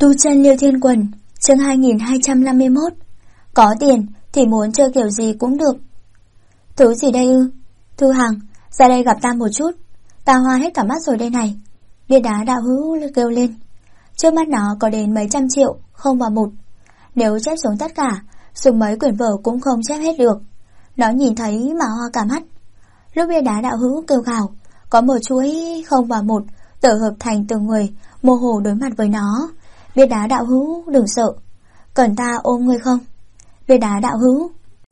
Tu chân Liêu Thiên Quần, chương 2251. Có tiền thì muốn chơi kiểu gì cũng được. Thứ gì đây ư? Thư Hằng, ra đây gặp ta một chút. Ta hoa hết cả mắt rồi đây này. Bia đá đạo hữu kêu lên. Trước mắt nó có đến mấy trăm triệu, không vào một. Nếu chép xuống tất cả, dùng mấy quyển vở cũng không chép hết được. Nó nhìn thấy mà hoa cả mắt. Lúc bia đá đạo hữu kêu gào, có một chuỗi không vào một tổ hợp thành từng người mơ hồ đối mặt với nó. Bia đá đạo hữu đừng sợ, cần ta ôm ngươi không? Bia đá đạo hữu.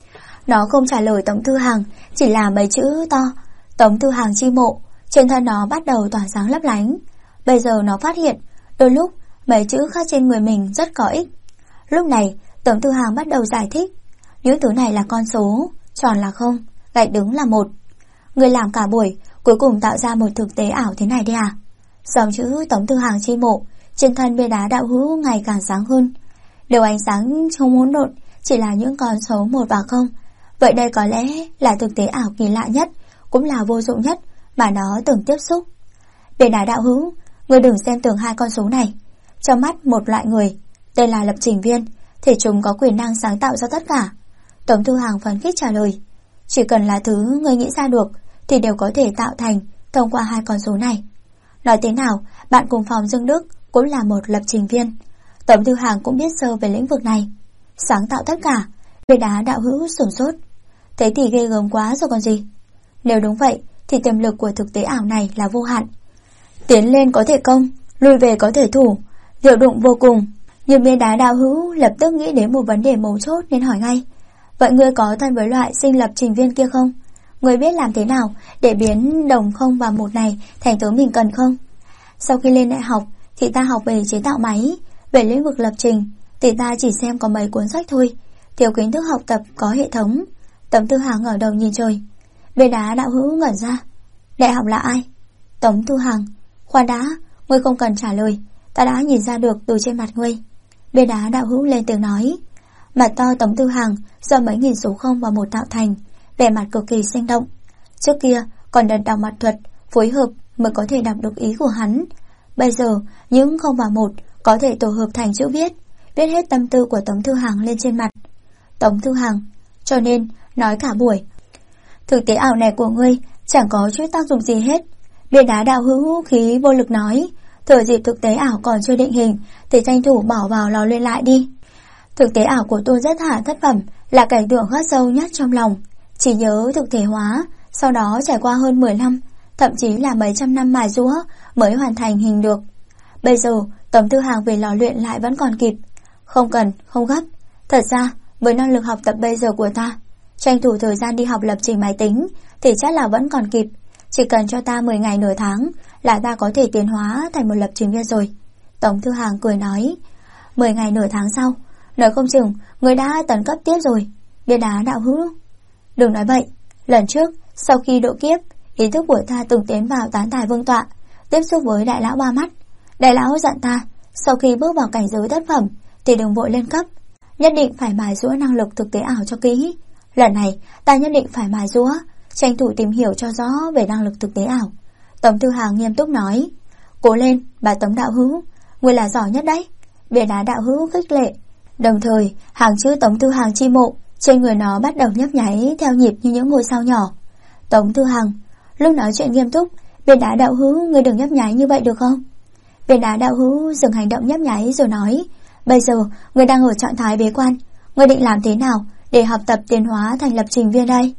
Nó không trả lời Tống Thư Hằng, chỉ là mấy chữ to Tống Thư Hằng chi mộ. Trên thân nó bắt đầu tỏa sáng lấp lánh. Bây giờ nó phát hiện đôi lúc mấy chữ khác trên người mình rất có ích. Lúc này Tống Thư Hằng bắt đầu giải thích. Những thứ này là con số, tròn là không, gạch đứng là một. Người làm cả buổi cuối cùng tạo ra một thực tế ảo thế này đấy à? Dòng chữ Tống Thư Hằng chi mộ trên thân bia đá đạo hữu ngày càng sáng hơn. Đều ánh sáng trong hỗn độn chỉ là những con số 1 và 0. Vậy đây có lẽ là thực tế ảo kỳ lạ nhất, cũng là vô dụng nhất mà nó từng tiếp xúc. Bia đá đạo hữu, người đừng xem thường hai con số này. Trong mắt một loại người tên là lập trình viên thì chúng có quyền năng sáng tạo ra tất cả. Tống Thư Hằng phấn khích trả lời. Chỉ cần là thứ người nghĩ ra được thì đều có thể tạo thành thông qua hai con số này. Nói thế nào, bạn cùng phòng Dương Đức cũng là một lập trình viên. Tống Thư Hằng cũng biết sơ về lĩnh vực này. Sáng tạo tất cả. Bia đá đạo hữu sửng sốt. Thế thì ghê gớm quá rồi còn gì. Nếu đúng vậy thì tiềm lực của thực tế ảo này là vô hạn. Tiến lên có thể công, lùi về có thể thủ, diệu dụng vô cùng. Nhưng bia đá đạo hữu lập tức nghĩ đến một vấn đề mấu chốt nên hỏi ngay. Vậy ngươi có thân với loại sinh lập trình viên kia không? Ngươi biết làm thế nào để biến đồng không và một này thành thứ mình cần không? Sau khi lên đại học thì ta học về chế tạo máy. Về lĩnh vực lập trình thì ta chỉ xem có mấy cuốn sách thôi, thiếu kiến thức học tập có hệ thống. Tống Thư Hằng ngẩng đầu nhìn trời. Bia đá đạo hữu ngẩn ra. Đại học là ai? Tống Thư Hằng. Khoan đã, ngươi không cần trả lời, ta đã nhìn ra được từ trên mặt ngươi. Bia đá đạo hữu lên tiếng nói. Mặt to Tống Thư Hằng do mấy nghìn số 0 và 1 tạo thành, vẻ mặt cực kỳ sinh động. Trước kia còn đợt đọc mặt thuật phối hợp mới có thể đọc được ý của hắn. Bây giờ những 0 và 1 có thể tổ hợp thành chữ viết hết tâm tư của Tống Thư Hằng lên trên mặt. Tống Thư Hằng, cho nên nói cả buổi thực tế ảo này của ngươi chẳng có chút tác dụng gì hết. Bia đá đạo hữu khí vô lực nói. Thừa dịp thực tế ảo còn chưa định hình thì tranh thủ bỏ vào lò luyện lại đi. Thực tế ảo của tôi rất hạ thất phẩm, là cảnh tượng khắc sâu nhất trong lòng. Chỉ nhớ thực thể hóa, sau đó trải qua hơn 10 năm, thậm chí là mấy trăm năm mài giũa mới hoàn thành hình được. Bây giờ Tống Thư Hằng về lò luyện lại vẫn còn kịp. Không cần, không gấp. Thật ra với năng lực học tập bây giờ của ta, tranh thủ thời gian đi học lập trình máy tính thì chắc là vẫn còn kịp. Chỉ cần cho ta 10 ngày nửa tháng là ta có thể tiến hóa thành một lập trình viên rồi. Tống Thư Hằng cười nói. 10 ngày nửa tháng sau, nói không chừng người đã tấn cấp tiếp rồi. Bia đá đạo hữu, đừng nói vậy. Lần trước sau khi độ kiếp, ý thức của ta từng tiến vào tán tài vương tọa, tiếp xúc với đại lão ba mắt. Đại lão dặn ta sau khi bước vào cảnh giới thất phẩm thì đừng vội lên cấp, nhất định phải mài giũa năng lực thực tế ảo cho kỹ. Lần này ta nhất định phải mài giũa, tranh thủ tìm hiểu cho rõ về năng lực thực tế ảo. Tống Thư Hằng nghiêm túc nói. Cố lên bà Tống đạo hữu, ngươi là giỏi nhất đấy. Bia đá đạo hữu khích lệ. Đồng thời hàng chữ Tống Thư Hằng chi mộ trên người nó bắt đầu nhấp nháy theo nhịp như những ngôi sao nhỏ. Tống Thư Hằng, lúc nói chuyện nghiêm túc, bia đá đạo hữu ngươi đừng nhấp nháy như vậy được không? Bia đá đạo hữu dừng hành động nhấp nháy rồi nói. Bây giờ ngươi đang ở trạng thái bế quan, ngươi định làm thế nào để học tập tiến hóa thành lập trình viên đây?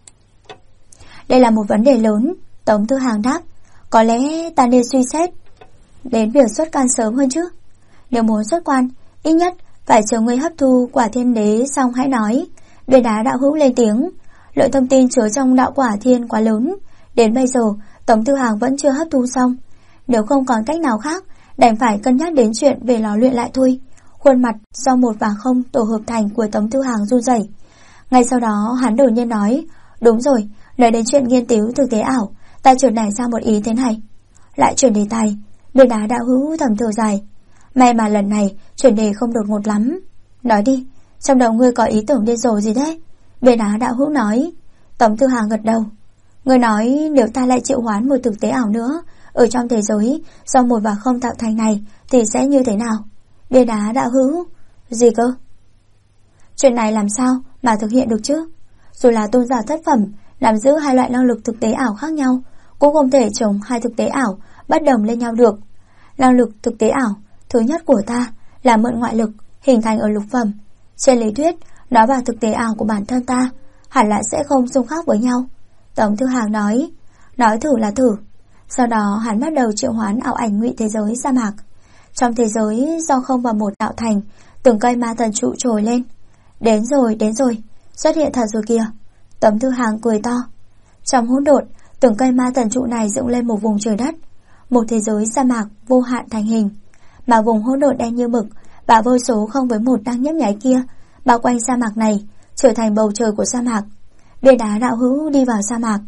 Đây là một vấn đề lớn. Tống Thư Hằng đáp. Có lẽ ta nên suy xét đến việc xuất quan sớm hơn chứ. Nếu muốn xuất quan, ít nhất phải chờ ngươi hấp thu quả thiên đế xong hãy nói. Bia đá đạo hữu lên tiếng. Lượng thông tin chứa trong đạo quả thiên quá lớn, đến bây giờ Tống Thư Hằng vẫn chưa hấp thu xong. Nếu không còn cách nào khác, đành phải cân nhắc đến chuyện về lò luyện lại thôi. Khuôn mặt do 1 và 0 tổ hợp thành của Tống Thư Hằng run rẩy. Ngay sau đó hắn đột nhiên nói. Đúng rồi, nói đến chuyện nghiên cứu thực tế ảo, ta chợt nảy ra một ý thế này. Lại chuyển đề tài. Bia đá đạo hữu thầm thở dài. May mà lần này chuyển đề không đột ngột lắm. Nói đi, trong đầu ngươi có ý tưởng điên rồ gì thế? Bia đá đạo hữu nói. Tống Thư Hằng gật đầu. Ngươi nói nếu ta lại triệu hoán một thực tế ảo nữa ở trong thế giới do 1 và 0 tạo thành này thì sẽ như thế nào? Bia đá đạo hữu. Gì cơ? Chuyện này làm sao mà thực hiện được chứ? Dù là tôn giả thất phẩm, nắm giữ hai loại năng lực thực tế ảo khác nhau, cũng không thể chống hai thực tế ảo bất đồng lên nhau được. Năng lực thực tế ảo thứ nhất của ta là mượn ngoại lực hình thành ở lục phẩm. Trên lý thuyết, nó và thực tế ảo của bản thân ta hẳn là sẽ không xung khắc với nhau. Tống Thư Hàng nói thử là thử. Sau đó hắn bắt đầu triệu hoán ảo ảnh ngụy thế giới sa mạc. Trong thế giới do không và một tạo thành, từng cây ma thần trụ trồi lên. Đến rồi, xuất hiện thật rồi kìa. Tống Thư Hàng cười to. Trong hỗn độn, từng cây ma thần trụ này dựng lên một vùng trời đất, một thế giới sa mạc vô hạn thành hình. Mà vùng hỗn độn đen như mực và vô số không với một đang nhấp nháy kia bao quanh sa mạc này, trở thành bầu trời của sa mạc. Bia đá đạo hữu đi vào sa mạc.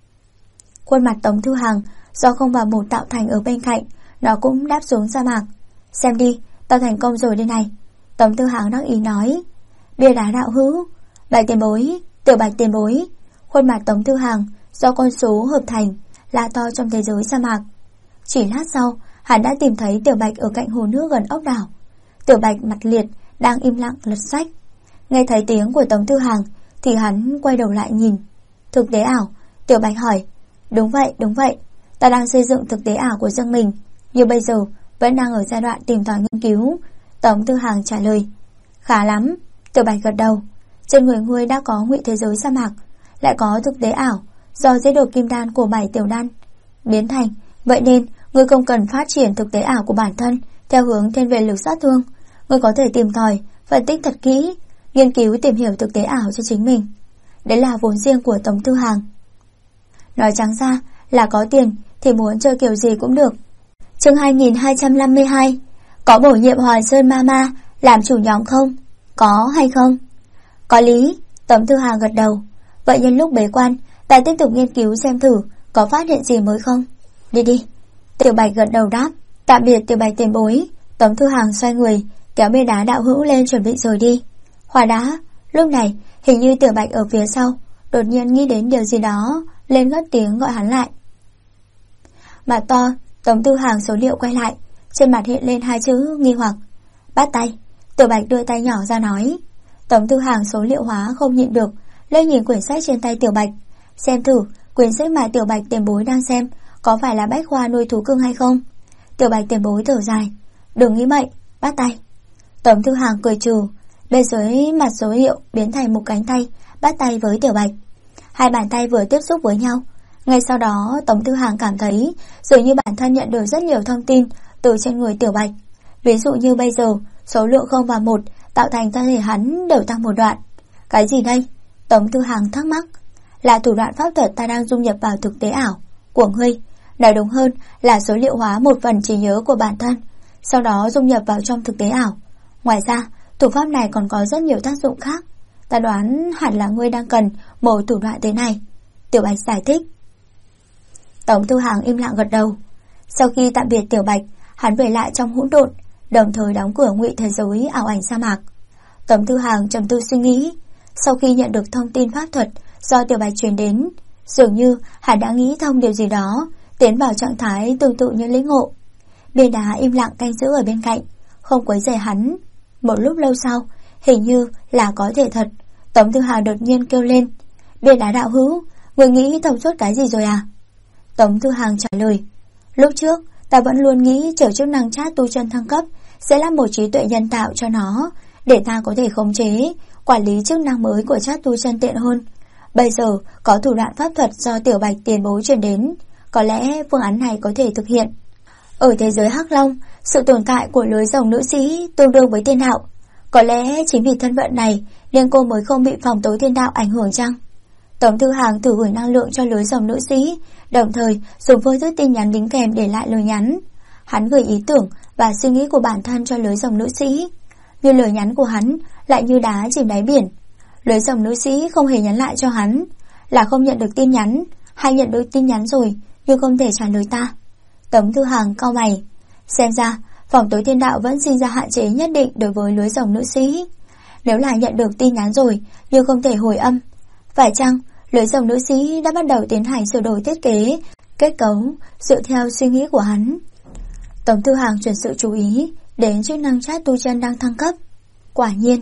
Khuôn mặt Tống Thư Hàng do không và một tạo thành ở bên cạnh, nó cũng đáp xuống sa mạc. Xem đi, tao thành công rồi đây này. Tống Thư Hàng đắc ý nói. Bia đá đạo hữu. Bạch tiền bối, tiểu bạch tiền bối. Khuôn mặt Tống Thư Hàng do con số hợp thành la to trong thế giới sa mạc. Chỉ lát sau, hắn đã tìm thấy tiểu bạch ở cạnh hồ nước gần ốc đảo. Tiểu bạch mặt liệt đang im lặng lật sách. Nghe thấy tiếng của Tống Thư Hàng thì hắn quay đầu lại nhìn. Thực tế ảo? Tiểu bạch hỏi. Đúng vậy, ta đang xây dựng thực tế ảo của riêng mình, nhưng bây giờ vẫn đang ở giai đoạn tìm tòi nghiên cứu. Tống Thư Hàng trả lời. Khá lắm. Tiểu bạch gật đầu. Trên người ngươi đã có ngụy thế giới sa mạc, lại có thực tế ảo do chế độ kim đan của 7 tiểu đan biến thành. Vậy nên ngươi không cần phát triển thực tế ảo của bản thân theo hướng thiên về lực sát thương. Ngươi có thể tìm tòi, phân tích thật kỹ, nghiên cứu tìm hiểu thực tế ảo cho chính mình. Đấy là vốn riêng của Tống Thư Hàng. Nói trắng ra là có tiền thì muốn chơi kiểu gì cũng được. Chương 2252. Có bổ nhiệm Hoàn Sơn Mama làm chủ nhóm không? Có hay không? Có lý. Tống Thư Hàng gật đầu. Vậy nhân lúc bế quan, ta tiếp tục nghiên cứu xem thử có phát hiện gì mới không. Đi. Tiểu bạch gật đầu đáp. Tạm biệt tiểu bạch tiền bối. Tống Thư Hàng xoay người kéo bia đá đạo hữu lên chuẩn bị rời đi. Khoa đã. Lúc này hình như tiểu bạch ở phía sau đột nhiên nghĩ đến điều gì đó, lên ngất tiếng gọi hắn lại. Mặt to, Tống Thư Hàng số liệu quay lại, trên mặt hiện lên hai chữ nghi hoặc. Bắt tay. Tiểu bạch đưa tay nhỏ ra nói. Tống Thư Hàng số liệu hóa không nhịn được, lên nhìn quyển sách trên tay tiểu bạch, xem thử quyển sách mà tiểu bạch tiền bối đang xem có phải là bách khoa nuôi thú cưng hay không. Tiểu bạch tiền bối thở dài. Đừng nghĩ bậy, bắt tay. Tống Thư Hàng cười trừ, bên dưới mặt số liệu biến thành một cánh tay bắt tay với tiểu bạch. Hai bàn tay vừa tiếp xúc với nhau, ngay sau đó Tống Thư Hàng cảm thấy dường như bản thân nhận được rất nhiều thông tin từ trên người tiểu bạch. Ví dụ như bây giờ số lượng 0 và 1 tạo thành thân thể hắn đều tăng một đoạn. Cái gì đây? Tống Thư Hàng thắc mắc. Là thủ đoạn pháp thuật ta đang dung nhập vào thực tế ảo của ngươi. Nói đúng hơn là số liệu hóa một phần trí nhớ của bản thân, sau đó dung nhập vào trong thực tế ảo. Ngoài ra, thủ pháp này còn có rất nhiều tác dụng khác. Ta đoán hẳn là ngươi đang cần một thủ đoạn thế này. Tiểu bạch giải thích. Tống Thư Hàng im lặng gật đầu. Sau khi tạm biệt tiểu bạch, hắn về lại trong hỗn độn, đồng thời đóng cửa ngụy thế giới ảo ảnh sa mạc. Tống Thư Hàng trầm tư suy nghĩ. Sau khi nhận được thông tin pháp thuật do tiểu bạch truyền đến, dường như hắn đã nghĩ thông điều gì đó, tiến vào trạng thái tương tự như lĩnh ngộ. Bia đá im lặng canh giữ ở bên cạnh, không quấy rầy hắn. Một lúc lâu sau, hình như là có thể thật, Tống Thư Hàng đột nhiên kêu lên. Bia đá đạo hữu, người nghĩ thông suốt cái gì rồi à? Tống Thư Hàng trả lời. Lúc trước ta vẫn luôn nghĩ trở chức năng chat tu chân thăng cấp sẽ là một trí tuệ nhân tạo cho nó, để ta có thể khống chế, quản lý chức năng mới của chat tu chân tiện hơn. Bây giờ có thủ đoạn pháp thuật do tiểu bạch tiền bối truyền đến, có lẽ phương án này có thể thực hiện. Ở thế giới Hắc Long, sự tồn tại của lưới rồng nữ sĩ tương đương với thiên đạo. Có lẽ chính vì thân phận này nên cô mới không bị phòng tối thiên đạo ảnh hưởng chăng? Tống Thư Hàng thử gửi năng lượng cho lưới rồng nữ sĩ, đồng thời dùng phương thức tin nhắn đính kèm để lại lời nhắn. Hắn gửi ý tưởng và suy nghĩ của bản thân cho lưới rồng nữ sĩ, nhưng lời nhắn của hắn lại như đá chìm đáy biển. Lưới rồng nữ sĩ không hề nhắn lại cho hắn, là không nhận được tin nhắn, hay nhận được tin nhắn rồi nhưng không thể trả lời ta. Tống Thư Hàng cau mày. Xem ra phòng tối thiên đạo vẫn sinh ra hạn chế nhất định đối với lưới rồng nữ sĩ. Nếu là nhận được tin nhắn rồi nhưng không thể hồi âm, phải chăng lưới rồng nữ sĩ đã bắt đầu tiến hành sửa đổi thiết kế, kết cấu dựa theo suy nghĩ của hắn? Tống Thư Hàng chuyển sự chú ý đến chức năng chat tu chân đang thăng cấp. Quả nhiên,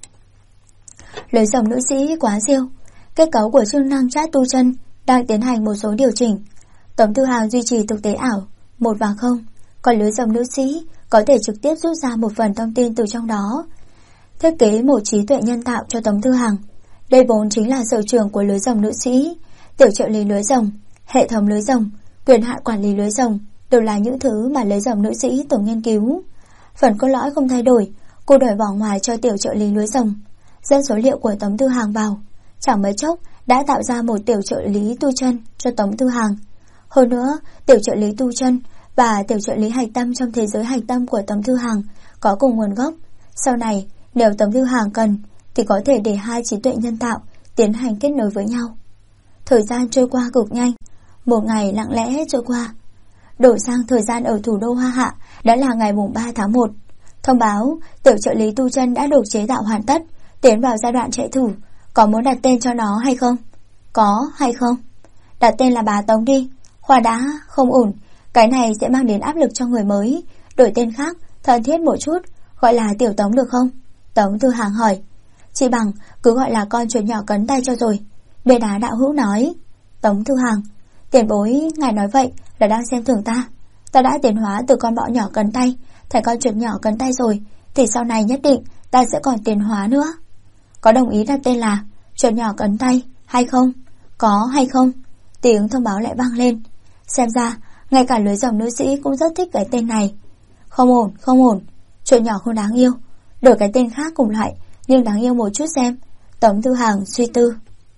lưới rồng nữ sĩ quá siêu. Kết cấu của chức năng chat tu chân đang tiến hành một số điều chỉnh. Tống Thư Hàng duy trì thực tế ảo 1 và 0, còn lưới rồng nữ sĩ có thể trực tiếp rút ra một phần thông tin từ trong đó. Thiết kế một trí tuệ nhân tạo cho Tống Thư Hàng. Đây vốn chính là sở trường của lưới rồng nữ sĩ. Tiểu trợ lý lưới rồng, hệ thống lưới rồng, quyền hạn quản lý lưới rồng đều là những thứ mà lưới rồng nữ sĩ từng nghiên cứu. Phần cốt lõi không thay đổi, cô đổi vỏ ngoài cho tiểu trợ lý lưới rồng, dẫn số liệu của Tống Thư Hàng vào. Chẳng mấy chốc đã tạo ra một tiểu trợ lý tu chân cho Tống Thư Hàng. Hơn nữa, tiểu trợ lý tu chân và tiểu trợ lý hạch tâm trong thế giới hạch tâm của Tống Thư Hàng có cùng nguồn gốc. Sau này, nếu Tống Thư Hàng cần thì có thể để hai trí tuệ nhân tạo tiến hành kết nối với nhau. Thời gian trôi qua cực nhanh, một ngày lặng lẽ trôi qua. Đổi sang thời gian ở thủ đô Hoa Hạ đã là ngày mùng 3 tháng 1. Thông báo tiểu trợ lý tu chân đã được chế tạo hoàn tất, tiến vào giai đoạn chạy thử. Có muốn đặt tên cho nó hay không? Có hay không? Đặt tên là bà Tống đi. Khoa đã, không ổn. Cái này sẽ mang đến áp lực cho người mới. Đổi tên khác, thân thiết một chút, gọi là Tiểu Tống được không? Tống Thư Hàng hỏi. Chị bằng cứ gọi là con chuột nhỏ cấn tay cho rồi. Bê đá đạo hữu nói. Tống Thư Hàng, tiền bối ngài nói vậy là đang xem thường ta. Ta đã tiến hóa từ con bọ nhỏ cấn tay thành con chuột nhỏ cấn tay rồi, thì sau này nhất định ta sẽ còn tiến hóa nữa. Có đồng ý đặt tên là chuột nhỏ cấn tay hay không? Có hay không? Tiếng thông báo lại vang lên. Xem ra ngay cả lưới rồng nữ sĩ cũng rất thích cái tên này. Không ổn, không ổn. Chuột nhỏ không đáng yêu. Đổi cái tên khác cùng loại nhưng đáng yêu một chút xem. Tống Thư Hàng suy tư.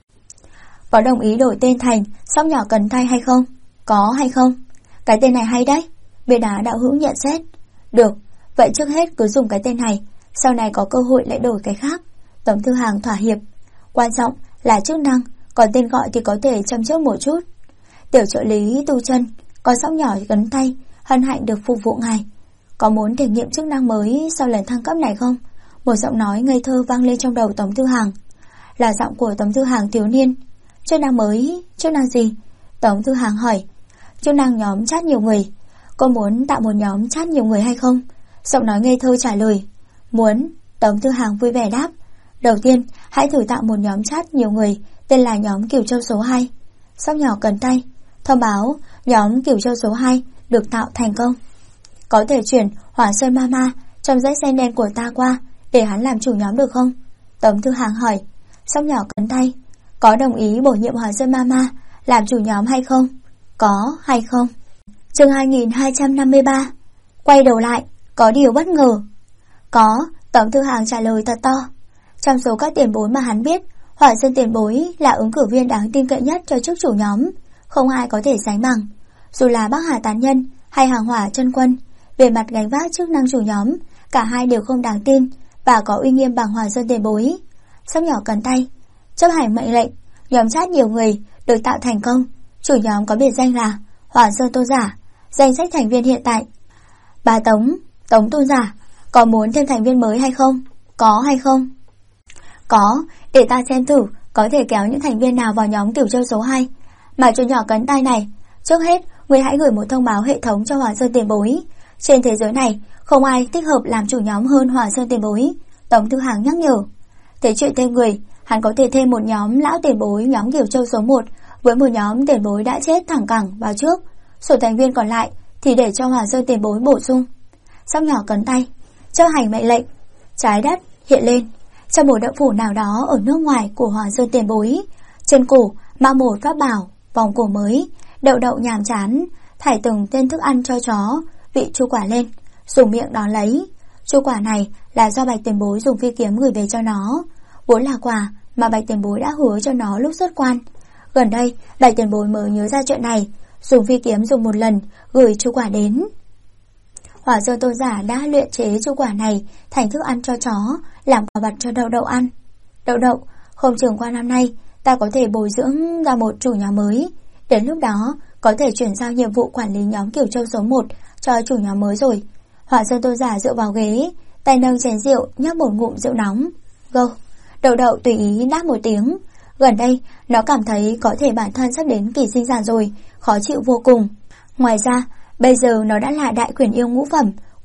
Có đồng ý đổi tên thành sóc nhỏ cấn tay hay không? Có hay không? Cái tên này hay đấy. Bê đá đạo hữu nhận xét. Được, vậy trước hết cứ dùng cái tên này, sau này có cơ hội lại đổi cái khác. Tống Thư Hàng thỏa hiệp. Quan trọng là chức năng, còn tên gọi thì có thể châm trước một chút. Tiểu trợ lý tu chân, con sóc nhỏ cấn tay, hân hạnh được phục vụ ngài. Có muốn thử nghiệm chức năng mới sau lần thăng cấp này không? Một giọng nói ngây thơ vang lên trong đầu Tống Thư Hàng. Là giọng của Tống Thư Hàng thiếu niên. Chức năng mới, chức năng gì? Tống Thư Hàng hỏi. Chức năng nhóm chat nhiều người. Cô muốn tạo một nhóm chat nhiều người hay không? Giọng nói ngây thơ trả lời. Muốn. Tống Thư Hàng vui vẻ đáp. Đầu tiên, hãy thử tạo một nhóm chat nhiều người, tên là nhóm Cửu Châu số 2. Sóc nhỏ cấn tay. Thông báo, nhóm Cửu Châu số 2 được tạo thành công. Có thể chuyển Hỏa Sơn Mama trong dãy sen đen của ta qua, để hắn làm chủ nhóm được không? Tống Thư Hàng hỏi. Sóc nhỏ cấn tay. Có đồng ý bổ nhiệm Hỏa Sơn Mama làm chủ nhóm hay không? Có hay không? Chương 2253. Quay đầu lại, có điều bất ngờ. Có, Tống Thư Hàng trả lời thật to. Trong số các tiền bối mà hắn biết, Hỏa Sơn tiền bối là ứng cử viên đáng tin cậy nhất cho chức chủ nhóm, không ai có thể sánh bằng. Dù là Bắc Hà Tán Nhân hay Hàng Hỏa Chân Quân, về mặt gánh vác chức năng chủ nhóm, cả hai đều không đáng tin và có uy nghiêm bằng Hỏa Sơn tiền bối. Sóc nhỏ cấn tay. Chấp hành mệnh lệnh, nhóm chat nhiều người được tạo thành công. Chủ nhóm có biệt danh là Hỏa Sơn Tôn Giả. Danh sách thành viên hiện tại: bà Tống, Tống Tôn Giả. Có muốn thêm thành viên mới hay không? Có hay không? Có, để ta xem thử có thể kéo những thành viên nào vào nhóm Cửu Châu số 2. Mà chuột nhỏ cấn tay này, trước hết ngươi hãy gửi một thông báo hệ thống cho Hỏa Sơn tiền bối. Trên thế giới này không ai thích hợp làm chủ nhóm hơn Hỏa Sơn tiền bối. Tống Thư Hàng nhắc nhở. Thế chuyện thêm người, hắn có thể thêm một nhóm lão tiền bối nhóm Cửu Châu số 1 với một nhóm tiền bối đã chết thẳng cẳng vào trước. Số thành viên còn lại thì để cho Hỏa Sơn tiền bối bổ sung. Sóc nhỏ cấn tay. Chấp hành mệnh lệnh. Trái đất hiện lên. Trong một động phủ nào đó ở nước ngoài của Hỏa Sơn tiền bối, trên cổ mang một pháp bảo vòng cổ mới. Đậu đậu nhàm chán thải từng tên thức ăn cho chó, vị chu quả lên, dùng miệng đón lấy. Chu quả này là do Bạch tiền bối dùng phi kiếm gửi về cho nó, vốn là quà mà Bạch tiền bối đã hứa cho nó lúc xuất quan. Gần đây Bạch tiền bối mới nhớ ra chuyện này, dùng phi kiếm dùng một lần gửi chu quả đến. Hỏa Sơn Tôn Giả đã luyện chế chu quả này thành thức ăn cho chó, làm quà vặt cho đậu đậu ăn. Đậu đậu, không chừng qua năm nay ta có thể bồi dưỡng ra một chủ nhóm mới. Đến lúc đó có thể chuyển giao nhiệm vụ quản lý nhóm Cửu Châu số 1 cho chủ nhóm mới rồi. Hỏa Sơn Tôn Giả dựa vào ghế, tay nâng chén rượu nhấp một ngụm rượu nóng. Gâu. Đậu đậu tùy ý đáp một tiếng. Gần đây nó cảm thấy có thể bản thân sắp đến kỳ sinh sản rồi, khó chịu vô cùng. Ngoài ra bây giờ nó đã là đại quyền yêu ngũ phẩm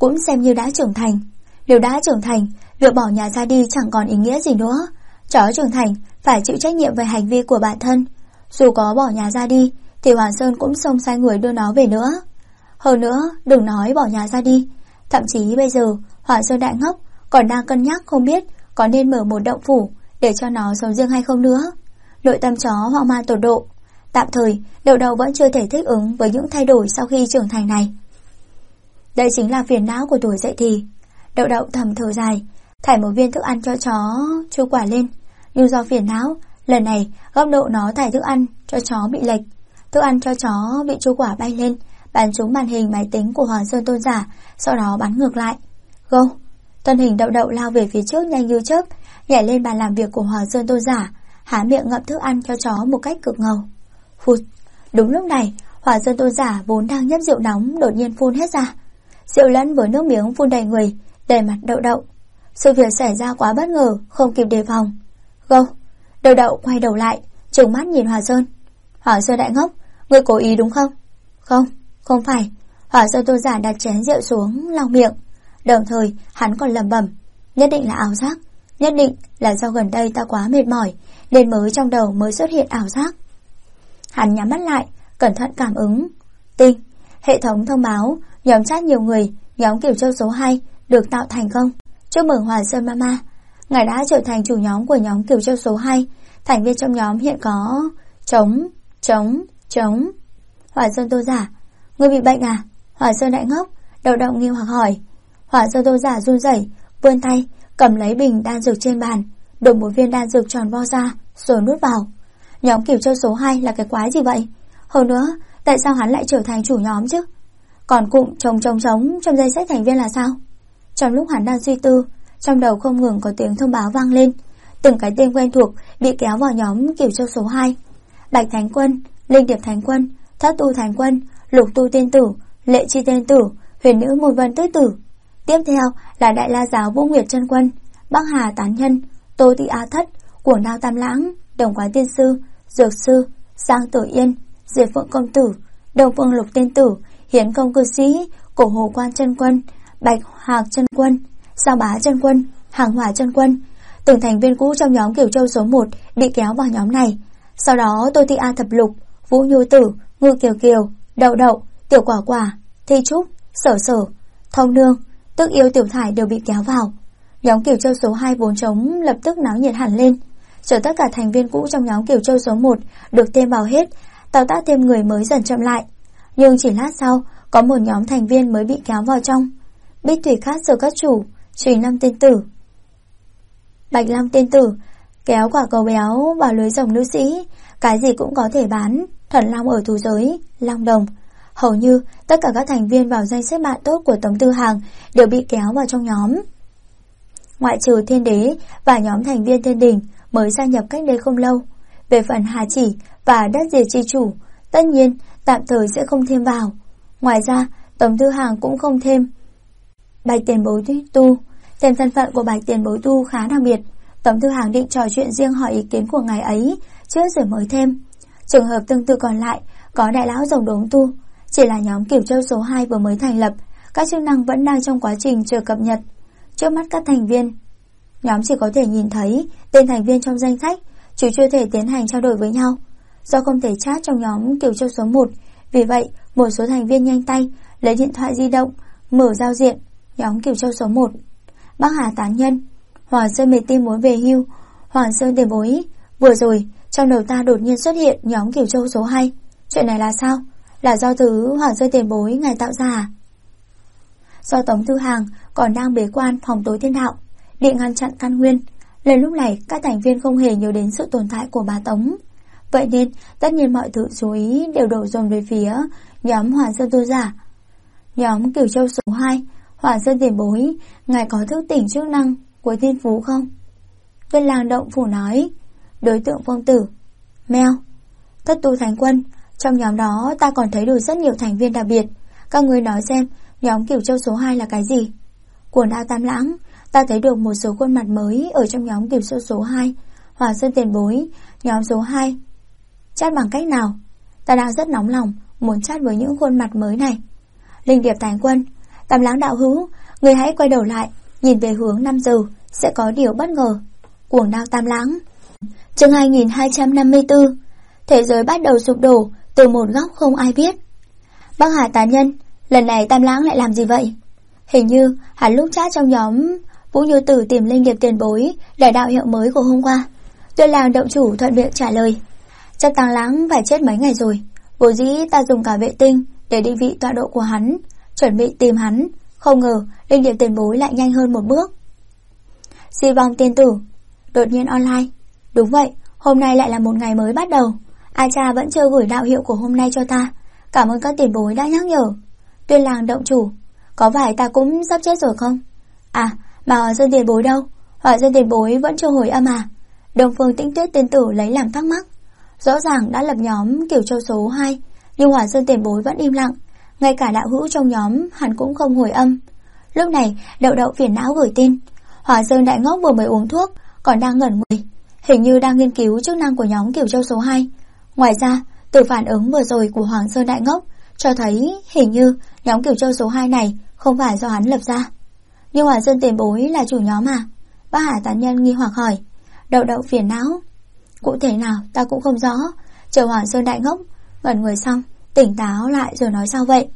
cũng xem như đã trưởng thành. Nếu đã trưởng thành, việc bỏ nhà ra đi chẳng còn ý nghĩa gì nữa. Chó trưởng thành phải chịu trách nhiệm về hành vi của bản thân. Dù có bỏ nhà ra đi thì Hoàng Sơn cũng xông sai người đưa nó về nữa. Hơn nữa, đừng nói bỏ nhà ra đi, thậm chí bây giờ Hoàng Sơn đại ngốc còn đang cân nhắc không biết có nên mở một động phủ để cho nó sống riêng hay không nữa. Nội tâm chó hoang mang tột độ. Tạm thời, Đậu Đậu vẫn chưa thể thích ứng với những thay đổi sau khi trưởng thành này. Đây chính là phiền não của tuổi dậy thì. Đậu Đậu thầm thở dài, thải một viên thức ăn cho chó chu quả lên. Nhưng do phiền não, lần này góc độ nó thải thức ăn cho chó bị lệch. Thức ăn cho chó bị chu quả bay lên, bắn trúng màn hình máy tính của Hoàng Sơn Tôn giả, sau đó bắn ngược lại. Gâu! Thân hình Đậu Đậu lao về phía trước nhanh như chớp, nhảy lên bàn làm việc của Hoàng Sơn Tôn giả, há miệng ngậm thức ăn cho chó một cách cực ngầu. Phụt! Đúng lúc này, Hoàng Sơn Tôn giả vốn đang nhấp rượu nóng đột nhiên phun hết ra. Rượu lẫn với nước miếng phun đầy người, đầy mặt Đậu Đậu. Sự việc xảy ra quá bất ngờ, không kịp đề phòng. Gâu! Đậu Đậu quay đầu lại, trừng mắt nhìn Hoàng Sơn. Hoàng Sơn đại ngốc, ngươi cố ý đúng không? Không, không phải. Hoàng Sơn Tôn giả đặt chén rượu xuống, lau miệng. Đồng thời hắn còn lẩm bẩm, nhất định là ảo giác, nhất định là do gần đây ta quá mệt mỏi nên mới trong đầu mới xuất hiện ảo giác. Hắn nhắm mắt lại, cẩn thận cảm ứng. Tinh, hệ thống thông báo nhóm chat nhiều người, nhóm Cửu Châu số 2 được tạo thành công. Chúc mừng Hoàng Sơn Mama, ngài đã trở thành chủ nhóm của nhóm Cửu Châu số 2. Thành viên trong nhóm hiện có trống. Hoàng Sơn Tôn giả, ngươi bị bệnh à? Hoàng Sơn đại ngốc, Đậu Đậu nghi hoặc hỏi. Hoàng Sơn Tôn giả run rẩy, vươn tay cầm lấy bình đan dược trên bàn, đổ một viên đan dược tròn vo ra rồi nuốt vào. Nhóm Cửu Châu số 2 là cái quái gì vậy? Hơn nữa, tại sao hắn lại trở thành chủ nhóm chứ? Còn cụm trống trong danh sách thành viên là sao? Trong lúc hắn đang suy tư, trong đầu không ngừng có tiếng thông báo vang lên. Từng cái tên quen thuộc bị kéo vào nhóm Cửu Châu số 2. Bạch Thánh Quân, Linh Điệp Thánh Quân, Thất Tu Thánh Quân, Lục Tu Tiên Tử, Lệ Chi Tiên Tử, Huyền Nữ Môn Vân Tứ Tử. Tiếp theo là Đại La Giáo Vũ Nguyệt Chân Quân, Bắc Hà Tán Nhân, Tô Tị A Thất, Cuồng Đao Tam Lãng, Đồng Quái Tiên Sư, Dược Sư, Giang Tử Yên, Diệt Phượng Công Tử, Đồng Phương Lục Tiên Tử, Hiến Công Cư Sĩ, Cổ Hồ Quan Chân Quân, Bạch Hạc Chân Quân, Sao Bá Chân Quân, Hàng Hỏa Chân Quân. Từng thành viên cũ trong nhóm Cửu Châu số 1 bị kéo vào nhóm này. Sau đó Tô Tị A Thập Lục, Vũ Nhu Tử, Ngư Kiều Kiều, Đậu Đậu, Tiểu Quả Quả, Thi Trúc, Sở Sở, Thông Nương, Tức Yêu Tiểu Thải đều bị kéo vào. Nhóm Cửu Châu số 2 vốn trống lập tức náo nhiệt hẳn lên. Chờ tất cả thành viên cũ trong nhóm Cửu Châu số 1 được thêm vào hết, tạo tác thêm người mới dần chậm lại. Nhưng chỉ lát sau, có một nhóm thành viên mới bị kéo vào trong. Bích Thủy Cát Sở Các Chủ, Trình Lâm Tiên Tử, Bạch Long Tiên Tử, kéo quả cầu béo vào lưới rồng nữ sĩ, cái gì cũng có thể bán, Thần Long ở thú giới, Long Đồng. Hầu như tất cả các thành viên vào danh sách bạn tốt của Tống Tư Hàng đều bị kéo vào trong nhóm. Ngoại trừ Thiên Đế và nhóm thành viên Thiên Đình mới gia nhập cách đây không lâu. Về phần Hà Chỉ và Đất Diệt Chi Chủ, tất nhiên tạm thời sẽ không thêm vào. Ngoài ra, Tống Tư Hàng cũng không thêm Bạch Tiền Bối Tu. Thêm thân phận của Bạch Tiền Bối Tu khá đặc biệt. Tống Tư Hàng định trò chuyện riêng hỏi ý kiến của ngài ấy trước rồi mới thêm. Trường hợp tương tự còn lại có Đại Lão Rồng Đốm Tu. Chỉ là nhóm Cửu Châu số 2 vừa mới thành lập, các chức năng vẫn đang trong quá trình chờ cập nhật. Trước mắt các thành viên, nhóm chỉ có thể nhìn thấy tên thành viên trong danh sách, chứ chưa thể tiến hành trao đổi với nhau. Do không thể chat trong nhóm Cửu Châu số 1, vì vậy một số thành viên nhanh tay lấy điện thoại di động mở giao diện nhóm Cửu Châu số 1. Bắc Hà Tán Nhân, Hoàng Sơn mệt tim muốn về hưu, Hoàng Sơn Tiền Bối. Vừa rồi trong đầu ta đột nhiên xuất hiện nhóm Cửu Châu số 2. Chuyện này là sao? Là do thứ Hoàng Sơn Tiền Bối ngài tạo ra à? Do Tống Tư Hàng còn đang bế quan phòng tối thiên đạo, định ngăn chặn căn nguyên. Lần lúc này các thành viên không hề nhớ đến sự tồn tại của bà Tống. Vậy nên tất nhiên mọi thứ chú ý đều đổ dồn về phía nhóm Hoàng Sơn Tôn giả. Nhóm Cửu Châu số 2, Hoàng Sơn Tiền Bối, ngài có thức tỉnh chức năng của thiên phú không? Viên Làng Động Phủ nói. Đối tượng Phong Tử, Mèo, Thất Tu Thánh Quân. Trong nhóm đó ta còn thấy được rất nhiều thành viên đặc biệt. Các người nói xem nhóm Cửu Châu số 2 là cái gì? Cuồng Đao Tam Lãng, ta thấy được một số khuôn mặt mới ở trong nhóm Cửu Châu số 2. Hoàng Sơn Tiền Bối, nhóm số 2 chat bằng cách nào? Ta đang rất nóng lòng muốn chat với những khuôn mặt mới này. Linh Điệp Thánh Quân, Tam Lãng đạo hữu, người hãy quay đầu lại, nhìn về hướng 5 giờ, sẽ có điều bất ngờ. Cuồng đao Tam Lãng. Chương 2254. Thế giới bắt đầu sụp đổ từ một góc không ai biết. Bắc Hà tán nhân, lần này Tam Lãng lại làm gì vậy? Hình như hắn lúc chat trong nhóm Vũ Như Tử tìm linh điệp tiền bối để đạo hiệu mới của hôm qua. Tuyên Làng động chủ thuận miệng trả lời, chắc Tam Lãng phải chết mấy ngày rồi. Vốn dĩ ta dùng cả vệ tinh để định vị tọa độ của hắn, chuẩn bị tìm hắn, không ngờ linh điệp tiền bối lại nhanh hơn một bước. Di vong tiên tử đột nhiên online. Đúng vậy, hôm nay lại là một ngày mới bắt đầu. Ai cha vẫn chưa gửi đạo hiệu của hôm nay cho ta. Cảm ơn các tiền bối đã nhắc nhở. Tuyên Làng động chủ, có phải ta cũng sắp chết rồi không? À, mà Hỏa Sơn tiền bối đâu? Hỏa Sơn tiền bối vẫn chưa hồi âm à? Đông Phương Tĩnh Tuyết tiên tử lấy làm thắc mắc. Rõ ràng đã lập nhóm Cửu Châu số 2, nhưng Hỏa Sơn tiền bối vẫn im lặng. Ngay cả đạo hữu trong nhóm hắn cũng không hồi âm. Lúc này Đậu Đậu phiền não gửi tin, Hỏa Sơn đại ngốc vừa mới uống thuốc, còn đang ngẩn người, hình như đang nghiên cứu chức năng của nhóm Cửu Châu số 2. Ngoài ra, từ phản ứng vừa rồi của Hoàng Sơn đại ngốc cho thấy hình như nhóm Cửu Châu số 2 này không phải do hắn lập ra. Nhưng Hỏa Sơn tiền bối là chủ nhóm à? Bác Hà tán nhân nghi hoặc hỏi. Đậu Đậu phiền não, cụ thể nào ta cũng không rõ. Chờ Hoàng Sơn đại ngốc ngẩn người xong, tỉnh táo lại rồi nói sao vậy.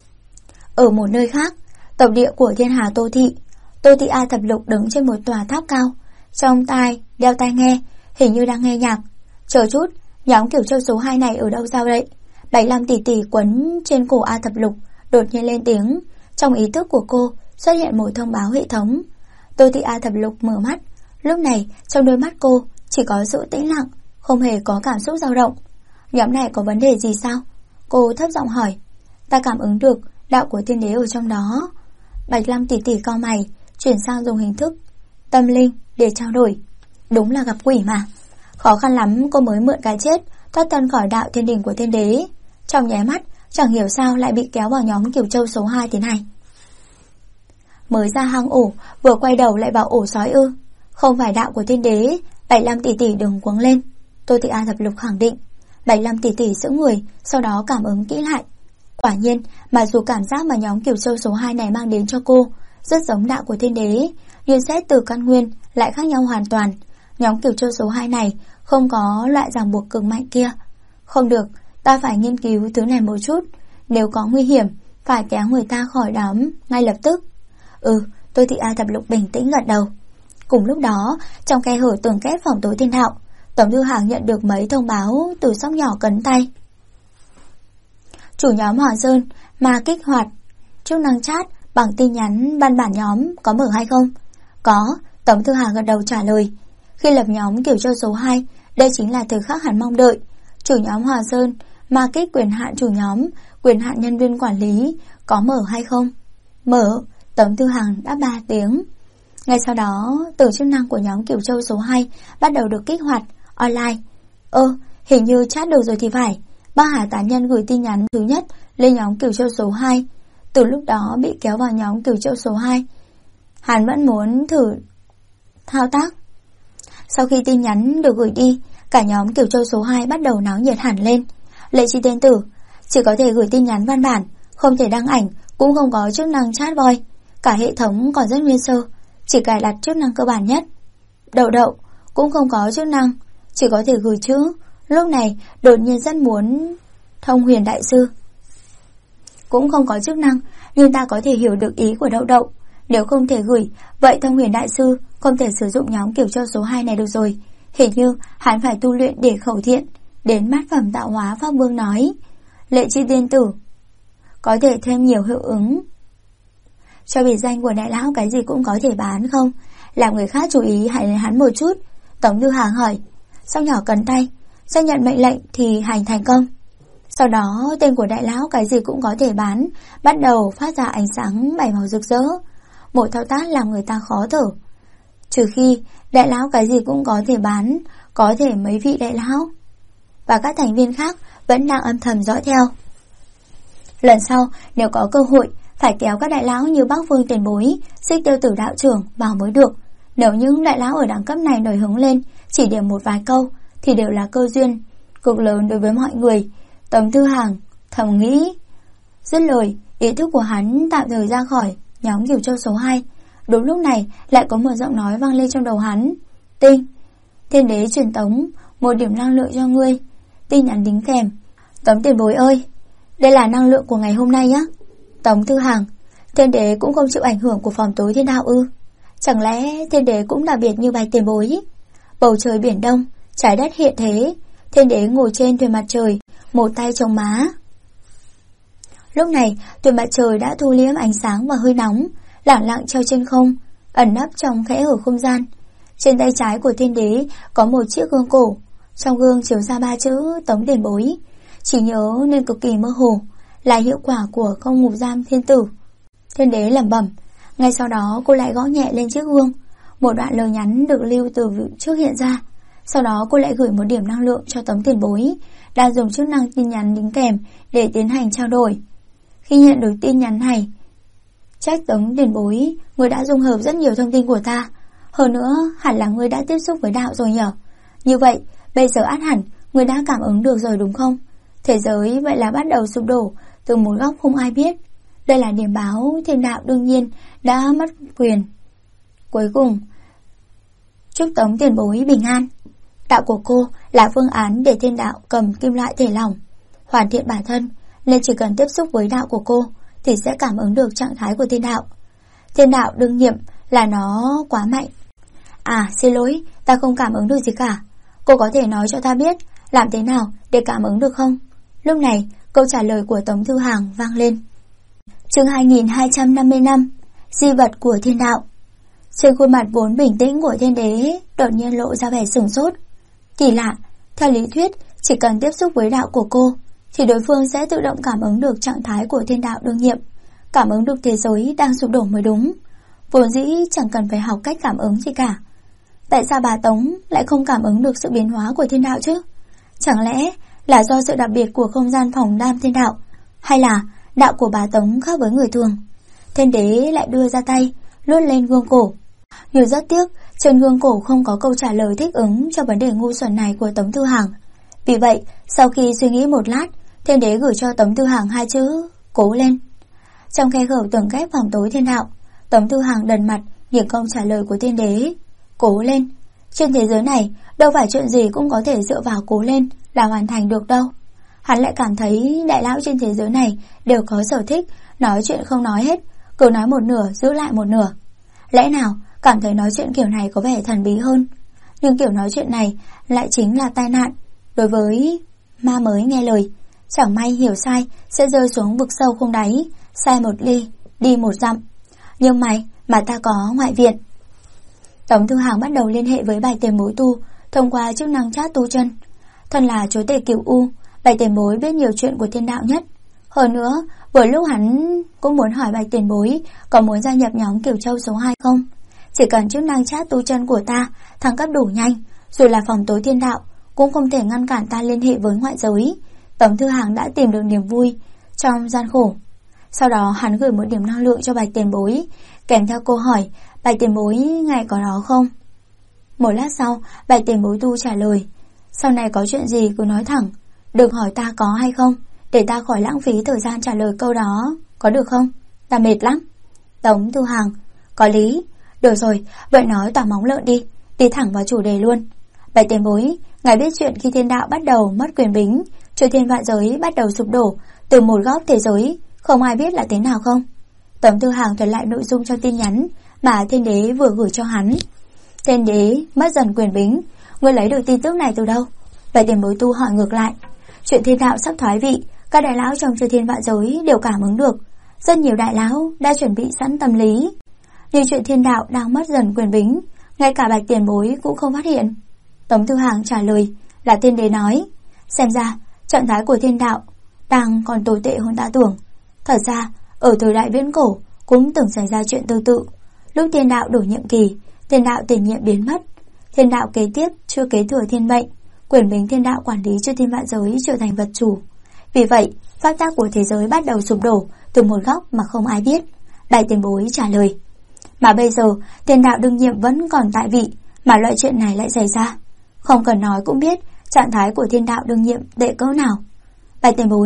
Ở một nơi khác, tổng địa của thiên hà Tô Thị, Tô Thị A Thập Lục đứng trên một tòa tháp cao, trong tai đeo tai nghe, hình như đang nghe nhạc. Chờ chút, nhóm Cửu Châu số 2 này ở đâu sao vậy? 75 tỷ tỷ quấn trên cổ A Thập Lục đột nhiên lên tiếng. Trong ý thức của cô xuất hiện một thông báo hệ thống. Tô Thị A Thập Lục mở mắt. Lúc này trong đôi mắt cô chỉ có sự tĩnh lặng, không hề có cảm xúc dao động. Nhóm này có vấn đề gì sao? Cô thấp giọng hỏi. Ta cảm ứng được đạo của tiên đế ở trong đó. Bạch Lam tỷ tỷ cau mày, chuyển sang dùng hình thức tâm linh để trao đổi. Đúng là gặp quỷ mà. Khó khăn lắm cô mới mượn cái chết thoát thân khỏi đạo thiên đình của tiên đế. Trong nháy mắt chẳng hiểu sao lại bị kéo vào nhóm Cửu Châu số 2 thế này. Mới ra hang ổ, vừa quay đầu lại vào ổ sói ư? Không phải đạo của tiên đế. 75 tỷ tỷ đừng cuống lên, Tô Thị A Thập Lục khẳng định. 75 tỷ tỷ sững người, sau đó cảm ứng kỹ lại. Quả nhiên, mà dù cảm giác mà nhóm Cửu Châu số 2 này mang đến cho cô rất giống đạo của thiên đế, nhưng xét từ căn nguyên lại khác nhau hoàn toàn. Nhóm Cửu Châu số 2 này không có loại ràng buộc cực mạnh kia. Không được, ta phải nghiên cứu thứ này một chút. Nếu có nguy hiểm, phải kéo người ta khỏi đám ngay lập tức. Tô Thị A Thập Lục bình tĩnh gật đầu. Cùng lúc đó, trong khe hở tường kép phòng tối thiên đạo, Tổng Thư Hàng nhận được mấy thông báo từ sóc nhỏ cấn tay. Chủ nhóm Hỏa Sơn mà kích hoạt chức năng chat bằng tin nhắn văn bản nhóm có mở hay không? Có, Tổng Thư Hàng gật đầu trả lời. Khi lập nhóm Cửu Châu số 2, đây chính là thời khắc hắn mong đợi. Chủ nhóm Hỏa Sơn mà kích quyền hạn chủ nhóm, quyền hạn nhân viên quản lý có mở hay không? Mở, Tổng Thư Hàng đáp 3 tiếng. Ngay sau đó, từ chức năng của nhóm Cửu Châu số 2 bắt đầu được kích hoạt online. Hình như chat được rồi thì phải. Bác Hà tán nhân gửi tin nhắn thứ nhất lên nhóm Cửu Châu số 2. Từ lúc đó bị kéo vào nhóm Cửu Châu số 2. Hắn vẫn muốn thử thao tác. Sau khi tin nhắn được gửi đi, cả nhóm Cửu Châu số 2 bắt đầu náo nhiệt hẳn lên. Lệ Chi tiên tử chỉ có thể gửi tin nhắn văn bản, không thể đăng ảnh, cũng không có chức năng chat voice. Cả hệ thống còn rất nguyên sơ, chỉ cài đặt chức năng cơ bản nhất. Đậu Đậu cũng không có chức năng, chỉ có thể gửi chữ. Lúc này đột nhiên rất muốn thông huyền đại sư, cũng không có chức năng, nhưng ta có thể hiểu được ý của Đậu Đậu. Nếu không thể gửi, vậy thông huyền đại sư không thể sử dụng nhóm Cửu Châu số 2 này được rồi. Hình như hắn phải tu luyện để khẩu thiện. Đến bát phẩm tạo hóa Pháp Vương nói. Lệ Chi tiên tử có thể thêm nhiều hiệu ứng cho biệt danh của đại lão cái gì cũng có thể bán không? Làm người khác chú ý hãy đến hắn một chút. Tổng Thư Hàng hỏi. Sóc nhỏ cấn tay, xác nhận mệnh lệnh thì hành thành công. Sau đó tên của đại lão cái gì cũng có thể bán bắt đầu phát ra ánh sáng 7 màu rực rỡ. Một thao tác làm người ta khó thở. Trừ khi đại lão cái gì cũng có thể bán, có thể mấy vị đại lão và các thành viên khác vẫn đang âm thầm dõi theo. Lần sau nếu có cơ hội phải kéo các đại lão như Bắc Phương tiền bối, Xích Tiêu Tử đạo trưởng vào mới được. Nếu những đại lão ở đẳng cấp này nổi hứng lên chỉ điểm một vài câu thì đều là cơ duyên cực lớn đối với mọi người. Tổng Thư Hàng thầm nghĩ. Dứt lời, Ý thức của hắn tạm thời ra khỏi nhóm Cửu Châu số 2. Đúng lúc này lại có một giọng nói vang lên trong đầu hắn. Tinh, thiên đế truyền tống một điểm năng lượng cho ngươi. Tin nhắn đính kèm. Tống tiền bối ơi, đây là năng lượng của ngày hôm nay nhá. Tống Thư Hàng, thiên đế cũng không chịu ảnh hưởng của phòng tối thiên đạo ư? Chẳng lẽ thiên đế cũng đặc biệt như Bạch tiền bối? Bầu trời biển đông, trái đất hiện thế. Thiên đế ngồi trên thuyền mặt trời, một tay chống má. Lúc này thuyền mặt trời đã thu liễm ánh sáng và hơi nóng, lẳng lặng treo trên không, ẩn nấp trong kẽ hở không gian. Trên tay trái của thiên đế có một chiếc gương cổ, trong gương chiếu ra 3 chữ Tống tiền bối. Chỉ nhớ nên cực kỳ mơ hồ, là hiệu quả của không ngục giam thiên tử. Thiên đế lẩm bẩm. Ngay sau đó cô lại gõ nhẹ lên chiếc gương. Một đoạn lời nhắn được lưu từ trước hiện ra. Sau đó cô lại gửi một điểm năng lượng cho Tống tiền bối, đang dùng chức năng tin nhắn đính kèm để tiến hành trao đổi. Khi nhận được tin nhắn này, trách Tống tiền bối, người đã dung hợp rất nhiều thông tin của ta. Hơn nữa hẳn là người đã tiếp xúc với đạo rồi nhở. Như vậy bây giờ ắt hẳn người đã cảm ứng được rồi đúng không? Thế giới vậy là bắt đầu sụp đổ từ một góc không ai biết. Đây là điểm báo thiên đạo đương nhiên đã mất quyền. Cuối cùng, chúc Tống tiền bối bình an. Đạo của cô là phương án để thiên đạo cầm kim loại thể lỏng, hoàn thiện bản thân, nên chỉ cần tiếp xúc với đạo của cô thì sẽ cảm ứng được trạng thái của thiên đạo. Thiên đạo đương nhiệm là nó quá mạnh. À xin lỗi, ta không cảm ứng được gì cả. Cô có thể nói cho ta biết làm thế nào để cảm ứng được không? Lúc này câu trả lời của Tống Thư Hàng vang lên. Chương 2255, di vật của thiên đạo. Trên khuôn mặt vốn bình tĩnh của thiên đế đột nhiên lộ ra vẻ sửng sốt. Kỳ lạ, theo lý thuyết chỉ cần tiếp xúc với đạo của cô thì đối phương sẽ tự động cảm ứng được trạng thái của thiên đạo đương nhiệm, cảm ứng được thế giới đang sụp đổ mới đúng. Vốn dĩ chẳng cần phải học cách cảm ứng gì cả. Tại sao bà Tống lại không cảm ứng được sự biến hóa của thiên đạo chứ? Chẳng lẽ là do sự đặc biệt của không gian phòng đam thiên đạo, hay là đạo của bà Tống khác với người thường? Thiên đế lại đưa ra tay luốt lên gương cổ. Nhưng rất tiếc trên gương cổ không có câu trả lời thích ứng cho vấn đề ngu xuẩn này của Tống Thư Hàng. Vì vậy sau khi suy nghĩ một lát, thiên đế gửi cho Tống Thư Hàng 2 chữ cố lên. Trong khe hở tường kép phòng tối thiên đạo, Tống Thư Hàng đần mặt nhìn câu trả lời của thiên đế. Cố lên. Trên thế giới này đâu phải chuyện gì cũng có thể dựa vào cố lên là hoàn thành được đâu. Hắn lại cảm thấy đại lão trên thế giới này đều có sở thích nói chuyện không nói hết, cứ nói một nửa giữ lại một nửa. Lẽ nào cảm thấy nói chuyện kiểu này có vẻ thần bí hơn? Nhưng kiểu nói chuyện này lại chính là tai nạn đối với ma mới nghe lời. Chẳng may hiểu sai sẽ rơi xuống vực sâu không đáy, sai một ly đi một dặm. Nhưng mà ta có ngoại viện. Tống Thư Hàng bắt đầu liên hệ với Bạch tiền bối tu thông qua chức năng chat tu chân. Thân là chúa tể Cửu U, Bạch tiền bối biết nhiều chuyện của thiên đạo nhất. Hơn nữa vừa lúc hắn cũng muốn hỏi Bạch tiền bối có muốn gia nhập nhóm Cửu Châu số 2 không. Chỉ cần chức năng chat tu chân của ta thăng cấp đủ nhanh, dù là phòng tối thiên đạo cũng không thể ngăn cản ta liên hệ với ngoại giới. Tống Thư Hàng đã tìm được niềm vui trong gian khổ. Sau đó hắn gửi một điểm năng lượng cho Bạch tiền bối, kèm theo câu hỏi Bạch tiền bối ngài có đó không? Một lát sau Bạch tiền bối tu trả lời, sau này có chuyện gì cứ nói thẳng, đừng hỏi ta có hay không, để ta khỏi lãng phí thời gian trả lời câu đó, có được không? Ta mệt lắm. Tống Thư Hàng, có lý. Được rồi, vậy nói tỏa móng lợn đi thẳng vào chủ đề luôn. Bạch tiền bối, ngài biết chuyện khi thiên đạo bắt đầu mất quyền bính, chư thiên vạn giới bắt đầu sụp đổ từ một góc thế giới, không ai biết là thế nào không? Tống Thư Hàng thuật lại nội dung trong tin nhắn mà thiên đế vừa gửi cho hắn. Thiên đế mất dần quyền bính, ngươi lấy được tin tức này từ đâu? Bạch tiền bối tu hỏi ngược lại. Chuyện thiên đạo sắp thoái vị, các đại lão trong chư thiên vạn giới đều cảm ứng được. Rất nhiều đại lão đã chuẩn bị sẵn tâm lý. Nhưng chuyện thiên đạo đang mất dần quyền bính, ngay cả Bạch tiền bối cũng không phát hiện. Tống Thư Hàng trả lời là thiên đế nói, xem ra trạng thái của thiên đạo đang còn tồi tệ hơn ta tưởng. Thật ra ở thời đại viễn cổ cũng từng xảy ra chuyện tương tự. Lúc thiên đạo đổi nhiệm kỳ, thiên đạo tiền nhiệm biến mất, thiên đạo kế tiếp chưa kế thừa thiên mệnh, quyền bính thiên đạo quản lý chư thiên vạn giới trở thành vật chủ. Vì vậy pháp tắc của thế giới bắt đầu sụp đổ từ một góc mà không ai biết. Bạch tiền bối trả lời, mà bây giờ thiên đạo đương nhiệm vẫn còn tại vị mà loại chuyện này lại xảy ra, không cần nói cũng biết trạng thái của thiên đạo đương nhiệm tệ cỡ nào. Bạch tiền bối,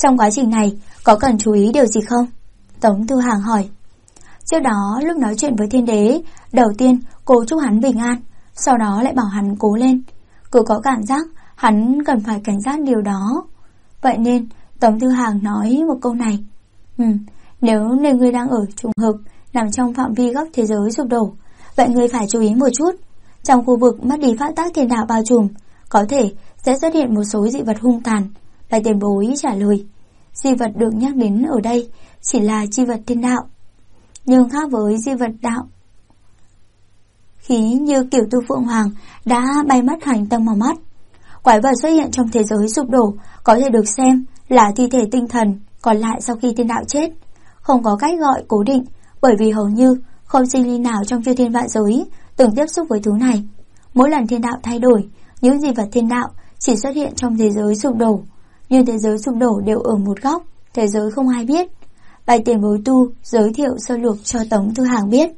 Trong quá trình này, có cần chú ý điều gì không? Tống Thư Hàng hỏi. Trước đó, lúc nói chuyện với Thiên Đế, đầu tiên cô chúc hắn bình an, sau đó lại bảo hắn cố lên. Cứ có cảm giác hắn cần phải cảnh giác điều đó. Vậy nên, Tống Thư Hàng nói một câu này. Nếu nơi ngươi đang ở trùng hợp nằm trong phạm vi góc thế giới sụp đổ, vậy ngươi phải chú ý một chút. Trong khu vực mất đi pháp tắc thiên đạo bao trùm, có thể sẽ xuất hiện một số dị vật hung tàn. Bạch tiền bối trả lời. Dị vật được nhắc đến ở đây chỉ là chi vật thiên đạo, nhưng khác với di vật đạo khí như kiểu tu phượng hoàng đã bay mất hành tâm màu mắt. Quái vật xuất hiện trong thế giới sụp đổ có thể được xem là thi thể tinh thần còn lại sau khi thiên đạo chết, không có cách gọi cố định, bởi vì hầu như không sinh linh nào trong chư thiên vạn giới từng tiếp xúc với thứ này. Mỗi lần thiên đạo thay đổi, những di vật thiên đạo chỉ xuất hiện trong thế giới sụp đổ, nhưng thế giới sụp đổ đều ở một góc, thế giới không ai biết. Bạch tiền bối tu giới thiệu sơ lược cho Tống Thư Hàng biết.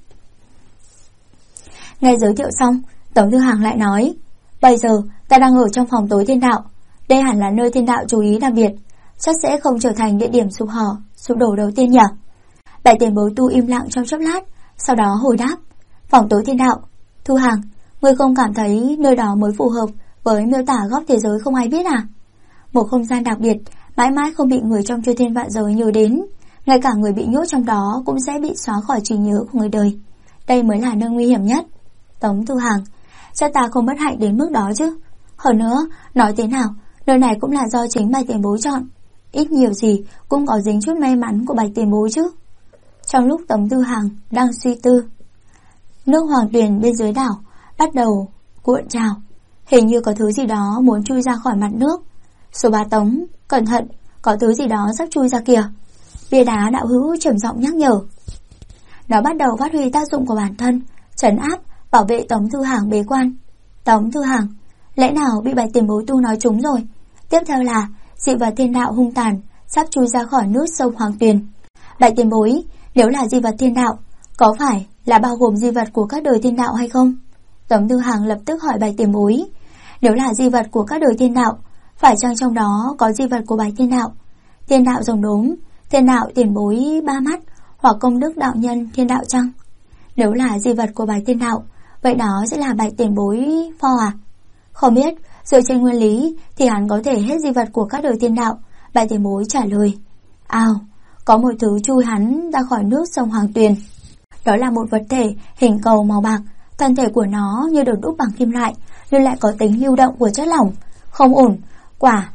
Nghe giới thiệu xong, Tống Thư Hàng lại nói, bây giờ ta đang ở trong phòng tối thiên đạo, đây hẳn là nơi thiên đạo chú ý đặc biệt, chắc sẽ không trở thành địa điểm sụp đổ đầu tiên nhỉ? Bạch tiền bối tu im lặng trong chốc lát, sau đó hồi đáp, phòng tối thiên đạo. Thư Hàng, ngươi không cảm thấy nơi đó mới phù hợp với miêu tả góc thế giới không ai biết à? Một không gian đặc biệt, mãi mãi không bị người trong chư thiên vạn giới nhớ đến, ngay cả người bị nhốt trong đó cũng sẽ bị xóa khỏi trí nhớ của người đời. Đây mới là nơi nguy hiểm nhất. Tống Thư Hàng, chắc ta không bất hạnh đến mức đó chứ. Hơn nữa, nói thế nào, nơi này cũng là do chính Bạch tiền bối chọn, ít nhiều gì cũng có dính chút may mắn của Bạch tiền bối chứ. Trong lúc Tống Thư Hàng đang suy tư, nước hoàng tuyền bên dưới đảo bắt đầu cuộn trào, hình như có thứ gì đó muốn chui ra khỏi mặt nước. Số 3 Tống, cẩn thận, có thứ gì đó sắp chui ra kìa. Bia đá đạo hữu trầm giọng nhắc nhở. Nó bắt đầu phát huy tác dụng của bản thân, trấn áp, bảo vệ Tống Thư Hàng bế quan. Tống Thư Hàng, lẽ nào bị Bạch tiền bối tu nói trúng rồi? Tiếp theo là dị vật thiên đạo hung tàn sắp chui ra khỏi nước sông Hoàng Tuyền. Bạch tiền bối, nếu là dị vật thiên đạo, có phải là bao gồm dị vật của các đời thiên đạo hay không? Tống Thư Hàng lập tức hỏi Bạch tiền bối, nếu là dị vật của các đời thiên đạo, phải chăng trong đó có dị vật của Bạch thiên đạo? Thiên đạo rồng đốm, thiên đạo tiền bối ba mắt, hoặc công đức đạo nhân thiên đạo chăng? Nếu là di vật của Bạch thiên đạo, vậy đó sẽ là Bạch tiền bối pho à? Không biết, dựa trên nguyên lý thì hắn có thể hết di vật của các đời thiên đạo. Bạch tiền bối trả lời, có một thứ chui hắn ra khỏi nước sông Hoàng Tuyền. Đó là một vật thể hình cầu màu bạc, thân thể của nó như được đúc bằng kim loại, nhưng lại có tính lưu động của chất lỏng. Không ổn, quả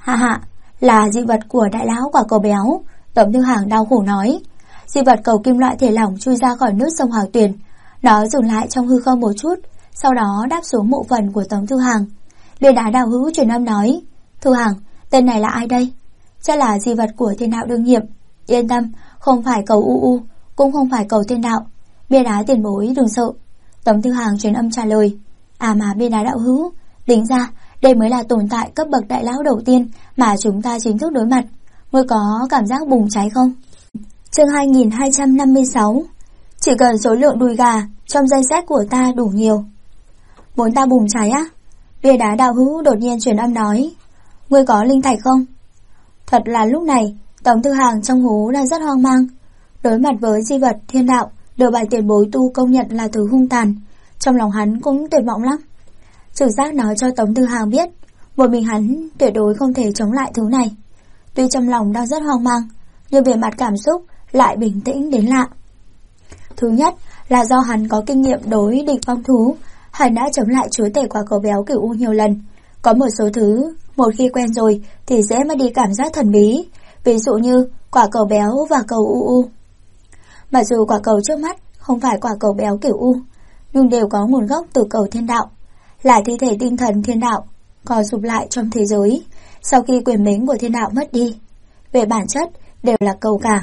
là dị vật của đại lão quả cầu béo. Tống Thư Hàng đau khổ nói, dị vật cầu kim loại thể lỏng chui ra khỏi nước sông Hoàng Tuyền. Nó dừng lại trong hư không một chút, sau đó đáp xuống mộ phần của Tống Thư Hàng. Bia đá đạo hữu truyền âm nói, Thư Hàng, tên này là ai đây? Chắc là dị vật của thiên đạo đương nhiệm. Yên tâm, không phải cầu UU, cũng không phải cầu thiên đạo. Bia đá tiền bối đừng sợ. Tống Thư Hàng truyền âm trả lời, mà bia đá đạo hữu, tính ra đây mới là tồn tại cấp bậc đại lão đầu tiên mà chúng ta chính thức đối mặt. Ngươi có cảm giác bùng cháy không? Chương 2256. Chỉ cần số lượng đùi gà trong danh sách của ta đủ nhiều. Muốn ta bùng cháy á? Bia đá đạo hữu đột nhiên truyền âm nói, ngươi có linh thạch không? Thật là lúc này Tống Thư Hàng trong hố đang rất hoang mang. Đối mặt với di vật thiên đạo được Bạch tiền bối tu công nhận là thứ hung tàn, trong lòng hắn cũng tuyệt vọng lắm. Trực giác nói cho Tống Thư Hàng biết, một mình hắn tuyệt đối không thể chống lại thứ này. Tuy trong lòng đang rất hoang mang, nhưng về mặt cảm xúc lại bình tĩnh đến lạ. Thứ nhất là do hắn có kinh nghiệm đối địch phong thú, hắn đã chống lại chúa tể quả cầu béo cửu U nhiều lần. Có một số thứ, một khi quen rồi thì dễ mất đi cảm giác thần bí, ví dụ như quả cầu béo và cầu UU. Mặc dù quả cầu trước mắt không phải quả cầu béo cửu U, nhưng đều có nguồn gốc từ cầu thiên đạo, là thi thể tinh thần thiên đạo, còn sụp lại trong thế giới sau khi quyền mến của thiên đạo mất đi. Về bản chất đều là cầu cả.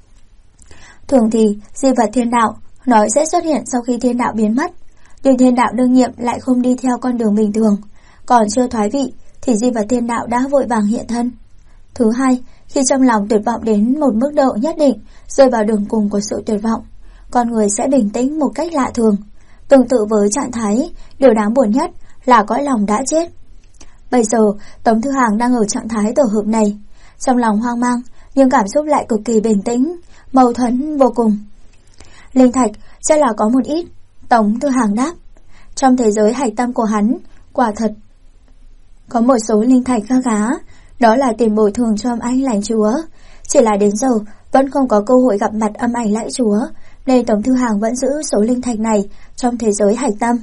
Thường thì di vật thiên đạo nói sẽ xuất hiện sau khi thiên đạo biến mất, nhưng thiên đạo đương nhiệm lại không đi theo con đường bình thường, còn chưa thoái vị thì di vật thiên đạo đã vội vàng hiện thân. Thứ hai, khi trong lòng tuyệt vọng đến một mức độ nhất định, rơi vào đường cùng của sự tuyệt vọng, con người sẽ bình tĩnh một cách lạ thường. Tương tự với trạng thái, điều đáng buồn nhất là cõi lòng đã chết. Bây giờ Tống Thư Hàng đang ở trạng thái tổ hợp này, trong lòng hoang mang, nhưng cảm xúc lại cực kỳ bình tĩnh, mâu thuẫn vô cùng. Linh thạch sẽ là có một ít, Tống Thư Hàng đáp. Trong thế giới hạch tâm của hắn, quả thật có một số linh thạch khá, đó là tiền bồi thường cho âm ảnh lãnh chúa. Chỉ là đến giờ vẫn không có cơ hội gặp mặt âm ảnh lãnh chúa, nên Tống Thư Hàng vẫn giữ số linh thạch này trong thế giới hạch tâm.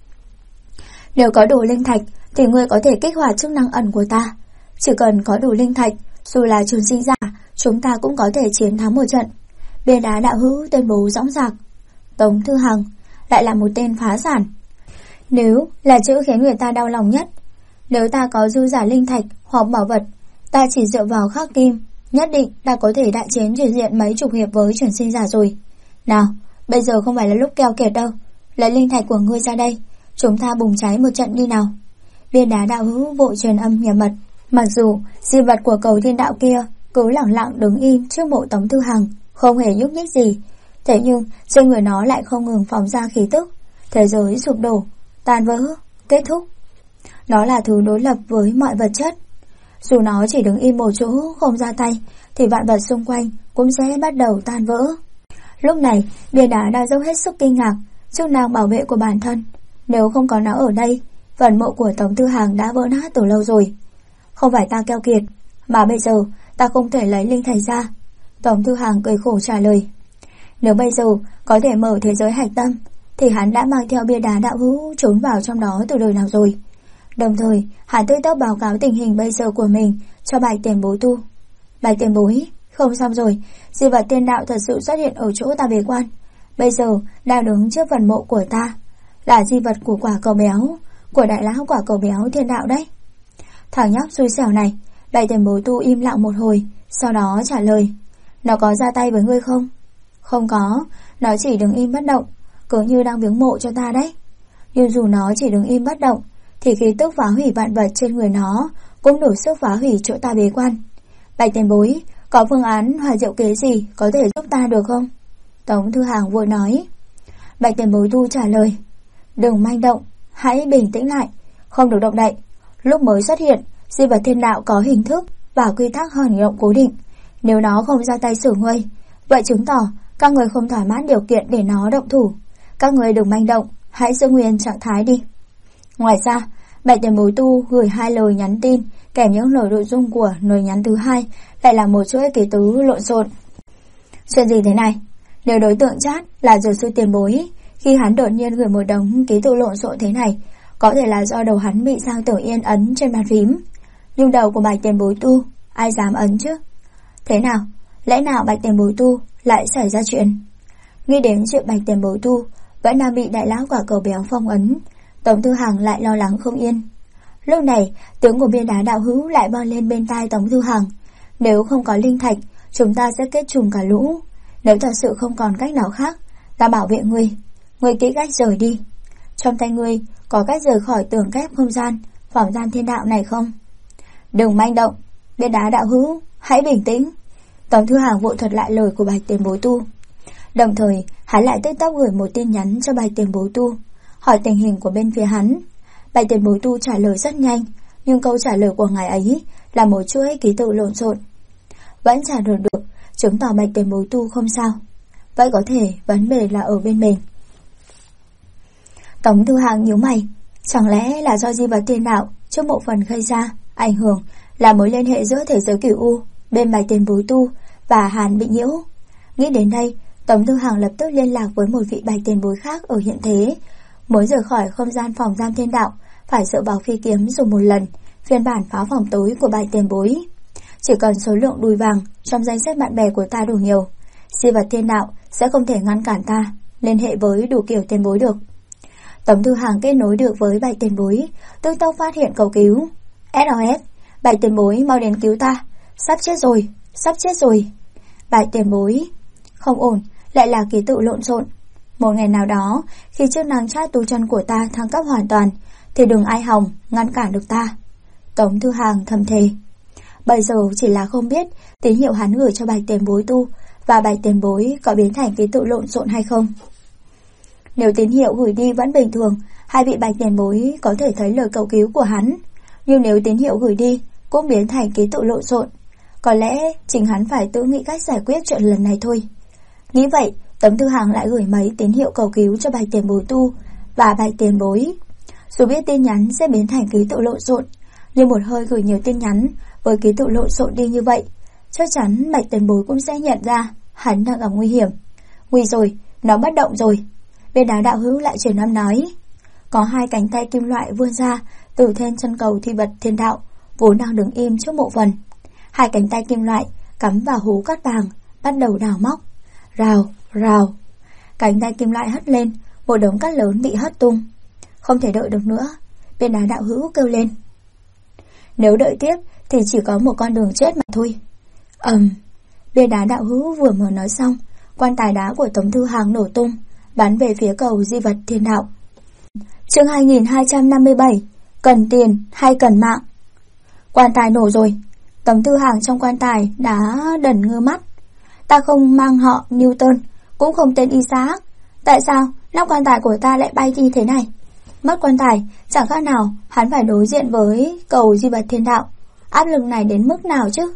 Nếu có đủ linh thạch thì ngươi có thể kích hoạt chức năng ẩn của ta. Chỉ cần có đủ linh thạch, dù là trường sinh giả, chúng ta cũng có thể chiến thắng một trận. Bia đá đạo hữu tuyên bố dõng dạc. Tống Thư Hàng lại là một tên phá sản. Nếu là chữ khiến người ta đau lòng nhất. Nếu ta có dư giả linh thạch hoặc bảo vật, ta chỉ dựa vào khắc kim, nhất định ta có thể đại chiến chuyển diện mấy chục hiệp với chuyển sinh giả rồi. Nào, bây giờ không phải là lúc keo kiệt đâu. Lấy linh thạch của ngươi ra đây, chúng ta bùng cháy một trận đi nào. Viên đá đạo hữu vội truyền âm nhập mật. Mặc dù di vật của cầu thiên đạo kia cứ lẳng lặng đứng im trước mộ Tống Thư Hàng, không hề nhúc nhích gì, thế nhưng trên người nó lại không ngừng phóng ra khí tức. Thế giới sụp đổ, tan vỡ, kết thúc. Nó là thứ đối lập với mọi vật chất. Dù nó chỉ đứng im một chỗ không ra tay, thì vạn vật xung quanh cũng sẽ bắt đầu tan vỡ. Lúc này bia đá đang dốc hết sức kinh ngạc chức năng bảo vệ của bản thân. Nếu không có nó ở đây, phần mộ của Tống Thư Hàng đã vỡ nát từ lâu rồi. Không phải ta keo kiệt, mà bây giờ ta không thể lấy linh thạch ra. Tống Thư Hàng cười khổ trả lời. Nếu bây giờ có thể mở thế giới hạch tâm, thì hắn đã mang theo bia đá đạo hữu trốn vào trong đó từ đời nào rồi. Đồng thời hắn tức tốc báo cáo tình hình bây giờ của mình cho Bạch Tiền Bối tu. Bạch Tiền Bối, không xong rồi, di vật tiên đạo thật sự xuất hiện ở chỗ ta bế quan, bây giờ đang đứng trước phần mộ của ta. Là di vật của quả cầu béo, của đại lão quả cầu béo thiên đạo đấy. Thằng nhóc xui xẻo này. Bạch Tiền Bối tu im lặng một hồi, sau đó trả lời. Nó có ra tay với ngươi không? Không có, nó chỉ đứng im bất động, cứ như đang viếng mộ cho ta đấy. Nhưng dù nó chỉ đứng im bất động, thì khí tức phá hủy vạn vật trên người nó cũng đủ sức phá hủy chỗ ta bế quan. Bạch Tiền Bối, có phương án hoặc diệu kế gì có thể giúp ta được không? Tống Thư Hàng vội nói. Bạch Tiền Bối tu trả lời. Đừng manh động, hãy bình tĩnh lại, không được động đậy. Lúc mới xuất hiện, di vật thiên đạo có hình thức và quy tắc hành động cố định. Nếu nó không ra tay xử ngươi, vậy chứng tỏ các người không thỏa mãn điều kiện để nó động thủ. Các người đừng manh động, hãy giữ nguyên trạng thái đi. Ngoài ra, Bạch Tiền Bối tu gửi 2 lời nhắn tin kèm những lời nội dung của lời nhắn thứ hai lại là một chuỗi ký tứ lộn xộn. Chuyện gì thế này? Nếu đối tượng chat là Dược Sư Tiền Bối, khi hắn đột nhiên gửi một đống ký tự lộn xộn thế này, có thể là do đầu hắn bị Giang Tử Yên ấn trên bàn phím. Nhưng đầu của Bạch Tiền Bối tu, ai dám ấn chứ? Thế nào? Lẽ nào Bạch Tiền Bối tu lại xảy ra chuyện? Nghĩ đến chuyện Bạch Tiền Bối tu vẫn đang bị đại lão quả cầu béo phong ấn, Tống Thư Hàng lại lo lắng không yên. Lúc này, tiếng của bia đá đạo hữu lại vang lên bên tai Tống Thư Hàng. Nếu không có linh thạch, chúng ta sẽ kết trùng cả lũ. Nếu thật sự không còn cách nào khác, ta bảo vệ ngươi. Ngươi nghĩ cách rời đi. Trong tay ngươi có cách rời khỏi tường kép không gian, phòng gian thiên đạo này không? Đừng manh động, bia đá đạo hữu, hãy bình tĩnh. Tống Thư Hàng vội thuật lại lời của Bạch Tiền Bối tu. Đồng thời, hắn lại tức tốc gửi một tin nhắn cho Bạch Tiền Bối tu, hỏi tình hình của bên phía hắn. Bạch Tiền Bối tu trả lời rất nhanh, nhưng câu trả lời của ngài ấy là một chuỗi ký tự lộn xộn. Vẫn trả lời được, chứng tỏ Bạch Tiền Bối tu không sao. Vậy có thể vấn đề là ở bên mình. Tống Thư Hàng nhíu mày, chẳng lẽ là do di vật thiên đạo trước mộ phần gây ra ảnh hưởng, là mối liên hệ giữa thế giới cửu u bên Bạch Tiền Bối tu và Hàn Bị Nhiễu. Nghĩ đến đây, Tống Thư Hàng lập tức liên lạc với một vị Bạch Tiền Bối khác ở hiện thế. Muốn rời khỏi không gian phòng giam thiên đạo, phải dựa vào phi kiếm dùng một lần, phiên bản phá phòng tối của Bạch Tiền Bối. Chỉ cần số lượng đùi vàng trong danh sách bạn bè của ta đủ nhiều, di vật thiên đạo sẽ không thể ngăn cản ta liên hệ với đủ kiểu tiền bối được. Tống Thư Hàng kết nối được với Bạch Tiền Bối, tức tốc phát hiện cầu cứu. SOS, Bạch Tiền Bối mau đến cứu ta, sắp chết rồi, sắp chết rồi. Bạch Tiền Bối, không ổn, lại là ký tự lộn xộn. Một ngày nào đó, khi chức năng chat tu chân của ta thăng cấp hoàn toàn, thì đừng ai hòng ngăn cản được ta. Tống Thư Hàng thầm thề. Bây giờ chỉ là không biết tín hiệu hắn gửi cho Bạch Tiền Bối tu và Bạch Tiền Bối có biến thành ký tự lộn xộn hay không. Nếu tín hiệu gửi đi vẫn bình thường, hai vị Bạch Tiền Bối có thể thấy lời cầu cứu của hắn. Nhưng nếu tín hiệu gửi đi cũng biến thành ký tự lộn xộn, Có lẽ chính hắn phải tự nghĩ cách giải quyết chuyện lần này thôi. Nghĩ vậy, Tống Thư Hàng lại gửi mấy tín hiệu cầu cứu cho Bạch Tiền Bối tu và Bạch Tiền Bối. Dù biết tin nhắn sẽ biến thành ký tự lộn xộn, nhưng một hơi gửi nhiều tin nhắn với ký tự lộn xộn đi như vậy, chắc chắn Bạch Tiền Bối cũng sẽ nhận ra hắn đang gặp nguy hiểm. Nguy rồi, nó bất động rồi. Bên đá đạo hữu lại truyền âm nói. Có hai cánh tay kim loại vươn ra từ trên chân cầu thi vật thiên đạo, vốn đang đứng im trước mộ phần. Hai cánh tay kim loại cắm vào hố cát vàng, bắt đầu đào móc. Rào, rào. Cánh tay kim loại hất lên, một đống cát lớn bị hất tung. Không thể đợi được nữa, bên đá đạo hữu kêu lên. Nếu đợi tiếp thì chỉ có một con đường chết mà thôi. Bên đá đạo hữu vừa mới nói xong, quan tài đá của Tống Thư Hàng nổ tung, bắn về phía cầu di vật thiên đạo. Chương 2257. Cần tiền hay cần mạng? Quan tài nổ rồi. Tống Thư Hàng trong quan tài đã đần ngơ mắt. Ta không mang họ Newton, cũng không tên Isaac. Tại sao nắp quan tài của ta lại bay đi thế này? Mất quan tài, chẳng khác nào hắn phải đối diện với cầu di vật thiên đạo. Áp lực này đến mức nào chứ?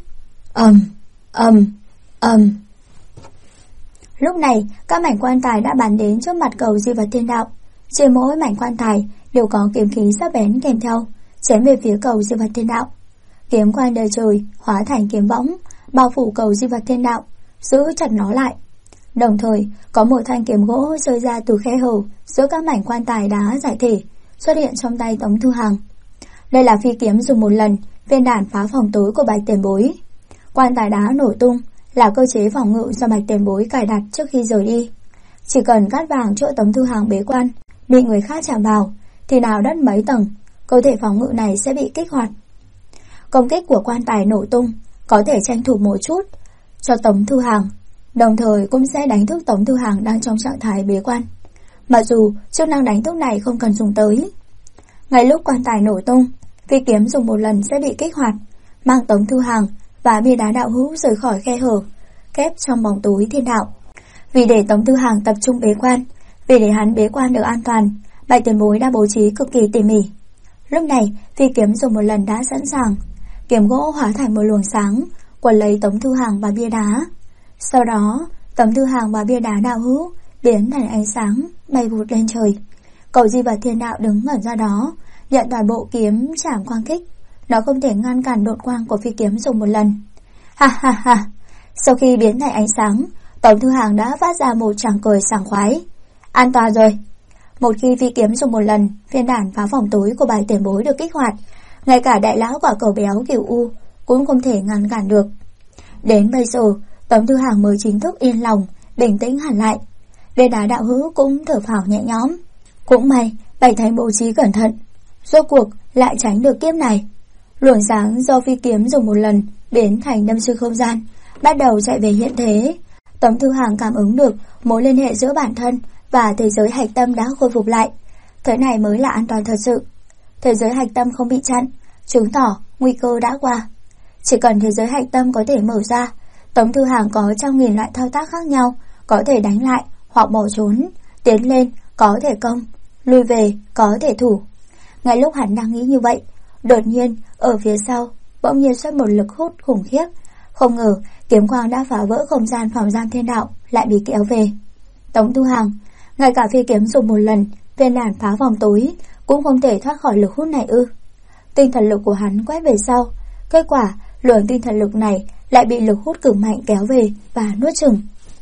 Lúc này, các mảnh quan tài đã bắn đến trước mặt cầu di vật thiên đạo. Trên mỗi mảnh quan tài đều có kiếm khí sắc bén kèm theo, chém về phía cầu di vật thiên đạo. Kiếm quang đời trời hóa thành kiếm võng, bao phủ cầu di vật thiên đạo, giữ chặt nó lại. Đồng thời, có một thanh kiếm gỗ rơi ra từ khe hở giữa các mảnh quan tài đá giải thể, xuất hiện trong tay Tống Thư Hàng. Đây là phi kiếm dùng một lần, viên đạn phá phòng tối của Bạch Tiền Bối. Quan tài đá nổ tung là cơ chế phòng ngự do Bạch Tiền Bối cài đặt trước khi rời đi. Chỉ cần cát vàng chỗ Tống Thư Hàng bế quan bị người khác chạm vào, thì nào đất mấy tầng, cơ thể phòng ngự này sẽ bị kích hoạt. Công kích của quan tài nổ tung có thể tranh thủ một chút cho Tống Thư Hàng, đồng thời cũng sẽ đánh thức Tống Thư Hàng đang trong trạng thái bế quan. Mặc dù chức năng đánh thức này không cần dùng tới. Ngay lúc quan tài nổ tung, phi kiếm dùng một lần sẽ bị kích hoạt, mang Tống Thư Hàng và bia đá đạo hữu rời khỏi khe hở kép trong bóng tối thiên đạo. Vì để Tống Thư Hàng tập trung bế quan, vì để hắn bế quan được an toàn, Bạch Tiền Bối đã bố trí cực kỳ tỉ mỉ. Lúc này, phi kiếm dùng một lần đã sẵn sàng. Kiếm gỗ hóa thành một luồng sáng, quấn lấy Tống Thư Hàng và bia đá. Sau đó, Tống Thư Hàng và bia đá đạo hữu biến thành ánh sáng, bay vụt lên trời. Cầu di vật thiên đạo đứng ngẩn ra đó, nhận toàn bộ kiếm chạm quang kích. Nó không thể ngăn cản độn quang của phi kiếm dùng một lần. Ha ha ha! Sau khi biến thành ánh sáng, Tống Thư Hàng đã phát ra một tràng cười sảng khoái. An toàn rồi! Một khi phi kiếm dùng một lần, phiên bản phá phòng tối của Bạch Tiền Bối được kích hoạt, ngay cả đại lão quả cầu béo Kiều U cũng không thể ngăn cản được. Đến bây giờ, Tống Thư Hàng mới chính thức yên lòng, bình tĩnh hẳn lại. Bên đá đạo hữu cũng thở phào nhẹ nhõm. Cũng may, Bạch Thánh bố trí cẩn thận, rốt cuộc lại tránh được kiếp này. Luồng sáng do phi kiếm dùng một lần biến thành đâm xuyên không gian, bắt đầu chạy về hiện thế. Tống Thư Hàng cảm ứng được mối liên hệ giữa bản thân và thế giới hạch tâm đã khôi phục lại. Thế này mới là an toàn thật sự. Thế giới hạch tâm không bị chặn, chứng tỏ nguy cơ đã qua. Chỉ cần thế giới hạch tâm có thể mở ra, Tống Thư Hàng có trăm nghìn loại thao tác khác nhau, có thể đánh lại hoặc bỏ trốn, tiến lên có thể công, lui về có thể thủ. Ngay lúc hắn đang nghĩ như vậy, đột nhiên ở phía sau bỗng nhiên xuất một lực hút khủng khiếp. Không ngờ kiếm quang đã phá vỡ không gian phòng giam thiên đạo lại bị kéo về. Tống Thư Hàng, ngay cả phi kiếm dùng một lần, viên đạn phá vòng tối cũng không thể thoát khỏi lực hút này ư? Tinh thần lực của hắn quét về sau, kết quả luồng tinh thần lực này lại bị lực hút cực mạnh kéo về và nuốt chửng.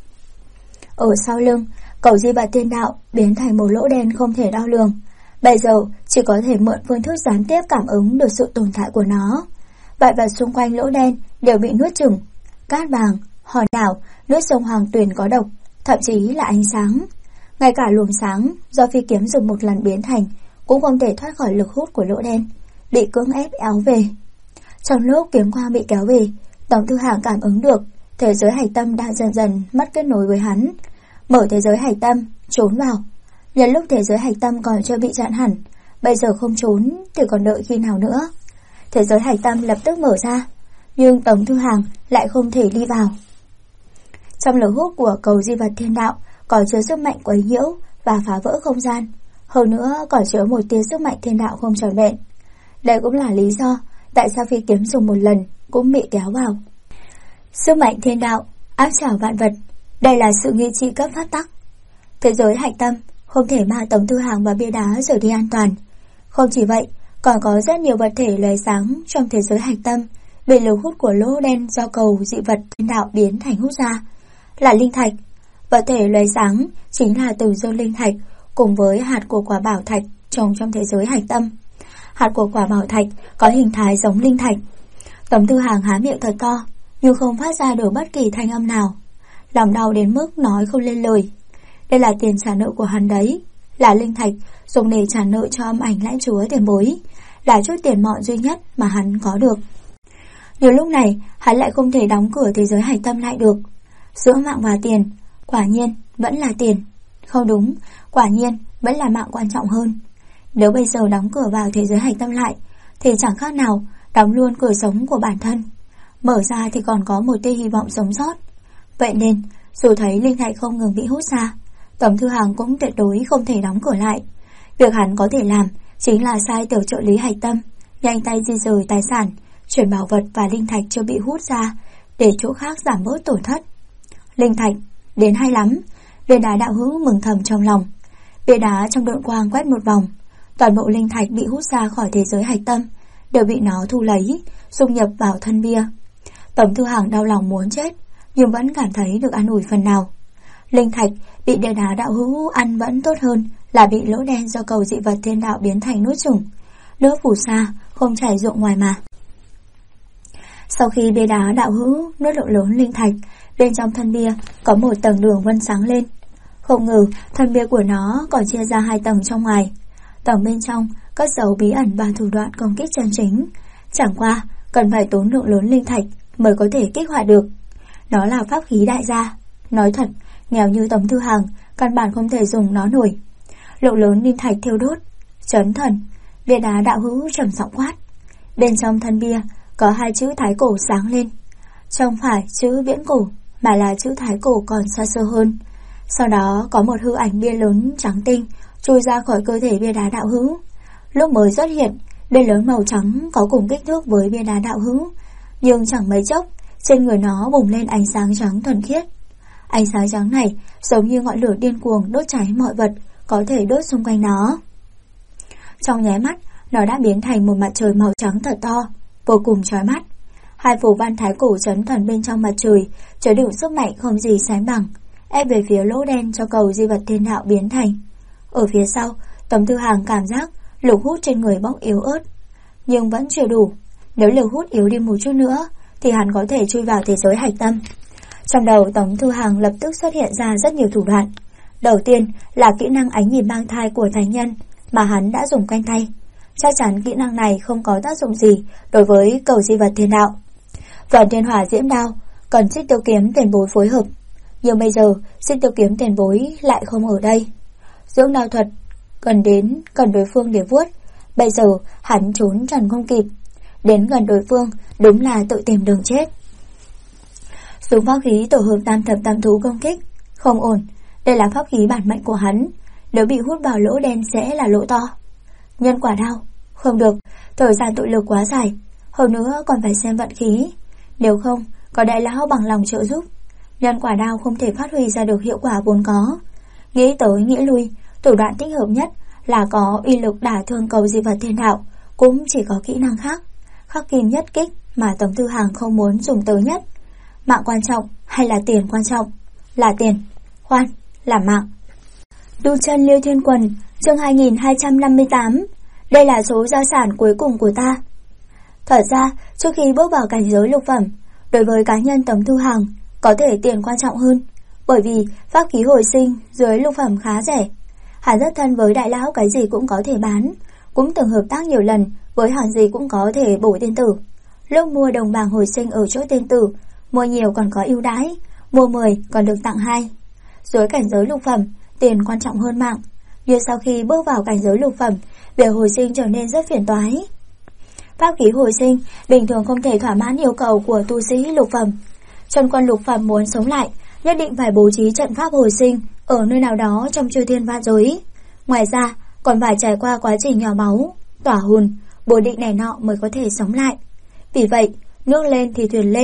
Ở sau lưng, cầu di vật thiên đạo biến thành một lỗ đen không thể đo lường. Bây giờ chỉ có thể mượn phương thức gián tiếp cảm ứng được sự tồn tại của nó. Vạn vật xung quanh lỗ đen đều bị nuốt chửng. Cát vàng, hòn đảo, nước sông Hoàng Tuyền có độc, thậm chí là ánh sáng. Ngay cả luồng sáng do phi kiếm dùng một lần biến thành cũng không thể thoát khỏi lực hút của lỗ đen, bị cưỡng ép éo về. Trong lúc kiếm quang bị kéo về, Tống Thư Hàng cảm ứng được thế giới hạch tâm đang dần dần mất kết nối với hắn. Mở thế giới hạch tâm, trốn vào. Nhân lúc thế giới hạch tâm còn chưa bị chặn hẳn, bây giờ không trốn thì còn đợi khi nào nữa. Thế giới hạch tâm lập tức mở ra, nhưng Tống Thư Hàng lại không thể đi vào. Trong lực hút của cầu di vật thiên đạo có chứa sức mạnh quấy nhiễu và phá vỡ không gian, hơn nữa còn chứa một tia sức mạnh thiên đạo không trọn vẹn. Đây cũng là lý do tại sao phi kiếm dùng một lần cũng bị kéo vào. Sức mạnh thiên đạo áp đảo vạn vật, đây là sự nghi trị cấp pháp tắc. Thế giới hạch tâm không thể mang Tống Thư Hàng và bia đá rời đi an toàn. Không chỉ vậy, còn có rất nhiều vật thể lóe sáng trong thế giới hạch tâm bị lực hút của lỗ đen do cầu dị vật thiên đạo biến thành hút ra, là linh thạch. Vật thể lóe sáng chính là từ dương linh thạch cùng với hạt của quả bảo thạch trồng trong thế giới hạch tâm. Hạt của quả bảo thạch có hình thái giống linh thạch. Tống Thư Hàng há miệng thật to, nhưng không phát ra được bất kỳ thanh âm nào. Lòng đau đến mức nói không lên lời. Đây là tiền trả nợ của hắn đấy, là linh thạch dùng để trả nợ cho âm ảnh lãnh chúa tiền bối, là chút tiền mọn duy nhất mà hắn có được. Nhưng lúc này hắn lại không thể đóng cửa thế giới hạch tâm lại được. Giữa mạng và tiền, quả nhiên vẫn là tiền. Không đúng, quả nhiên vẫn là mạng quan trọng hơn. Nếu bây giờ đóng cửa vào thế giới hạch tâm lại thì chẳng khác nào đóng luôn cửa sống của bản thân. Mở ra thì còn có một tia hy vọng sống sót. Vậy nên dù thấy linh thạch không ngừng bị hút ra, Tống Thư Hàng cũng tuyệt đối không thể đóng cửa lại. Việc hắn có thể làm chính là sai tiểu trợ lý hạch tâm nhanh tay di rời tài sản, chuyển bảo vật và linh thạch chưa bị hút ra để chỗ khác giảm bớt tổn thất. Linh thạch đến hay lắm. Bia đá đạo hữu mừng thầm trong lòng. Bia đá trong đội quang quét một vòng, toàn bộ linh thạch bị hút ra khỏi thế giới hạch tâm đều bị nó thu lấy, dung nhập vào thân bia. Tống Thư Hàng đau lòng muốn chết, nhưng vẫn cảm thấy được an ủi phần nào. Linh thạch bị bia đá đạo hữu ăn vẫn tốt hơn là bị lỗ đen do cầu dị vật thiên đạo biến thành nuốt chửng. Nước phù sa không chảy ruộng ngoài mà. Sau khi bia đá đạo hữu nuốt lượng lớn linh thạch, bên trong thân bia có một tầng đường vân sáng lên. Không ngờ thân bia của nó còn chia ra 2 tầng trong ngoài. Tầng bên trong cất giấu bí ẩn và thủ đoạn công kích chân chính, chẳng qua cần phải tốn lượng lớn linh thạch mới có thể kích hoạt được. Nó là pháp khí đại gia. Nói thật, nghèo như Tống Thư Hàng căn bản không thể dùng nó nổi. Lượng lớn linh thạch thiêu đốt. Chấn thần. Bia đá đạo hữu trầm giọng quát. Bên trong thân bia có 2 chữ thái cổ sáng lên. Không phải chữ viễn cổ mà là chữ thái cổ còn xa xưa hơn. Sau đó có một hư ảnh bia lớn trắng tinh chui ra khỏi cơ thể bia đá đạo hữu. Lúc mới xuất hiện, bia lớn màu trắng có cùng kích thước với bia đá đạo hữu, nhưng chẳng mấy chốc trên người nó bùng lên ánh sáng trắng thuần khiết. Ánh sáng trắng này giống như ngọn lửa điên cuồng đốt cháy mọi vật có thể đốt xung quanh nó. Trong nháy mắt, nó đã biến thành một mặt trời màu trắng thật to, vô cùng chói mắt. 2 phù văn thái cổ chấn thần bên trong mặt trời chứa đựng sức mạnh không gì sánh bằng, ép về phía lỗ đen cho cầu di vật thiên đạo biến thành. Ở phía sau, Tống Thư Hàng cảm giác lực hút trên người bỗng yếu ớt, nhưng vẫn chưa đủ. Nếu lực hút yếu đi một chút nữa thì hắn có thể chui vào thế giới hạch tâm. Trong đầu Tống Thư Hàng lập tức xuất hiện ra rất nhiều thủ đoạn. Đầu tiên là kỹ năng ánh nhìn mang thai của thánh nhân mà hắn đã dùng quanh tay. Chắc chắn kỹ năng này không có tác dụng gì đối với cầu di vật thiên đạo. Phần thiên hỏa diễm đao cần Xích Tiêu Kiếm tiền bối phối hợp, nhưng bây giờ Xích Tiêu Kiếm tiền bối lại không ở đây. Dưỡng đao thuật cần đối phương để vuốt. Bây giờ hắn trốn trần không kịp, đến gần đối phương đúng là tự tìm đường chết. Dùng pháp khí tổ hợp tam thập tam thú công kích. Không ổn, đây là pháp khí bản mệnh của hắn, nếu bị hút vào lỗ đen sẽ là lỗ to. Nhân quả đao, không được, thời gian tụ lực quá dài, hơn nữa còn phải xem vận khí. Nếu không, có đại lão bằng lòng trợ giúp, nhân quả đao không thể phát huy ra được hiệu quả vốn có. Nghĩ tới nghĩ lui, thủ đoạn thích hợp nhất là có uy lực đả thương cầu di vật thiên đạo, cũng chỉ có kỹ năng khác, khắc kim nhất kích mà Tống Thư Hàng không muốn dùng tới nhất. Mạng quan trọng hay là tiền quan trọng? Là tiền. Khoan, là mạng. Đu chân Liêu Thiên Quần, chương 2258. Đây là số gia sản cuối cùng của ta. Thật ra, trước khi bước vào cảnh giới lục phẩm, đối với cá nhân Tống Thư Hàng, có thể tiền quan trọng hơn, bởi vì pháp khí hồi sinh dưới lục phẩm khá rẻ. Hắn rất thân với đại lão, cái gì cũng có thể bán, cũng từng hợp tác nhiều lần với hàng gì cũng có thể bổ tiên tử. Lúc mua đồng bảng hồi sinh ở chỗ tiên tử, mua nhiều còn có ưu đãi, mua 10 còn được tặng 2. Dưới cảnh giới lục phẩm, tiền quan trọng hơn mạng, nhưng sau khi bước vào cảnh giới lục phẩm, việc hồi sinh trở nên rất phiền toái. Pháp khí hồi sinh bình thường không thể thỏa mãn yêu cầu của tu sĩ lục phẩm. Chân quân lục phẩm muốn sống lại, nhất định phải bố trí trận pháp hồi sinh ở nơi nào đó trong chư thiên vạn giới. Ngoài ra, còn phải trải qua quá trình nhỏ máu, tỏa hồn, bổ định này nọ mới có thể sống lại. Vì vậy, nước lên thì thuyền lên,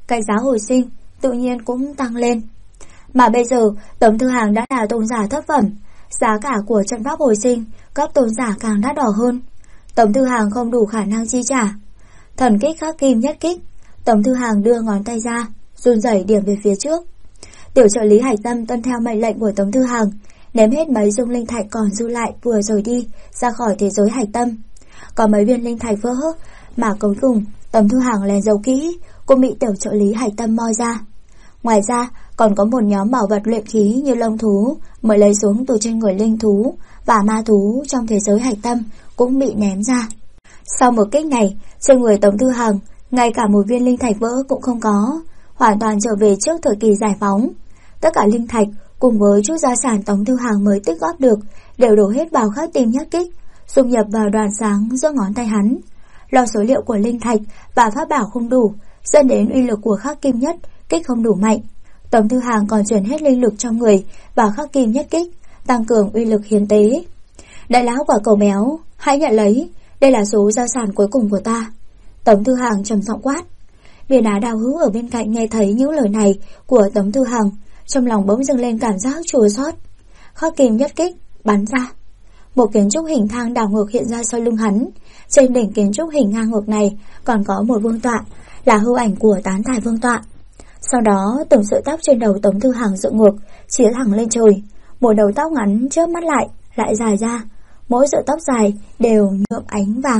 cái giá hồi sinh tự nhiên cũng tăng lên. Mà bây giờ Tống Thư Hàng đã là tôn giả thất phẩm, giá cả của trận pháp hồi sinh cấp tôn giả càng đắt đỏ hơn. Tống Thư Hàng không đủ khả năng chi trả. Thần kích khắc kim nhất kích. Tống Thư Hàng đưa ngón tay ra, run rẩy điểm về phía trước. Tiểu trợ lý Hải Tâm tuân theo mệnh lệnh của Tống Thư Hàng, ném hết mấy dung linh thạch còn dư lại vừa rồi đi ra khỏi thế giới Hải Tâm. Có mấy viên linh thạch vỡ mà cuối cùng Tống Thư Hàng lén giấu kỹ, cũng bị tiểu trợ lý Hải Tâm moi ra. Ngoài ra còn có một nhóm bảo vật luyện khí như lông thú mới lấy xuống từ trên người linh thú và ma thú trong thế giới Hải Tâm cũng bị ném ra. Sau một kích này, trên người Tống Thư Hàng ngay cả một viên linh thạch vỡ cũng không có, hoàn toàn trở về trước thời kỳ giải phóng. Tất cả linh thạch cùng với chút gia sản Tống Thư Hàng mới tích góp được đều đổ hết vào khắc kim nhất kích, dung nhập vào đoàn sáng giữa ngón tay hắn. Lo số liệu của linh thạch và pháp bảo không đủ, dẫn đến uy lực của khắc kim nhất kích không đủ mạnh. Tống Thư Hàng còn chuyển hết linh lực trong người vào khắc kim nhất kích, tăng cường uy lực hiến tế. Đại lão quả cầu béo, hãy nhận lấy, đây là số gia sản cuối cùng của ta. Tống Thư Hàng trầm giọng quát. Viên Á Đào Hữu ở bên cạnh nghe thấy những lời này của Tống Thư Hàng, trong lòng bỗng dâng lên cảm giác chua xót. Khắc kim nhất kích bắn ra, một kiến trúc hình thang đảo ngược hiện ra sau lưng hắn. Trên đỉnh kiến trúc hình ngang ngược này còn có một vương tọa, là hư ảnh của tán tài vương tọa. Sau đó từng sợi tóc trên đầu Tống Thư Hàng dựng ngược, chĩa thẳng lên trời. Một đầu tóc ngắn chớp mắt lại dài ra, mỗi sợi tóc dài đều nhuộm ánh vàng.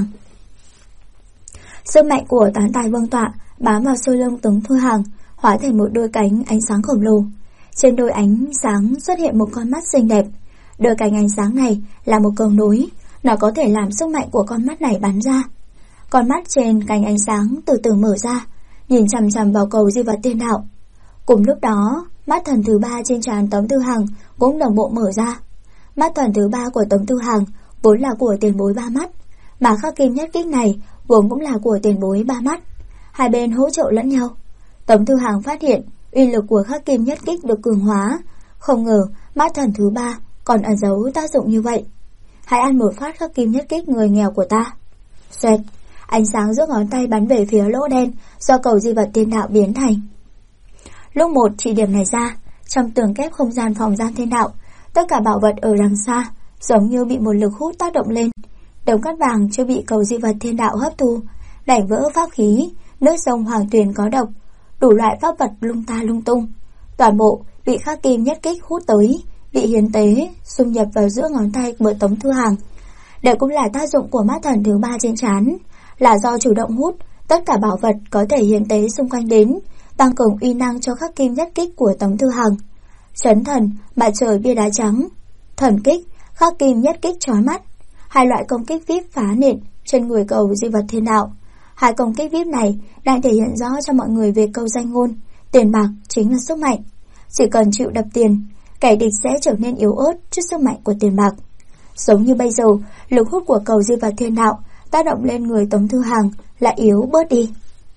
Sức mạnh của tán tài vương tọa bám vào xôi lông Tống Thư Hàng, hóa thành một đôi cánh ánh sáng khổng lồ. Trên đôi ánh sáng xuất hiện một con mắt xinh đẹp. Đôi cánh ánh sáng này là một cầu nối, nó có thể làm sức mạnh của con mắt này bắn ra. Con mắt trên cánh ánh sáng từ từ mở ra, nhìn chằm chằm vào cầu di vật tiên đạo. Cùng lúc đó, mắt thần thứ ba trên trán Tống Thư Hàng cũng đồng bộ mở ra. Mắt thần thứ ba của Tống Thư Hàng vốn là của tiền bối ba mắt, mà khắc kim nhất kích này vốn cũng là của tiền bối ba mắt. Hai bên hỗ trợ lẫn nhau. Tống Thư Hàng phát hiện uy lực của khắc kim nhất kích được cường hóa. Không ngờ mắt thần thứ ba còn ẩn giấu tác dụng như vậy. Hãy ăn một phát khắc kim nhất kích người nghèo của ta. Xoẹt, ánh sáng giữa ngón tay bắn về phía lỗ đen do cầu di vật tiên đạo biến thành. Lúc một chỉ điểm này ra, trong tường kép không gian phòng gian thiên đạo, tất cả bảo vật ở đằng xa giống như bị một lực hút tác động lên. Đống cát vàng chưa bị cầu di vật thiên đạo hấp thu, đẩy vỡ pháp khí, nước sông Hoàng Tuyền có độc, đủ loại pháp vật lung ta lung tung, toàn bộ bị khắc kim nhất kích hút tới, bị hiến tế, xung nhập vào giữa ngón tay của Tống Thư Hàng. Đây cũng là tác dụng của mắt thần thứ ba trên trán, là do chủ động hút tất cả bảo vật có thể hiến tế xung quanh đến, tăng cường uy năng cho khắc kim nhất kích của Tống Thư Hàng. Chấn thần, mặt trời bia đá trắng, thần kích, khắc kim nhất kích chói mắt, hai loại công kích VIP phá nện trên người cầu di vật thiên đạo. Hai công kích VIP này đang thể hiện rõ cho mọi người về câu danh ngôn, tiền bạc chính là sức mạnh. Chỉ cần chịu đập tiền, kẻ địch sẽ trở nên yếu ớt trước sức mạnh của tiền bạc. Giống như bây giờ, lực hút của cầu di vật thiên đạo tác động lên người Tống Thư Hàng lại yếu bớt đi.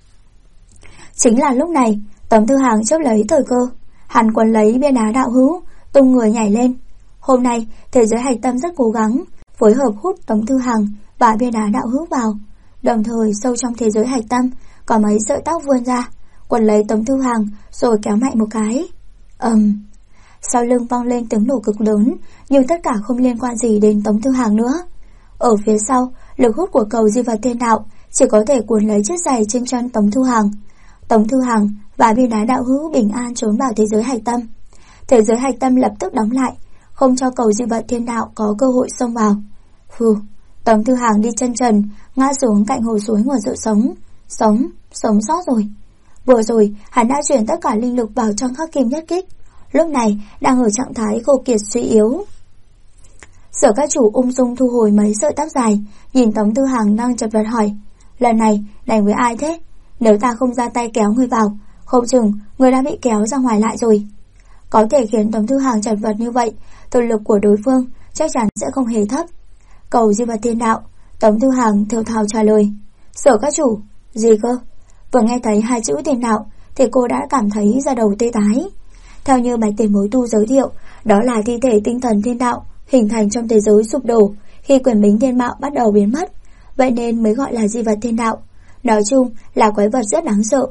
Chính là lúc này, Tống Thư Hàng chớp lấy thời cơ, hắn quấn lấy Viên Á Đạo Hữu, tung người nhảy lên. Hôm nay, thế giới Hải Tâm rất cố gắng phối hợp hút Tống Thư Hàng và Viên Á Đạo Hữu vào. Đồng thời sâu trong thế giới Hải Tâm có mấy sợi tóc vươn ra, quấn lấy Tống Thư Hàng rồi kéo mạnh một cái. Sau lưng vang lên tiếng nổ cực lớn, nhưng tất cả không liên quan gì đến Tống Thư Hàng nữa. Ở phía sau, lực hút của cầu di vật thiên đạo chỉ có thể cuốn lấy chiếc giày trên chân Tống Thư Hàng. Tống Thư Hàng và Viên Á Đạo Hữu bình an trốn vào thế giới Hải Tâm. Thế giới Hải Tâm lập tức đóng lại, không cho cầu di vật thiên đạo có cơ hội xông vào. Tống Thư Hàng đi chân trần, ngã xuống cạnh hồ suối nguồn sự sống. Sống sót rồi. Vừa rồi, hắn đã chuyển tất cả linh lực vào trong khắc kim nhất kích, lúc này đang ở trạng thái khô kiệt suy yếu. Sở các chủ ung dung thu hồi mấy sợi tóc dài, nhìn Tống Thư Hàng đang chật vật hỏi, lần này đánh với ai thế? Nếu ta không ra tay kéo người vào, không chừng người đã bị kéo ra ngoài lại rồi. Có thể khiến Tống Thư Hàng chật vật như vậy, thực lực của đối phương chắc chắn sẽ không hề thấp. Cầu di vật thiên đạo, Tống Thư Hàng thều thào trả lời. Sở các chủ, gì cơ? Vừa nghe thấy hai chữ thiên đạo thì cô đã cảm thấy da đầu tê tái. Theo như Bạch Tiền Bối Tu giới thiệu, đó là thi thể tinh thần thiên đạo hình thành trong thế giới sụp đổ khi quyền bính thiên mạo bắt đầu biến mất, vậy nên mới gọi là di vật thiên đạo. Nói chung là quái vật rất đáng sợ.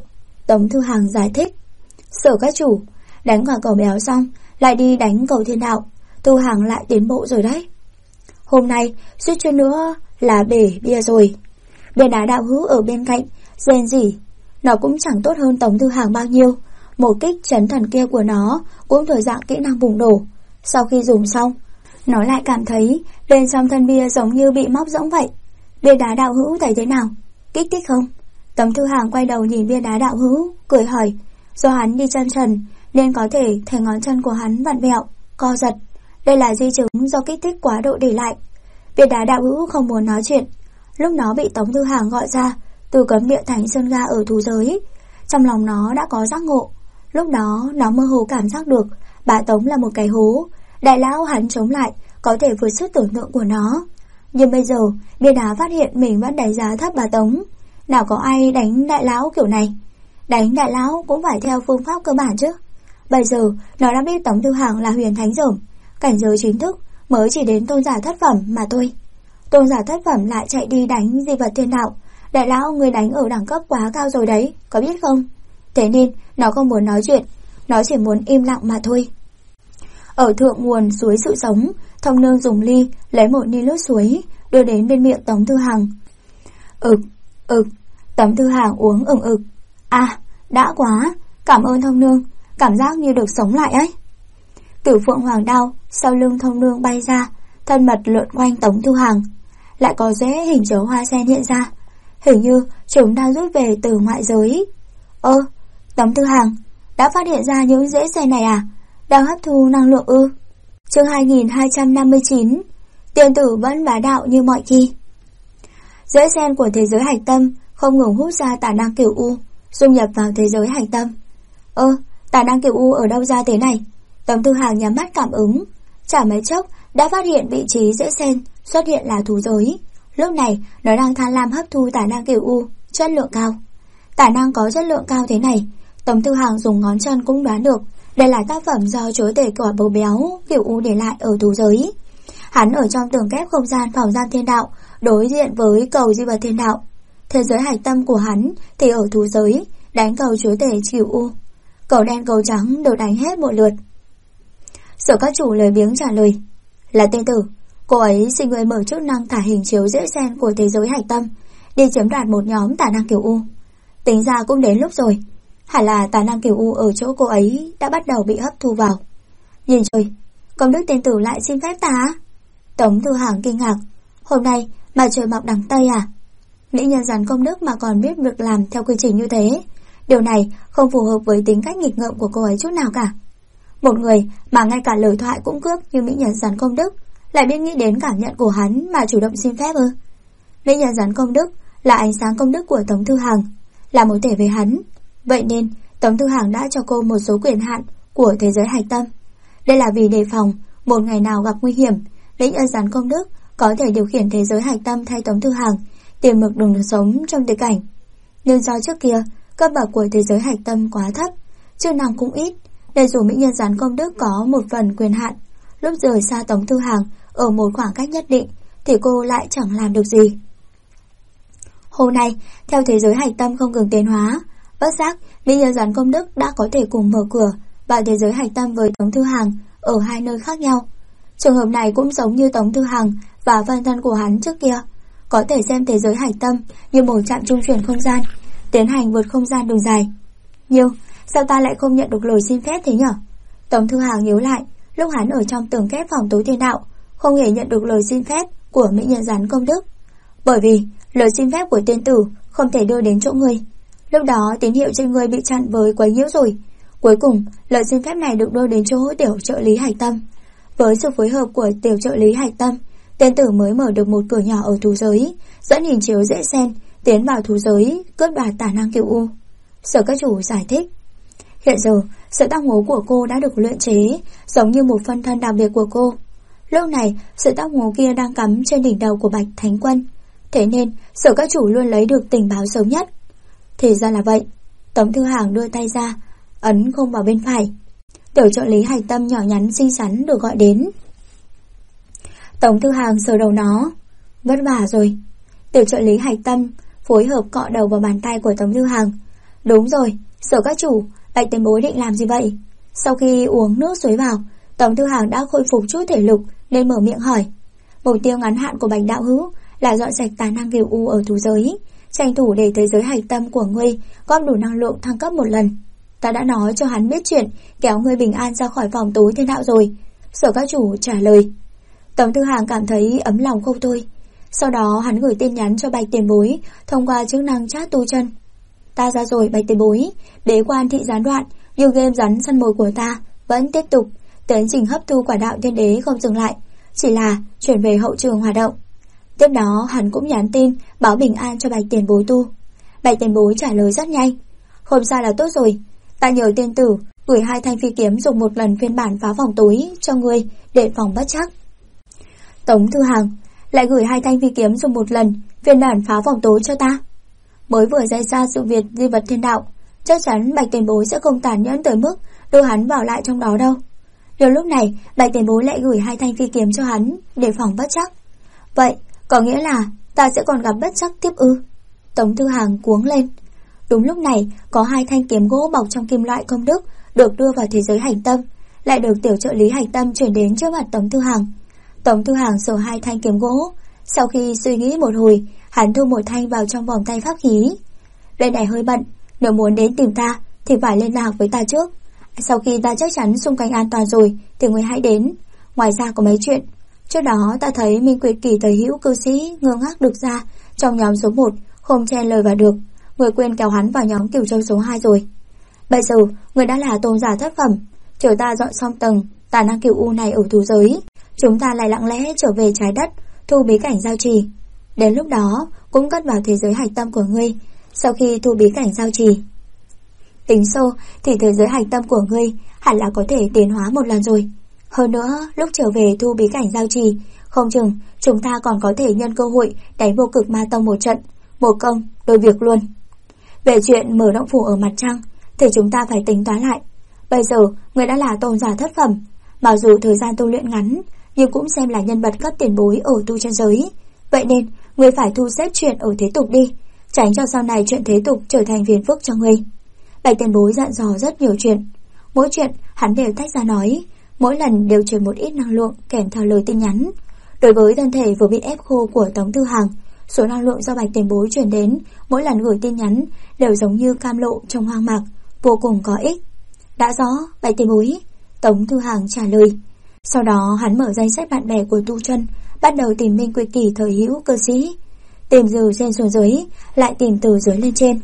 Tống Thư Hằng giải thích. Sở các chủ, đánh quả cầu béo xong lại đi đánh cầu thiên đạo, Thư Hằng lại tiến bộ rồi đấy. Hôm nay suýt chút nữa là bể bia rồi. Bia đá đạo hữu ở bên cạnh rên rỉ. Nó cũng chẳng tốt hơn Tống Thư Hằng bao nhiêu. Một kích chấn thần kia của nó cũng thuộc dạng kỹ năng bùng nổ. Sau khi dùng xong, nó lại cảm thấy bên trong thân bia giống như bị móc rỗng vậy. Bia đá đạo hữu thấy thế nào? Kích thích không? Tống Thư Hằng quay đầu nhìn bia đá đạo hữu, cười hỏi. Do hắn đi chân trần nên có thể thấy ngón chân của hắn vặn vẹo, co giật. Đây là di chứng do kích thích quá độ để lại. Bia đá đạo hữu không muốn nói chuyện. Lúc nó bị Tống Thư Hằng gọi ra từ cấm địa Thánh Sơn Ga ở thú giới, trong lòng nó đã có giác ngộ. Lúc đó nó mơ hồ cảm giác được bà Tống là một cái hố, đại lão hắn chống lại có thể vượt sức tưởng tượng của nó. Nhưng bây giờ bia đá phát hiện mình vẫn đánh giá thấp bà Tống. Nào có ai đánh đại lão kiểu này. Đánh đại lão cũng phải theo phương pháp cơ bản chứ. Bây giờ nó đã biết Tống Thư Hằng là huyền thánh dởm, cảnh giới chính thức mới chỉ đến tôn giả thất phẩm mà thôi. Tôn giả thất phẩm lại chạy đi đánh di vật thiên đạo. Đại lão người đánh ở đẳng cấp quá cao rồi đấy, có biết không? Thế nên nó không muốn nói chuyện, nó chỉ muốn im lặng mà thôi. Ở thượng nguồn suối sự sống, Thông Nương dùng ly lấy một ni nước suối đưa đến bên miệng Tống Thư Hằng. Tống Thư Hằng uống ực. À, đã quá, cảm ơn Thông Nương, cảm giác như được sống lại ấy. Cửu phượng hoàng đao sau lưng Thông Nương bay ra, thân mật lượn quanh Tống Thư Hằng. Lại có rễ hình chấu hoa sen hiện ra, hình như chúng đang rút về từ ngoại giới. Tống Thư Hằng đã phát hiện ra những rễ sen này à? Đang hấp thu năng lượng ư? Chương 2259. Tiên tử vẫn bá đạo như mọi khi. Rễ sen của thế giới hạch tâm không ngừng hút ra tà năng cửu u, dung nhập vào thế giới hạch tâm. Tà năng cửu u ở đâu ra thế này? Tống Thư Hằng nhắm mắt cảm ứng, chả mấy chốc đã phát hiện vị trí rễ sen xuất hiện là thú giới. Lúc này nó đang tham lam hấp thu tà năng cửu u chất lượng cao. Tà năng có chất lượng cao thế này, Tống Thư Hằng dùng ngón chân cũng đoán được đây là tác phẩm do chúa tể quả bầu béo cửu u để lại ở thú giới. Hắn ở trong tường kép không gian phòng gian thiên đạo, đối diện với cầu di vật thiên đạo. Thế giới hạch tâm của hắn thì ở thú giới, đánh cầu chúa tể cửu u. Cầu đen cầu trắng đều đánh hết một lượt. Sở các chủ lời biếng trả lời. Là tiên tử, cô ấy xin người mở chức năng thả hình chiếu rễ sen của thế giới hạch tâm, đi chiếm đoạt một nhóm tà năng cửu u. Tính ra cũng đến lúc rồi. Hẳn là tà năng cửu u ở chỗ cô ấy đã bắt đầu bị hấp thu vào. Nhìn trời, công đức tiên tử lại xin phép ta. Tống Thư Hằng kinh ngạc. Hôm nay mà trời mọc đằng Tây à? Mỹ nhân rắn công đức mà còn biết việc làm theo quy trình như thế. Điều này không phù hợp với tính cách nghịch ngợm của cô ấy chút nào cả. Một người mà ngay cả lời thoại cũng cướp như mỹ nhân rắn công đức lại biết nghĩ đến cảm nhận của hắn mà chủ động xin phép ư? Mỹ nhân rắn công đức là ánh sáng công đức của Tống Thư Hằng, là một thể với hắn. Vậy nên Tống Thư Hằng đã cho cô một số quyền hạn của thế giới hạch tâm. Đây là vì đề phòng một ngày nào gặp nguy hiểm, Mỹ nhân rắn công đức có thể điều khiển thế giới hạch tâm thay Tống Thư Hằng tìm được đường sống trong tuyệt cảnh. Nhưng do trước kia cấp bậc của thế giới hạch tâm quá thấp, chức năng cũng ít, nên dù mỹ nhân rắn công đức có một phần quyền hạn, lúc rời xa Tống Thư Hằng ở một khoảng cách nhất định thì cô lại chẳng làm được gì. Hôm nay, theo thế giới hạch tâm không ngừng tiến hóa, bất giác mỹ nhân rắn công đức đã có thể cùng mở cửa vào thế giới hạch tâm với Tống Thư Hằng ở hai nơi khác nhau. Trường hợp này cũng giống như Tống Thư Hằng và phân thân của hắn trước kia, có thể xem thế giới hạch tâm như một trạm trung chuyển không gian, tiến hành vượt không gian đường dài. Nhưng sao ta lại không nhận được lời xin phép thế nhở? Tống Thư Hằng nhớ lại lúc hắn ở trong tường kép phòng tối thiên đạo, không hề nhận được lời xin phép của mỹ nhân rắn công đức. Bởi vì lời xin phép của tiên tử không thể đưa đến chỗ ngươi. Lúc đó tín hiệu trên ngươi bị chặn với quấy nhiễu rồi. Cuối cùng lời xin phép này được đưa đến chỗ tiểu trợ lý hạch tâm. Với sự phối hợp của tiểu trợ lý hạch tâm, tiên tử mới mở được một cửa nhỏ ở thú giới, dẫn hình chiếu rễ sen tiến vào thú giới, cướp đoạt tà năng cửu u. Sở các chủ giải thích. Hiện giờ sự tác ngố của cô đã được luyện chế giống như một phân thân đặc biệt của cô. Lúc này sự tác ngố kia đang cắm trên đỉnh đầu của Bạch Thánh Quân, thế nên sở các chủ luôn lấy được tình báo sớm nhất. Thì ra là vậy. Tống Thư Hằng đưa tay ra, ấn không vào bên phải. Tiểu trợ lý hạch tâm nhỏ nhắn xinh xắn được gọi đến. Tống Thư Hằng sờ đầu nó. Vất vả rồi. Tiểu trợ lý hạch tâm phối hợp cọ đầu vào bàn tay của Tống Thư Hằng. Đúng rồi, Sở các chủ, Bạch tiền bối định làm gì vậy? Sau khi uống nước suối vào, Tống Thư Hàng đã khôi phục chút thể lực nên mở miệng hỏi. Mục tiêu ngắn hạn của Bạch đạo hữu là dọn sạch tài năng cửu u ở thú giới, tranh thủ để thế giới hạch tâm của ngươi góp đủ năng lượng thăng cấp một lần. Ta đã nói cho hắn biết chuyện kéo ngươi bình an ra khỏi vòng tối thiên đạo rồi. Sở các chủ trả lời. Tống Thư Hàng cảm thấy ấm lòng không thôi. Sau đó hắn gửi tin nhắn cho Bạch tiền bối thông qua chức năng chat tu chân. Ta ra rồi Bạch tiền bối, bế quan thị gián đoạn, nhưng game rắn săn mồi của ta vẫn tiếp tục. Tiến trình hấp thu quả đạo thiên đế không dừng lại, chỉ là chuyển về hậu trường hoạt động. Tiếp đó hắn cũng nhắn tin báo bình an cho Bạch tiền bối tu. Bạch tiền bối trả lời rất nhanh. Không sao là tốt rồi. Ta nhờ tiên tử gửi 2 thanh phi kiếm dùng một lần phiên bản phá vòng tối cho ngươi để phòng bất trắc. Tống Thư Hàng lại gửi 2 thanh phi kiếm dùng một lần phiên bản phá vòng tối cho ta. Mới vừa xảy ra sự việc di vật thiên đạo, chắc chắn Bạch tiền bối sẽ không tàn nhẫn tới mức đưa hắn vào lại trong đó đâu. Điều lúc này Bạch tiền bối lại gửi 2 thanh phi kiếm cho hắn để phòng bất trắc. Vậy có nghĩa là ta sẽ còn gặp bất trắc tiếp ư? Tống Thư Hàng cuống lên. Đúng lúc này có 2 thanh kiếm gỗ bọc trong kim loại công đức được đưa vào thế giới hành tâm, lại được tiểu trợ lý hành tâm chuyển đến trước mặt Tống Thư Hàng. Tống Thư Hàng sờ 2 thanh kiếm gỗ. Sau khi suy nghĩ một hồi, hắn thu một thanh vào trong vòng tay pháp khí. Bên này hơi bận, nếu muốn đến tìm ta thì phải liên lạc với ta trước. Sau khi ta chắc chắn xung quanh an toàn rồi thì người hãy đến. Ngoài ra có mấy chuyện. Trước đó ta thấy Minh Quyệt Kỳ thời hữu cư sĩ ngơ ngác được ra trong nhóm số 1, không chen lời vào được. Người quên kéo hắn vào nhóm Cửu Châu số 2 rồi. Bây giờ người đã là tôn giả thất phẩm, chờ ta dọn xong tầng tài năng cửu u này ở thú giới, chúng ta lại lặng lẽ trở về trái đất thu bí cảnh giao trì. Đến lúc đó cũng cất vào thế giới hạch tâm của ngươi. Sau khi thu bí cảnh giao trì, tính sâu thì thế giới hạch tâm của ngươi hẳn là có thể tiến hóa một lần rồi. Hơn nữa lúc trở về thu bí cảnh giao trì, không chừng chúng ta còn có thể nhân cơ hội đánh vô cực ma tông một trận, một công đôi việc luôn. Về chuyện mở động phủ ở mặt trăng thì chúng ta phải tính toán lại. Bây giờ người đã là tôn giả thất phẩm, mặc dù thời gian tu luyện ngắn nhưng cũng xem là nhân vật cấp tiền bối ở tu chân giới. Vậy nên người phải thu xếp chuyện ở thế tục đi, tránh cho sau này chuyện thế tục trở thành phiền phức cho người. Bạch tiền bối dặn dò rất nhiều chuyện, mỗi chuyện hắn đều tách ra nói, mỗi lần đều truyền một ít năng lượng kèm theo lời tin nhắn. Đối với thân thể vừa bị ép khô của Tống Thư Hàng, số năng lượng do Bạch tiền bối truyền đến mỗi lần gửi tin nhắn đều giống như cam lộ trong hoang mạc, vô cùng có ích. Đã rõ Bạch tiền bối, Tống Thư Hàng trả lời. Sau đó hắn mở danh sách bạn bè của tu chân, bắt đầu tìm Minh Quyệt Kỳ thời hữu cơ sĩ, tìm từ trên xuống dưới, lại tìm từ dưới lên trên.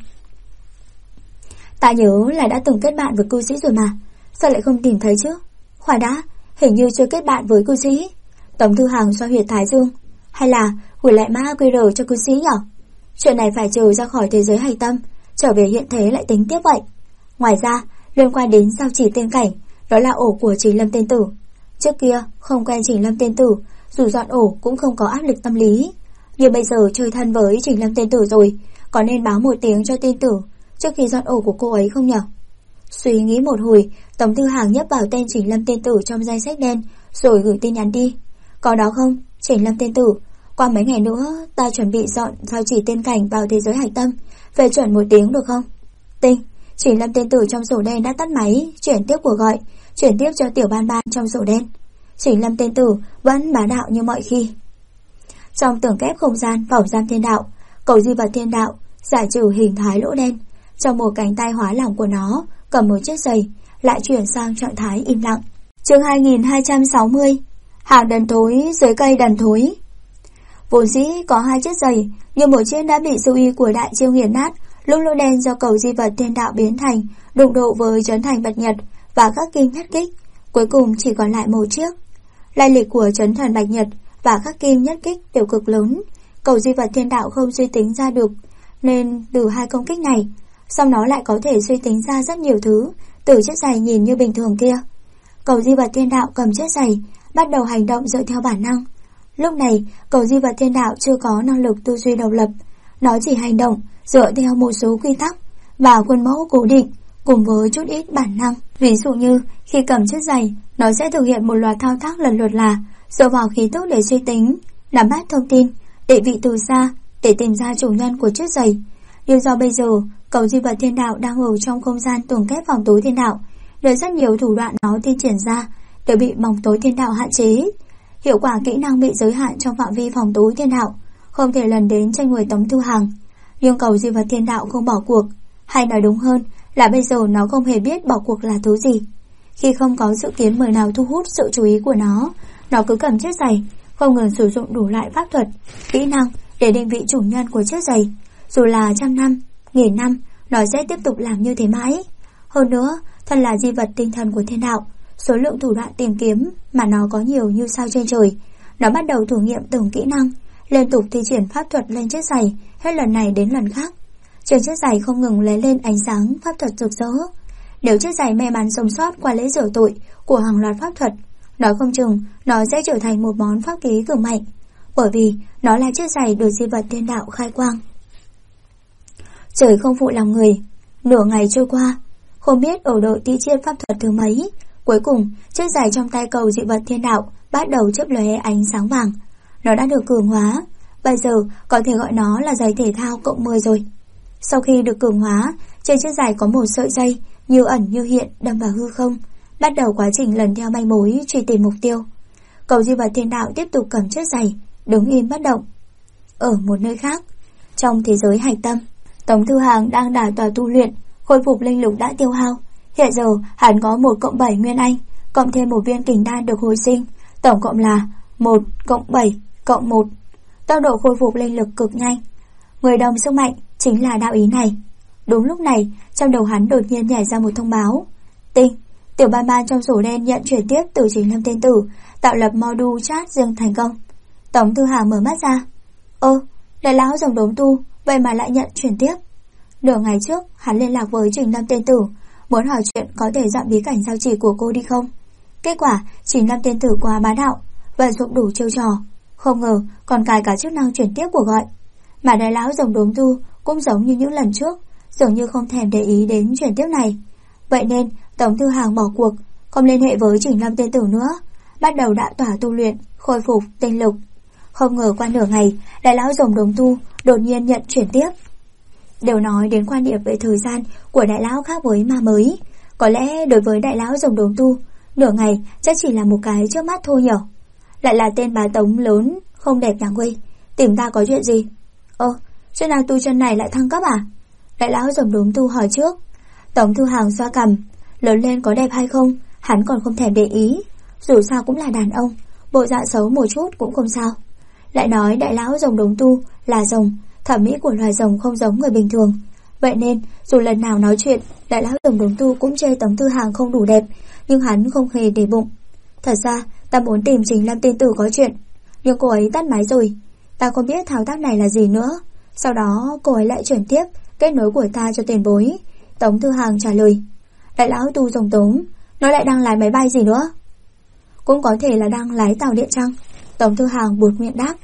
Ta nhớ là đã từng kết bạn với cư sĩ rồi mà, sao lại không tìm thấy chứ? Khoan đã, hình như chưa kết bạn với cư sĩ. Tống Thư Hàng xoa huyệt thái dương. Hay là gửi lại mã QR cho cư sĩ nhỉ? Chuyện này phải chờ ra khỏi thế giới hành tâm, trở về hiện thế lại tính tiếp vậy. Ngoài ra liên quan đến giao chỉ tiên cảnh, đó là ổ của Trình Lâm tiên tử. Trước kia không quen Trình Lâm tiên tử, dù dọn ổ cũng không có áp lực tâm lý. Nhưng bây giờ chơi thân với Trình Lâm tiên tử rồi, có nên báo một tiếng cho tiên tử trước khi dọn ổ của cô ấy không nhỉ? Suy nghĩ một hồi, Tống Thư Hàng nhấp vào tên Trình Lâm tiên tử trong danh sách đen rồi gửi tin nhắn đi. Có đó không, Trình Lâm tiên tử? Qua mấy ngày nữa ta chuẩn bị dọn giao chỉ tiên cảnh vào thế giới hải tâm, về chuẩn một tiếng được không? Tinh, Trình Lâm tiên tử trong sổ đen đã tắt máy, chuyển tiếp cuộc gọi, chuyển tiếp cho Tiểu Ban Ban trong sổ đen. Trình Lâm tiên tử vẫn bá đạo như mọi khi. Trong tường kép không gian phòng giam thiên đạo, cầu di vật thiên đạo giải trừ hình thái lỗ đen. Trong một cánh tay hóa lỏng của nó cầm một chiếc giày, lại chuyển sang trạng thái im lặng. Chương 2260, hàng đần thối dưới cây đần thối. Vốn dĩ có 2 chiếc giày, nhưng một chiếc đã bị sư uy của đại chiêu nghiền nát, lúc lỗ đen do cầu di vật thiên đạo biến thành đụng độ với trấn thành bạch nhật và các kim nhất kích, cuối cùng chỉ còn lại một chiếc. Lai lịch của trấn thần bạch nhật và các kim nhất kích đều cực lớn, cầu di vật thiên đạo không suy tính ra được, nên từ 2 công kích này, song nó lại có thể suy tính ra rất nhiều thứ từ chiếc giày nhìn như bình thường kia. Cầu di vật thiên đạo cầm chiếc giày, bắt đầu hành động dựa theo bản năng. Lúc này, cầu di vật thiên đạo chưa có năng lực tư duy độc lập, nó chỉ hành động dựa theo một số quy tắc và khuôn mẫu cố định cùng với chút ít bản năng. Ví dụ như khi cầm chiếc giày, nó sẽ thực hiện một loạt thao tác lần lượt là dựa vào khí tức để suy tính, nắm bắt thông tin, định vị từ xa để tìm ra chủ nhân của chiếc giày. Nhưng do bây giờ cầu di vật thiên đạo đang ở trong không gian tường kép phòng tối thiên đạo, nên rất nhiều thủ đoạn nó thi triển ra đều bị bóng tối thiên đạo hạn chế. Hiệu quả kỹ năng bị giới hạn trong phạm vi phòng tối thiên đạo, không thể lần đến trên người Tống Thư Hằng. Nhưng cầu di vật thiên đạo không bỏ cuộc, hay nói đúng hơn là bây giờ nó không hề biết bỏ cuộc là thứ gì. Khi không có sự kiến mời nào thu hút sự chú ý của nó cứ cầm chiếc giày, không ngừng sử dụng đủ loại pháp thuật, kỹ năng để định vị chủ nhân của chiếc giày. Dù là 100 năm, 1000 năm, nó sẽ tiếp tục làm như thế mãi. Hơn nữa, thân là di vật tinh thần của thiên đạo, số lượng thủ đoạn tìm kiếm mà nó có nhiều như sao trên trời. Nó bắt đầu thử nghiệm từng kỹ năng, liên tục thi triển pháp thuật lên chiếc giày, hết lần này đến lần khác. Trên chiếc giày không ngừng lóe lên ánh sáng pháp thuật rực rỡ. Nếu chiếc giày may mắn sống sót qua lễ rửa tội của hàng loạt pháp thuật, nói không chừng nó sẽ trở thành một món pháp khí cường mạnh, bởi vì nó là chiếc giày được di vật thiên đạo khai quang. Trời không phụ lòng người, nửa ngày trôi qua, không biết ở đội thi triển pháp thuật thứ mấy, cuối cùng chiếc giày trong tay cầu dị vật thiên đạo bắt đầu chớp lóe ánh sáng vàng. Nó đã được cường hóa, bây giờ có thể gọi nó là giày thể thao cộng 10 rồi. Sau khi được cường hóa, trên chiếc giày có một sợi dây như ẩn như hiện đâm vào hư không, bắt đầu quá trình lần theo manh mối truy tìm mục tiêu. Cầu di vật thiên đạo tiếp tục cầm chiếc giày, đứng im bất động. Ở một nơi khác, trong thế giới hạch tâm, Tống Thư Hằng đang đả tọa tu luyện, khôi phục linh lực đã tiêu hao. Hiện giờ hắn có 1+7 nguyên anh, cộng thêm một viên kình đan được hồi sinh, tổng cộng là 1+7+1. Tốc độ khôi phục linh lực cực nhanh. Người đồng sức mạnh chính là đạo ý này. Đúng lúc này, trong đầu hắn đột nhiên nhảy ra một thông báo. Tinh, tiểu ban ban trong sổ đen nhận chuyển tiếp từ Trình Lâm Tiên Tử, tạo lập module chat riêng thành công. Tống Thư Hằng mở mắt ra. Đại lão rồng đốm tu, vậy mà lại nhận chuyển tiếp. Nửa ngày trước, hắn liên lạc với Trình Lâm Tiên Tử, muốn hỏi chuyện có thể dọn bí cảnh giao chỉ của cô đi không. Kết quả, Trình Lâm Tiên Tử quá bá đạo, vận dụng đủ chiêu trò, không ngờ còn cài cả chức năng chuyển tiếp của gọi. Mà đại lão rồng đốm tu cũng giống như những lần trước, dường như không thèm để ý đến chuyển tiếp này. Vậy nên Tống Thư Hằng bỏ cuộc, không liên hệ với Trình Lâm Tiên Tử nữa, bắt đầu đạ tỏa tu luyện, khôi phục tinh lực. Không ngờ qua nửa ngày, đại lão rồng đốm tu đột nhiên nhận chuyển tiếp. Đều nói đến quan điểm về thời gian của đại lão khác với ma mới. Có lẽ đối với đại lão rồng đốm tu, nửa ngày chắc chỉ là một cái trước mắt thôi nhở. Lại là tên bá Tống lớn không đẹp nhà quê, tìm ta có chuyện gì? Chuyện nào tu chân này lại thăng cấp à? Đại lão rồng đốm tu hỏi trước. Tống Thư Hằng xoa cằm, lớn lên có đẹp hay không hắn còn không thèm để ý, dù sao cũng là đàn ông, bộ dạng xấu một chút cũng không sao. Lại nói đại lão rồng đốm tu là rồng, thẩm mỹ của loài rồng không giống người bình thường. Vậy nên dù lần nào nói chuyện, đại lão rồng đốm tu cũng chê Tống Thư Hằng không đủ đẹp, nhưng hắn không hề để bụng. Thật ra ta muốn tìm Trình Lâm Tiên Tử có chuyện, nhưng cô ấy tắt máy rồi, ta không biết thao tác này là gì nữa. Sau đó cô ấy lại chuyển tiếp kết nối của ta cho tiền bối. Tống Thư Hằng trả lời. Đại lão tu rồng Tống, nó lại đang lái máy bay gì nữa? Cũng có thể là đang lái tàu điện chăng? Tống Thư Hằng buột miệng đáp.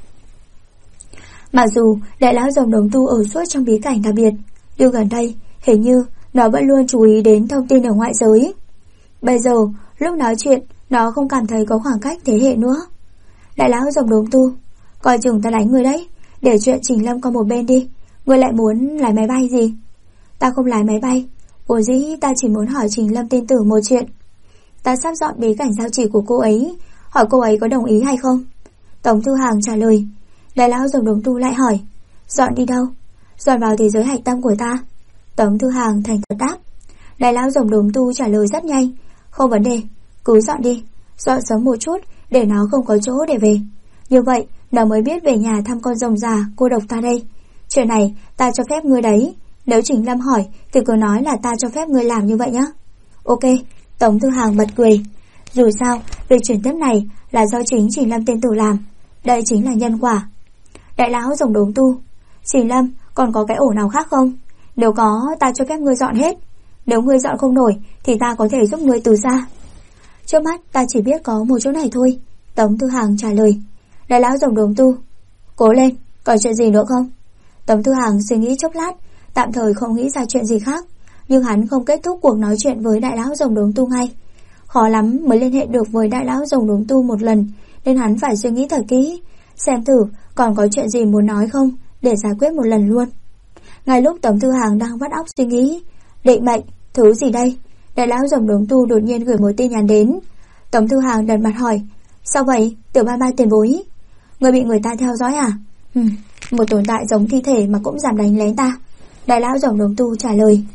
Mặc dù đại lão rồng đốm tu ở suốt trong bí cảnh đặc biệt, nhưng gần đây hình như nó vẫn luôn chú ý đến thông tin ở ngoại giới. Bây giờ lúc nói chuyện, nó không cảm thấy có khoảng cách thế hệ nữa. Đại lão rồng đốm tu, coi chừng ta đánh người đấy, để chuyện Trình Lâm qua một bên đi. Ngươi lại muốn lái máy bay gì? Ta không lái máy bay, vốn dĩ ta chỉ muốn hỏi Trình Lâm Tiên Tử một chuyện. Ta sắp dọn bí cảnh giao chỉ của cô ấy, hỏi cô ấy có đồng ý hay không? Tống Thư Hằng trả lời. Đại lão rồng đốm tu lại hỏi. Dọn đi đâu? Dọn vào thế giới hạch tâm của ta. Tống Thư Hằng thành thật đáp. Đại lão rồng đốm tu trả lời rất nhanh. Không vấn đề, cứ dọn đi, dọn sớm một chút để nó không có chỗ để về. Như vậy nó mới biết về nhà thăm con rồng già cô độc ta đây. Chuyện này ta cho phép ngươi đấy, nếu Trình Lâm hỏi thì cứ nói là ta cho phép ngươi làm như vậy nhá. Ok. Tống Thư Hằng bật cười. Dù sao việc chuyển tiếp này là do chính Trình Lâm Tiên Tử làm, đây chính là nhân quả. Đại lão rồng đốm tu, Trình Lâm còn có cái ổ nào khác không? Nếu có, ta cho phép ngươi dọn hết. Nếu ngươi dọn không nổi thì ta có thể giúp ngươi từ xa. Trước mắt ta chỉ biết có một chỗ này thôi. Tống Thư Hằng trả lời. Đại lão rồng đốm tu, cố lên, còn chuyện gì nữa không? Tống Thư Hằng suy nghĩ chốc lát, tạm thời không nghĩ ra chuyện gì khác, nhưng hắn không kết thúc cuộc nói chuyện với đại lão rồng đốm tu ngay. Khó lắm mới liên hệ được với đại lão rồng đốm tu một lần, nên hắn phải suy nghĩ thật kỹ, xem thử còn có chuyện gì muốn nói không, để giải quyết một lần luôn. Ngay lúc Tống Thư Hàng đang vắt óc suy nghĩ, định mệnh, thứ gì đây? Đại lão rồng đống tu đột nhiên gửi một tin nhắn đến. Tống Thư Hàng đần mặt hỏi, sao vậy, Tiểu Ba Ba tiền bối? Người bị người ta theo dõi à? Một tồn tại giống thi thể mà cũng dám đánh lén ta. Đại lão rồng đống tu trả lời.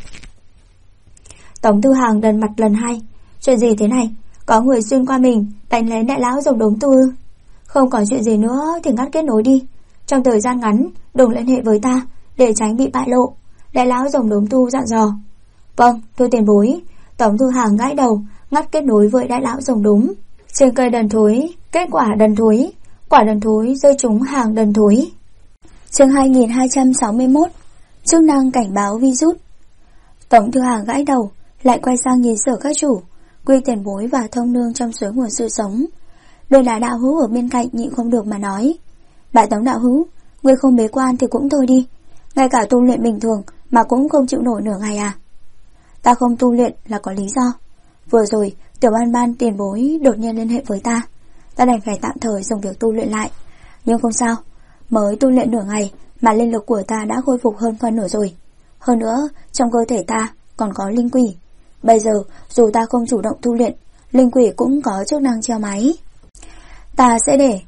Tống Thư Hàng đần mặt lần hai. Chuyện gì thế này? Có người xuyên qua mình đánh lén đại lão rồng đống tu. Không còn chuyện gì nữa thì ngắt kết nối đi. Trong thời gian ngắn đừng liên hệ với ta để tránh bị bại lộ. Đại lão rồng đống tu dặn dò. Vâng, thưa tiền bối. Tống Thư Hàng gãi đầu, ngắt kết nối với đại lão rồng đống. Trên cây đần thối, kết quả đần thối. Quả đần thối rơi trúng hàng đần thối. Chương 2261. Chức năng cảnh báo virus. Tống Thư Hàng gãi đầu, lại quay sang nhìn Sở các chủ, Quy tiền bối và Thông nương trong suối nguồn sự sống. Đây là đạo hữu ở bên cạnh nhịn không được mà nói. Đại Tống đạo hữu, ngươi không bế quan thì cũng thôi đi, ngay cả tu luyện bình thường mà cũng không chịu nổi nửa ngày à? Ta không tu luyện là có lý do. Vừa rồi Tiểu Ban Ban tiền bối đột nhiên liên hệ với ta, ta đành phải tạm thời dừng việc tu luyện lại. Nhưng không sao, mới tu luyện nửa ngày mà linh lực của ta đã khôi phục hơn phân nửa rồi. Hơn nữa trong cơ thể ta còn có linh quỷ. Bây giờ dù ta không chủ động tu luyện, linh quỷ cũng có chức năng treo máy. Ta sẽ để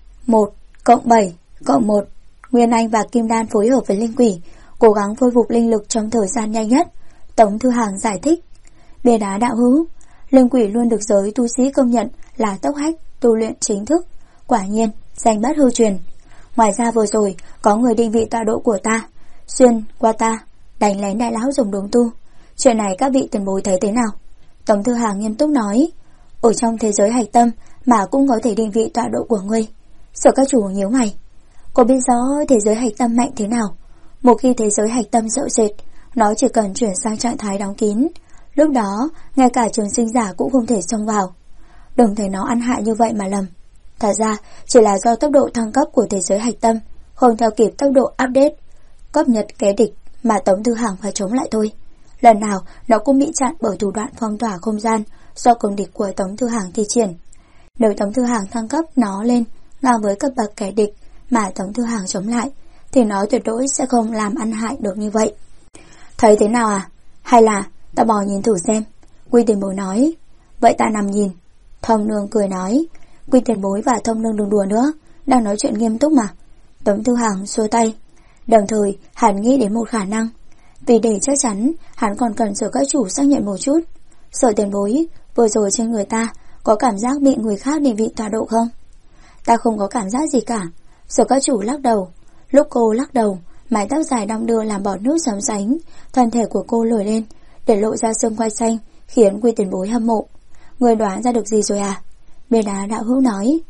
1+7+1 Nguyên Anh và Kim Đan phối hợp với linh quỷ, cố gắng khôi phục linh lực trong thời gian nhanh nhất. Tống Thư Hàng giải thích. Bia đá đạo hữu, linh quỷ luôn được giới tu sĩ công nhận là tốc hách tu luyện chính thức. Quả nhiên danh bất hư truyền. Ngoài ra vừa rồi có người định vị tọa độ của ta, xuyên qua ta đánh lén đại lão rồng đống tu. Chuyện này các vị tiền bối thấy thế nào? Tống Thư Hàng nghiêm túc nói. Ở trong thế giới hạch tâm mà cũng có thể định vị tọa độ của ngươi. Sở các chủ nhíu mày. Cô biết rõ thế giới hạch tâm mạnh thế nào. Một khi thế giới hạch tâm sợ sệt, nó chỉ cần chuyển sang trạng thái đóng kín, lúc đó ngay cả trường sinh giả cũng không thể xông vào. Đừng thấy nó ăn hại như vậy mà lầm. Thật ra chỉ là do tốc độ thăng cấp của thế giới hạch tâm không theo kịp tốc độ update cập nhật kẻ địch mà Tống Thư Hàng phải chống lại thôi. Lần nào nó cũng bị chặn bởi thủ đoạn phong tỏa không gian do cường địch của Tống Thư Hàng thi triển. Nếu Tống Thư Hàng thăng cấp nó lên ngang với cấp bậc kẻ địch mà Tống Thư Hàng chống lại, thì nó tuyệt đối sẽ không làm ăn hại được như vậy. Thấy thế nào à? Hay là ta bò nhìn thử xem? Quy tiền bối nói. Vậy ta nằm nhìn. Thông nương cười nói. Quy tiền bối và Thông nương đừng đùa nữa, đang nói chuyện nghiêm túc mà. Tống Thư Hàng xua tay. Đồng thời hắn nghĩ đến một khả năng. Vì để chắc chắn, hắn còn cần Sở các chủ xác nhận một chút. Sở tiền bối, vừa rồi trên người ta có cảm giác bị người khác định vị tọa độ không? Ta không có cảm giác gì cả. Sở các chủ lắc đầu. Lúc cô lắc đầu, mái tóc dài đong đưa làm bọt nước sóng sánh, thân thể của cô nổi lên, để lộ ra xương quai xanh, khiến Quy tiền bối hâm mộ. Người đoán ra được gì rồi à? Bia đá đạo hữu nói.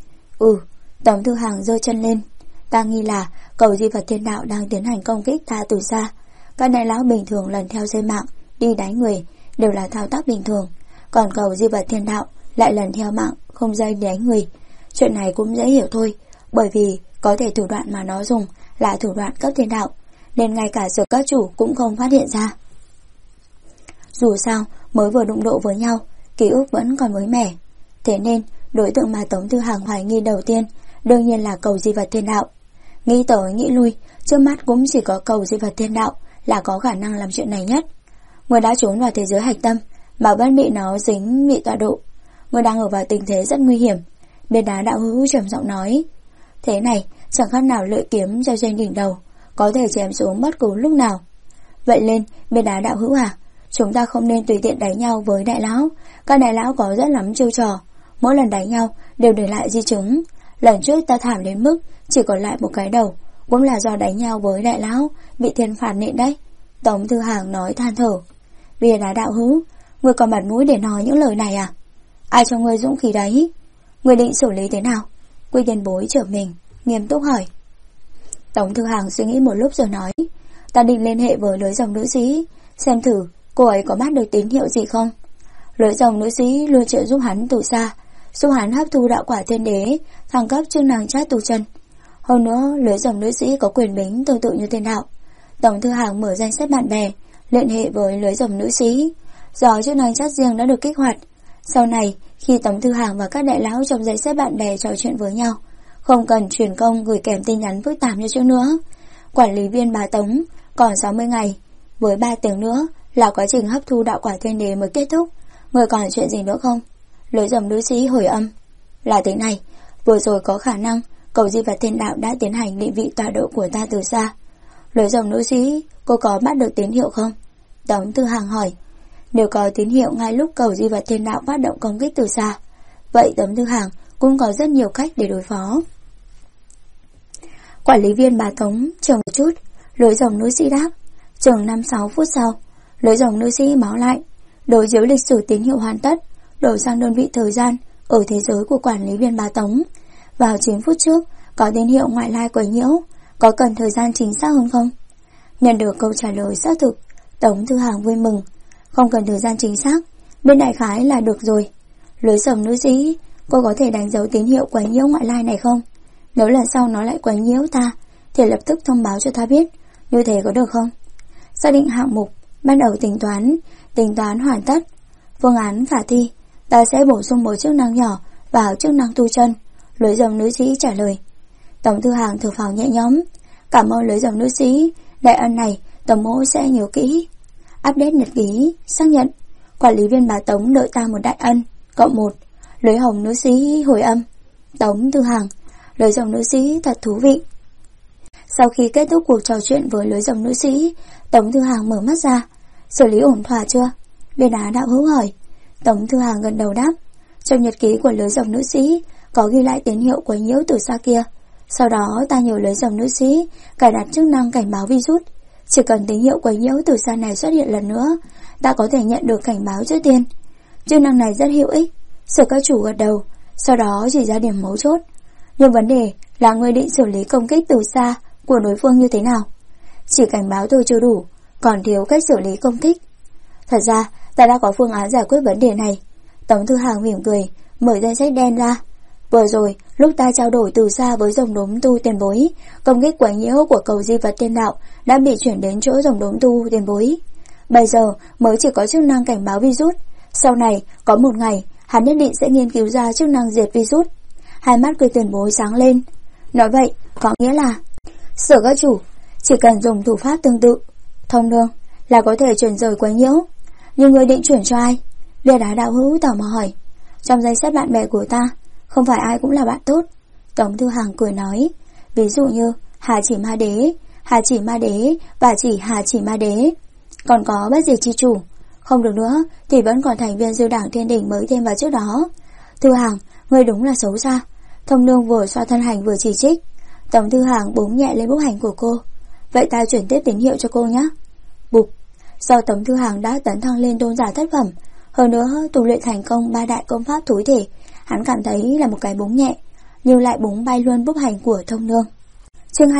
Tống Thư Hàng giơ chân lên. Ta nghi là cầu di vật thiên đạo đang tiến hành công kích ta từ xa. Các đại lão bình thường lần theo dây mạng đi đánh người đều là thao tác bình thường, còn cầu di vật thiên đạo lại lần theo mạng không dây đánh người. Chuyện này cũng dễ hiểu thôi, bởi vì có thể thủ đoạn mà nó dùng là thủ đoạn cấp thiên đạo, nên ngay cả Sở các chủ cũng không phát hiện ra. Dù sao mới vừa đụng độ với nhau, ký ức vẫn còn mới mẻ. Thế nên đối tượng mà Tống Thư Hàng hoài nghi đầu tiên đương nhiên là cầu di vật thiên đạo. Nghĩ tới nghĩ lui, trước mắt cũng chỉ có cầu di vật thiên đạo là có khả năng làm chuyện này nhất. Người đã trốn vào thế giới hạch tâm mà vẫn bị nó dính bị tọa độ. Người đang ở vào tình thế rất nguy hiểm. Bia đá đạo hữu trầm giọng nói. Thế này chẳng khác nào lợi kiếm treo trên đỉnh đầu, có thể chém xuống bất cứ lúc nào. Vậy nên bia đá đạo hữu à, chúng ta không nên tùy tiện đánh nhau với đại lão. Các đại lão có rất lắm chiêu trò, mỗi lần đánh nhau đều để lại di chứng. Lần trước ta thảm đến mức chỉ còn lại một cái đầu, cũng là do đánh nhau với đại lão, bị thiên phạt nện đấy. Tống Thư Hàng nói than thở. Bia đá đạo hữu, ngươi còn mặt mũi để nói những lời này à? Ai cho ngươi dũng khí đấy? Ngươi định xử lý thế nào? Quy tiền bối trở mình nghiêm túc hỏi. Tống Thư Hàng suy nghĩ một lúc rồi nói. Ta định liên hệ với lưới rồng nữ sĩ, xem thử cô ấy có bắt được tín hiệu gì không. Lưới rồng nữ sĩ luôn trợ giúp hắn từ xa, giúp hắn hấp thu đạo quả thiên đế, thăng cấp chức năng chát tu chân. Hơn nữa lưới rồng nữ sĩ có quyền bính tương tự như thiên đạo. Tống Thư Hàng mở danh sách bạn bè, liên hệ với lưới rồng nữ sĩ. Do chức năng chát riêng đã được kích hoạt, sau này khi Tống Thư Hàng và các đại lão trong danh sách bạn bè trò chuyện với nhau, không cần truyền công gửi kèm tin nhắn phức tạp như trước nữa. Quản lý viên bà Tống Còn 60 ngày, với 3 tiếng nữa là quá trình hấp thu đạo quả thiên đế mới kết thúc. Người còn chuyện gì nữa không? Lối dòng nữ sĩ hồi âm. Là thế này, vừa rồi có khả năng cầu di vật thiên đạo đã tiến hành định vị tọa độ của ta từ xa. Lối dòng nữ sĩ, cô có bắt được tín hiệu không? Tống Tư Hằng hỏi. Nếu có tín hiệu ngay lúc cầu di vật thiên đạo phát động công kích từ xa, vậy Tống Tư Hằng cũng có rất nhiều cách để đối phó. Quản lý viên bà Tống chờ một chút. Lối dòng nữ sĩ đáp. Chừng 5-6 phút sau, lối dòng nữ sĩ báo lại. Đối chiếu lịch sử tín hiệu hoàn tất, đổi sang đơn vị thời gian ở thế giới của quản lý viên bà Tống. Vào 9 phút trước, có tín hiệu ngoại lai quấy nhiễu. Có cần thời gian chính xác hơn không? Nhận được câu trả lời xác thực, Tống Tư Hằng vui mừng. Không cần thời gian chính xác, bên đại khái là được rồi. Lối dòng nữ sĩ, cô có thể đánh dấu tín hiệu quấy nhiễu ngoại lai này không? Nếu lần sau nó lại quấy nhiễu ta, thì lập tức thông báo cho ta biết. Như thế có được không? Xác định hạng mục, bắt đầu tính toán hoàn tất. Phương án khả thi, ta sẽ bổ sung một chức năng nhỏ vào chức năng tu chân. Lối dòng nữ sĩ trả lời. Tống Tư Hằng thở phào nhẹ nhõm. Cảm ơn lối dòng nữ sĩ, đại ân này Tống mỗ sẽ nhớ kỹ. Update nhật ký, xác nhận. Quản lý viên bà Tống đợi ta một đại ân, cộng 1. Lối hồng nữ sĩ hồi âm. Tống Tư Hằng, lối dòng nữ sĩ thật thú vị. Sau khi kết thúc cuộc trò chuyện với lối dòng nữ sĩ, Tống Tư Hằng mở mắt ra. Xử lý ổn thỏa chưa? Viên Á đạo hữu hỏi. Tống Tư Hằng gần đầu đáp. Trong nhật ký của lối dòng nữ sĩ có ghi lại tín hiệu quấy nhiễu từ xa kia. Sau đó ta nhờ lối dòng nữ sĩ cài đặt chức năng cảnh báo virus. Chỉ cần tín hiệu quấy nhiễu từ xa này xuất hiện lần nữa, ta có thể nhận được cảnh báo trước tiên. Chức năng này rất hữu ích. Sở các chủ gật đầu, sau đó chỉ ra điểm mấu chốt. Nhưng vấn đề là người định xử lý công kích từ xa của đối phương như thế nào? Chỉ cảnh báo thôi chưa đủ, còn thiếu cách xử lý công kích. Thật ra ta đã có phương án giải quyết vấn đề này. Tống Tư Hằng mỉm cười, mở danh sách đen ra. Vừa rồi lúc ta trao đổi từ xa với dòng đốm tu tiền bối, công kích quấy nhiễu của cầu di vật thiên đạo đã bị chuyển đến chỗ dòng đốm tu tiền bối. Bây giờ mới chỉ có chức năng cảnh báo virus. Sau này có một ngày hắn nhất định sẽ nghiên cứu ra chức năng diệt virus. Hai mắt của tiền bối sáng lên. Nói vậy có nghĩa là Sở các chủ chỉ cần dùng thủ pháp tương tự, thông nương, là có thể chuyển rời quấy nhiễu. Nhưng người định chuyển cho ai? Viên Đá đạo hữu tò mò hỏi. Trong danh sách bạn bè của ta, không phải ai cũng là bạn tốt. Tống Tư Hằng cười nói. Ví dụ như Hà Chỉ Ma Đế, Hà Chỉ Ma Đế và chỉ Hà Chỉ Ma Đế. Còn có Bất Diệt Chi Chủ. Không được nữa thì vẫn còn thành viên dư đảng thiên đỉnh mới thêm vào trước đó. Tư Hằng, ngươi đúng là xấu xa. Thông nương vừa xoa thân hành vừa chỉ trích. Tống Tư Hằng búng nhẹ lên bút hành của cô. Vậy ta chuyển tiếp tín hiệu cho cô nhé. Bụp. Do Tống Tư Hằng đã tấn thăng lên tôn giả thất phẩm, hơn nữa tu luyện thành công 3 đại công pháp thối thể, hắn cảm thấy là một cái búng nhẹ, nhưng lại búng bay luôn bút hành của thông nương. Chương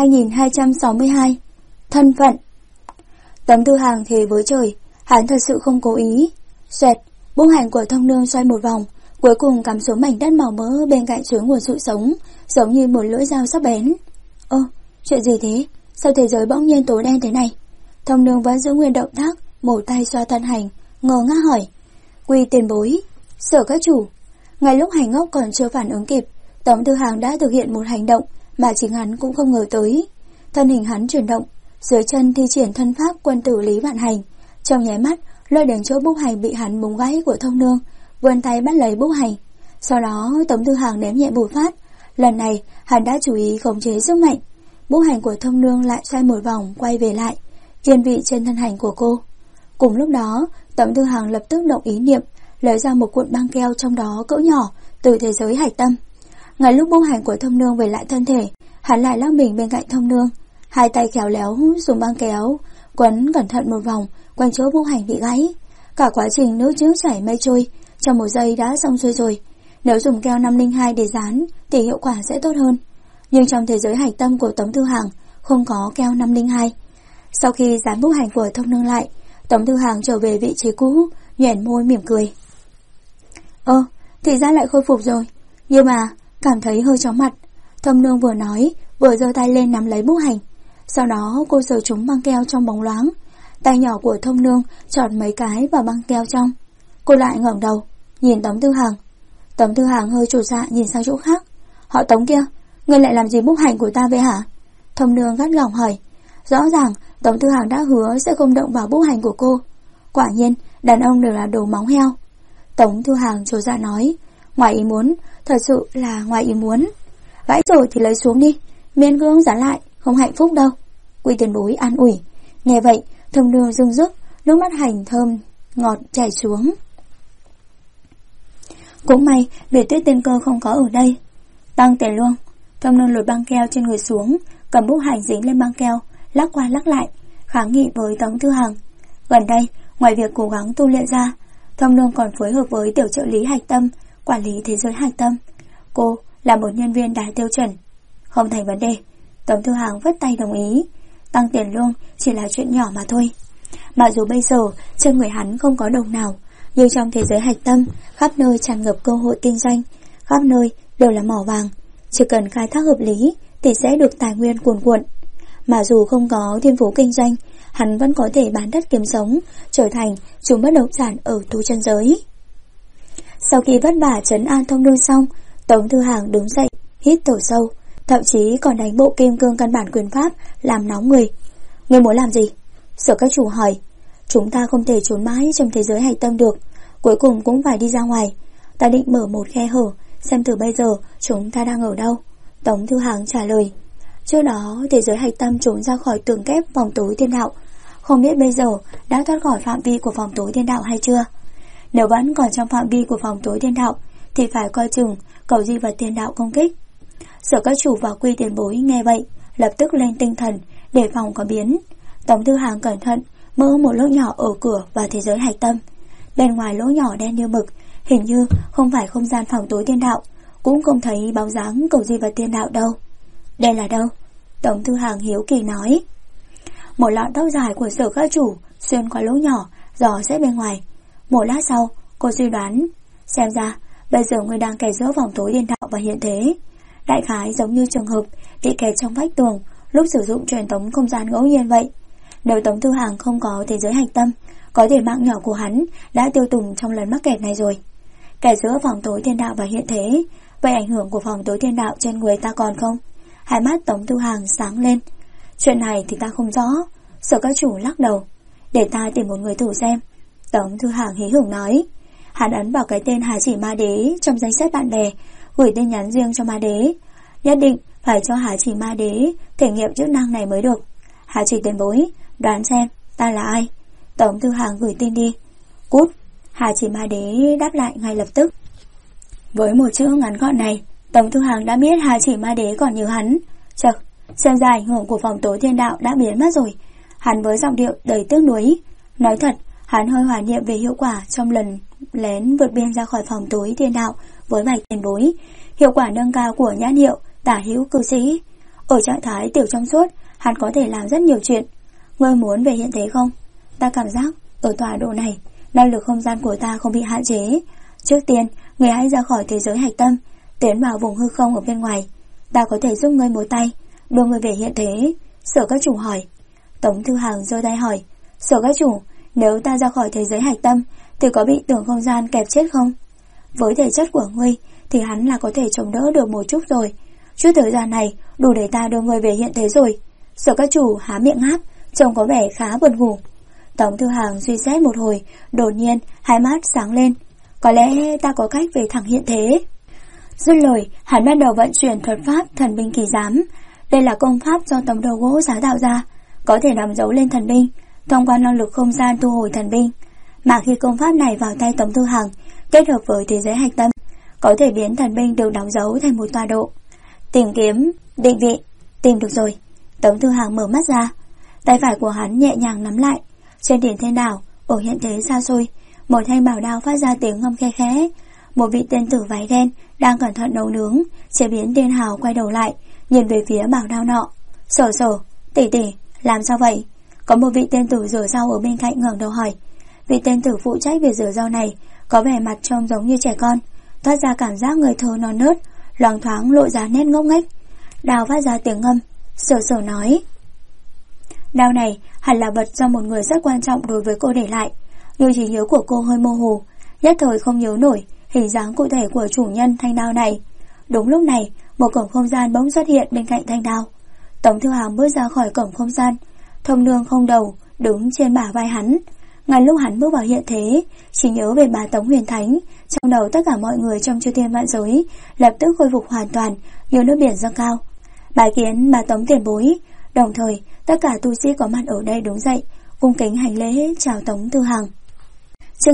2262. Thân phận. Tống Tư Hằng thề với trời, hắn thật sự không cố ý. Xoẹt, bút hành của thông nương xoay một vòng, cuối cùng cắm xuống mảnh đất màu mỡ bên cạnh suối nguồn sự sống, giống như một lưỡi dao sắc bén. Ơ, chuyện gì thế? Sao thế giới bỗng nhiên tối đen thế này? Thông nương vẫn giữ nguyên động tác, một tay xoa thân hành, ngơ ngác hỏi. Quy tiền bối, Sở các chủ. Ngay lúc hành ngốc còn chưa phản ứng kịp, Tống Tư Hằng đã thực hiện một hành động mà chính hắn cũng không ngờ tới. Thân hình hắn chuyển động, dưới chân thi triển thân pháp quân tử Lý Vạn Hành. Trong nháy mắt, lôi đến chỗ bút hành bị hắn búng gãy của thông nương, vươn tay bắt lấy bút hành. Sau đó Tống Tư Hằng ném nhẹ một phát. Lần này hắn đã chú ý khống chế sức mạnh. Bút hành của thông nương lại xoay một vòng quay về lại, yên vị trên thân hành của cô. Cùng lúc đó, Tống Tư Hằng lập tức động ý niệm, lấy ra một cuộn băng keo trong đó cỡ nhỏ từ thế giới hải tâm. Ngay lúc bút hành của thông nương về lại thân thể, hắn lại lắc mình bên cạnh thông nương, hai tay khéo léo dùng băng kéo quấn cẩn thận một vòng quanh chỗ bút hành bị gãy. Cả quá trình nước nước chảy mây trôi trong một giây đã xong xuôi rồi. Nếu dùng keo 502 để dán thì hiệu quả sẽ tốt hơn, nhưng trong thế giới hải tâm của Tống Tư Hằng không có keo 502. Sau khi dán bút hành của thông nương lại, Tống Tư Hằng trở về vị trí cũ, nhoẻn môi mỉm cười. Thì ra lại khôi phục rồi, nhưng mà cảm thấy hơi chóng mặt. Thông nương vừa nói vừa giơ tay lên nắm lấy bút hành. Sau đó cô sờ trúng băng keo trong bóng loáng. Tay nhỏ của thông nương chọt mấy cái vào băng keo trong. Cô lại ngẩng đầu nhìn Tống Tư Hằng. Tống Tư Hằng hơi chột dạ nhìn sang chỗ khác. Họ Tống kia, ngươi lại làm gì bút hành của ta vậy hả? Thông nương gắt gỏng hỏi. Rõ ràng Tống Thư Hàng đã hứa sẽ không động vào bốc hành của cô. Quả nhiên, đàn ông đều là đồ móng heo. Tống Thư Hàng trột dạ nói, ngoài ý muốn, thật sự là ngoài ý muốn. Gãy rồi thì lấy xuống đi, miên cưỡng dán lại, không hạnh phúc đâu. Quy Tiền Bối an ủi. Nghe vậy, Thâm Nương rưng rức, nước mắt hành thơm ngọt chảy xuống. Cũng may Biệt Tuyết Tiên Cơ không có ở đây. Tăng tiền lương. Thâm Nương lột băng keo trên người xuống, cầm bút hành dính lên băng keo, lắc qua lắc lại, kháng nghị với Tống Thư Hàng. Gần đây, ngoài việc cố gắng tu luyện ra, Thâm Nương còn phối hợp với tiểu trợ lý Hạch Tâm, quản lý thế giới Hạch Tâm. Cô là một nhân viên đạt tiêu chuẩn. Không thành vấn đề. Tống Thư Hàng vất tay đồng ý. Tăng tiền lương chỉ là chuyện nhỏ mà thôi. Mặc dù bây giờ trên người hắn không có đồng nào, nhưng trong thế giới Hạch Tâm, khắp nơi tràn ngập cơ hội kinh doanh, khắp nơi đều là mỏ vàng. Chỉ cần khai thác hợp lý thì sẽ được tài nguyên cuồn cuộn. Mà dù không có thiên phú kinh doanh, hắn vẫn có thể bán đất kiếm sống, trở thành chủ bất động sản ở tu chân giới. Sau khi vất vả trấn an Thâm Nương xong, Tống Thư Hàng đứng dậy, hít thở sâu, thậm chí còn đánh bộ kim cương căn bản quyền pháp làm nóng người. Ngươi muốn làm gì? Sở các chủ hỏi. Chúng ta không thể trốn mãi trong thế giới Hạch Tâm được, cuối cùng cũng phải đi ra ngoài. Ta định mở một khe hở, xem từ bây giờ chúng ta đang ở đâu. Tống Thư Hàng trả lời. Trước đó thế giới Hạch Tâm trốn ra khỏi tường kép vòng tối thiên đạo, không biết bây giờ đã thoát khỏi phạm vi của vòng tối thiên đạo hay chưa. Nếu vẫn còn trong phạm vi của vòng tối thiên đạo thì phải coi chừng cầu di vật thiên đạo công kích. Sở các chủ và Quy Tiền Bối nghe vậy lập tức lên tinh thần, đề phòng có biến. Tống Thư Hàng cẩn thận mở một lỗ nhỏ ở cửa vào thế giới Hạch Tâm. Bên ngoài lỗ nhỏ đen như mực, hình như không phải không gian phòng tối thiên đạo, cũng không thấy bóng dáng cầu di vật thiên đạo đâu. Đây là đâu? Tống Thư Hàng hiếu kỳ nói. Một lọn tóc dài của Sở các chủ xuyên qua lỗ nhỏ, dò xét bên ngoài. Một lát sau, cô suy đoán, xem ra bây giờ người đang kẹt giữa vòng tối thiên đạo và hiện thế. Đại khái giống như trường hợp bị kẹt trong vách tường lúc sử dụng truyền tống không gian ngẫu nhiên vậy. Nếu Tống Thư Hàng không có thế giới Hạch Tâm, có thể mạng nhỏ của hắn đã tiêu tùng trong lần mắc kẹt này rồi. Kẹt giữa vòng tối thiên đạo và hiện thế, vậy ảnh hưởng của vòng tối thiên đạo trên người ta còn không? Hai mắt Tống Thư Hàng sáng lên. Chuyện này thì ta không rõ. Sở các chủ lắc đầu. Để ta tìm một người thử xem. Tống Thư Hàng hí hửng nói. Hắn ấn vào cái tên Hà Chỉ Ma Đế trong danh sách bạn bè, gửi tin nhắn riêng cho Ma Đế. Nhất định phải cho Hà Chỉ Ma Đế thể nghiệm chức năng này mới được. Hà Chỉ Tiền Bối, đoán xem ta là ai? Tống Thư Hàng gửi tin đi. Cút. Hà Chỉ Ma Đế đáp lại ngay lập tức. Với một chữ ngắn gọn này, Tống Thư Hàng đã biết Hà Chỉ Ma Đế còn nhớ hắn. Chật, xem ra ảnh hưởng của vòng tối thiên đạo đã biến mất rồi. Hắn với giọng điệu đầy tiếc nuối. Nói thật, hắn hơi hoài niệm về hiệu quả trong lần lén vượt biên ra khỏi vòng tối thiên đạo với Bạch Tiền Bối. Hiệu quả nâng cao của nhãn hiệu tả hữu cư sĩ. Ở trạng thái tiểu trong suốt, hắn có thể làm rất nhiều chuyện. Ngươi muốn về hiện thế không? Ta cảm giác ở tọa độ này, năng lực không gian của ta không bị hạn chế. Trước tiên, ngươi hãy ra khỏi thế giới Hạch Tâm, tiến vào vùng hư không ở bên ngoài. Ta có thể giúp ngươi một tay, đưa ngươi về hiện thế. Sở các chủ hỏi. Tống Thư Hàng giơ tay hỏi. Sở các chủ, nếu ta ra khỏi thế giới Hạch Tâm thì có bị tường không gian kẹp chết không? Với thể chất của ngươi thì hắn là có thể chống đỡ được một chút rồi. Chút thời gian này đủ để ta đưa ngươi về hiện thế rồi. Sở các chủ há miệng ngáp, trông có vẻ khá buồn ngủ. Tống Thư Hàng suy xét một hồi, đột nhiên hai mắt sáng lên. Có lẽ ta có cách về thẳng hiện thế. Dứt lời, hắn bắt đầu vận chuyển thuật pháp thần binh kỳ giám. Đây là công pháp do tấm đầu gỗ sáng tạo ra, có thể đóng dấu lên thần binh, thông qua năng lực không gian thu hồi thần binh. Mà khi công pháp này vào tay Tống Thư Hàng, kết hợp với thế giới Hạch Tâm, có thể biến thần binh được đóng dấu thành một tọa độ. Tìm kiếm, định vị, tìm được rồi. Tống Thư Hàng mở mắt ra, tay phải của hắn nhẹ nhàng nắm lại. Trên đỉnh thiên đảo, ở hiện thế xa xôi, một thanh bảo đao phát ra tiếng ngâm khe khẽ. Một vị tiên tử váy đen đang cẩn thận nấu nướng, chế biến tiên hào quay đầu lại, nhìn về phía bảo đao nọ. Sở, tỷ tỷ, làm sao vậy? Có một vị tiên tử rửa rau ở bên cạnh ngẩng đầu hỏi. Vị tiên tử phụ trách việc rửa rau này có vẻ mặt trông giống như trẻ con, toát ra cảm giác người thơ non nớt, loáng thoáng lộ ra nét ngốc nghếch. Đao phát ra tiếng ngâm. Sở nói. Đao này hẳn là vật do một người rất quan trọng đối với cô để lại, nhưng trí nhớ của cô hơi mơ hồ, nhất thời không nhớ nổi hình dáng cụ thể của chủ nhân thanh đao này. Đúng lúc này, một cổng không gian bỗng xuất hiện bên cạnh thanh đao. Tống Thư Hàng bước ra khỏi cổng không gian, Thông nương không đầu, đứng trên bả vai hắn. Ngay lúc hắn bước vào hiện thế, chỉ nhớ về bà Tống Huyền Thánh, trong đầu tất cả mọi người trong chư thiên vạn giới lập tức khôi phục hoàn toàn như nước biển dâng cao. Bái kiến bà Tống tiền bối. Đồng thời tất cả tu sĩ có mặt ở đây đứng dậy, cung kính hành lễ chào Tống Tư Hằng. Chương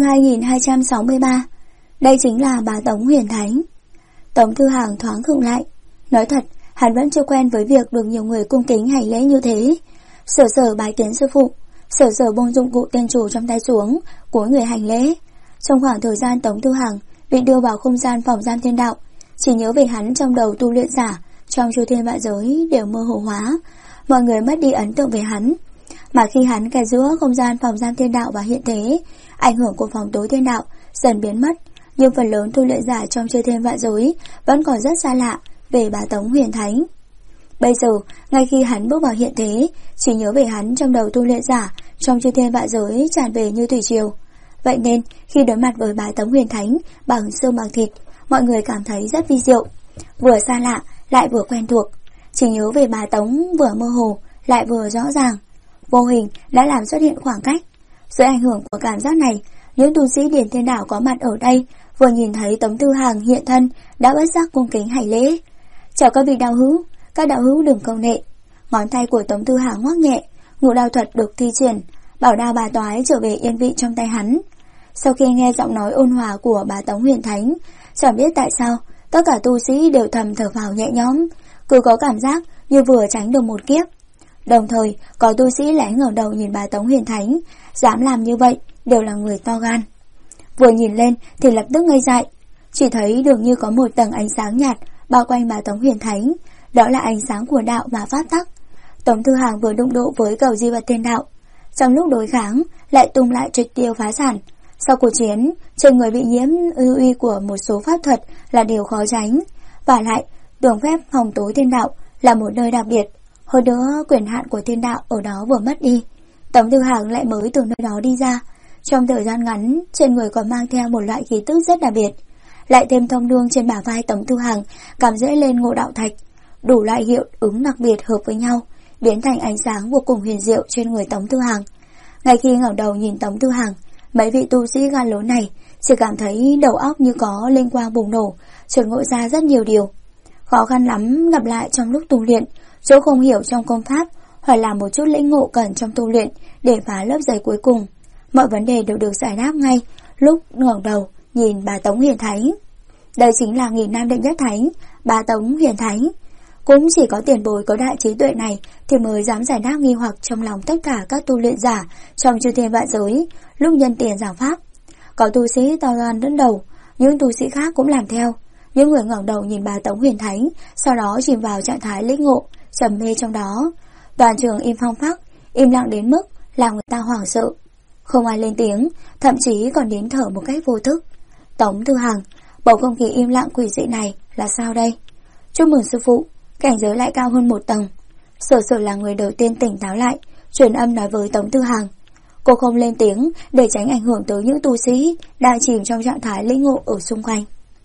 2263. Đây chính là bà Tống Huyền Thánh. Tống Tư Hằng thoáng khựng lại. Nói thật, hắn vẫn chưa quen với việc được nhiều người cung kính hành lễ như thế. Sở bái kiến sư phụ. Sở buông dụng cụ tiên chủ trong tay xuống, cúi người hành lễ. Trong khoảng thời gian Tống Tư Hằng bị đưa vào không gian phòng giam thiên đạo, chỉ nhớ về hắn trong đầu tu luyện giả trong chư thiên vạn giới đều mơ hồ hóa, mọi người mất đi ấn tượng về hắn. Mà khi hắn kẹt giữa không gian phòng giam thiên đạo và hiện thế, ảnh hưởng của phòng tối thiên đạo dần biến mất, nhưng phần lớn tu luyện giả trong chư thiên vạn giới vẫn còn rất xa lạ về bà Tống Huyền Thánh. Bây giờ, ngay khi hắn bước vào hiện thế, chỉ nhớ về hắn trong đầu tu luyện giả trong chư thiên vạn giới tràn về như thủy triều. Vậy nên, khi đối mặt với bà Tống Huyền Thánh bằng xương bằng thịt, mọi người cảm thấy rất vi diệu, vừa xa lạ lại vừa quen thuộc. Chỉ nhớ về bà Tống vừa mơ hồ lại vừa rõ ràng, vô hình đã làm xuất hiện khoảng cách. Dưới ảnh hưởng của cảm giác này, những tu sĩ Điền Thiên Đảo có mặt ở đây vừa nhìn thấy Tống Tư Hằng hiện thân đã bất giác cung kính hành lễ. Chào các vị đạo hữu, các đạo hữu đừng câu nệ. Ngón tay của Tống Tư Hằng ngoắc nhẹ, ngũ đao thuật được thi triển, bảo đao bà toái trở về yên vị trong tay hắn. Sau khi nghe giọng nói ôn hòa của bà Tống Huyền Thánh, chẳng biết tại sao tất cả tu sĩ đều thầm thở phào nhẹ nhõm, cứ có cảm giác như vừa tránh được một kiếp. Đồng thời có tu sĩ lại ngẩng đầu nhìn bà Tống Huyền Thánh, dám làm như vậy đều là người to gan. Vừa nhìn lên thì lập tức ngây dại, chỉ thấy dường như có một tầng ánh sáng nhạt bao quanh bà Tống Huyền Thánh, đó là ánh sáng của đạo và pháp tắc. Tống Tư Hằng vừa đụng độ với cầu di vật thiên đạo, trong lúc đối kháng lại tung lại triệt tiêu phá sản. Sau cuộc chiến, trên người bị nhiễm uy của một số pháp thuật là điều khó tránh, và lại đường phép phòng tối thiên đạo là một nơi đặc biệt, hơn nữa quyền hạn của thiên đạo ở đó vừa mất đi. Tống Tư Hằng lại mới từ nơi đó đi ra, trong thời gian ngắn trên người còn mang theo một loại khí tức rất đặc biệt, lại thêm thông đương trên bả vai Tống Tư Hằng cảm dễ lên ngộ đạo thạch, đủ loại hiệu ứng đặc biệt hợp với nhau, biến thành ánh sáng vô cùng huyền diệu trên người Tống Tư Hằng. Ngay khi ngẩng đầu nhìn Tống Tư Hằng, mấy vị tu sĩ gan lớn này chỉ cảm thấy đầu óc như có linh quang bùng nổ, chợt ngộ ra rất nhiều điều. Khó khăn lắm gặp lại trong lúc tu luyện, chỗ không hiểu trong công pháp, hoặc là một chút lĩnh ngộ cần trong tu luyện để phá lớp giày cuối cùng. Mọi vấn đề đều được giải đáp ngay lúc ngẩng đầu nhìn bà Tống Huyền Thánh. Đây chính là nghìn nam đệ nhất thánh, bà Tống Huyền Thánh. Cũng chỉ có tiền bối có đại trí tuệ này thì mới dám giải đáp nghi hoặc trong lòng tất cả các tu luyện giả trong chư thiên vạn giới lúc nhân tiền giảng pháp. Có tu sĩ to gan dẫn đầu, những tu sĩ khác cũng làm theo. Những người ngẩng đầu nhìn bà Tống Huyền Thánh, sau đó chìm vào trạng thái lĩnh ngộ, trầm mê trong đó. Toàn trường im phăng phắc, im lặng đến mức làm người ta hoảng sợ. Không ai lên tiếng, thậm chí còn nín thở một cách vô thức. Tống Tư Hằng, bầu không khí im lặng quỷ dị này là sao đây? Chúc mừng sư phụ, cảnh giới lại cao hơn một tầng. Sở là người đầu tiên tỉnh táo lại, truyền âm nói với Tống Tư Hằng. Cô không lên tiếng để tránh ảnh hưởng tới những tu sĩ đang chìm trong trạng thái lĩnh ngộ ở xung quanh.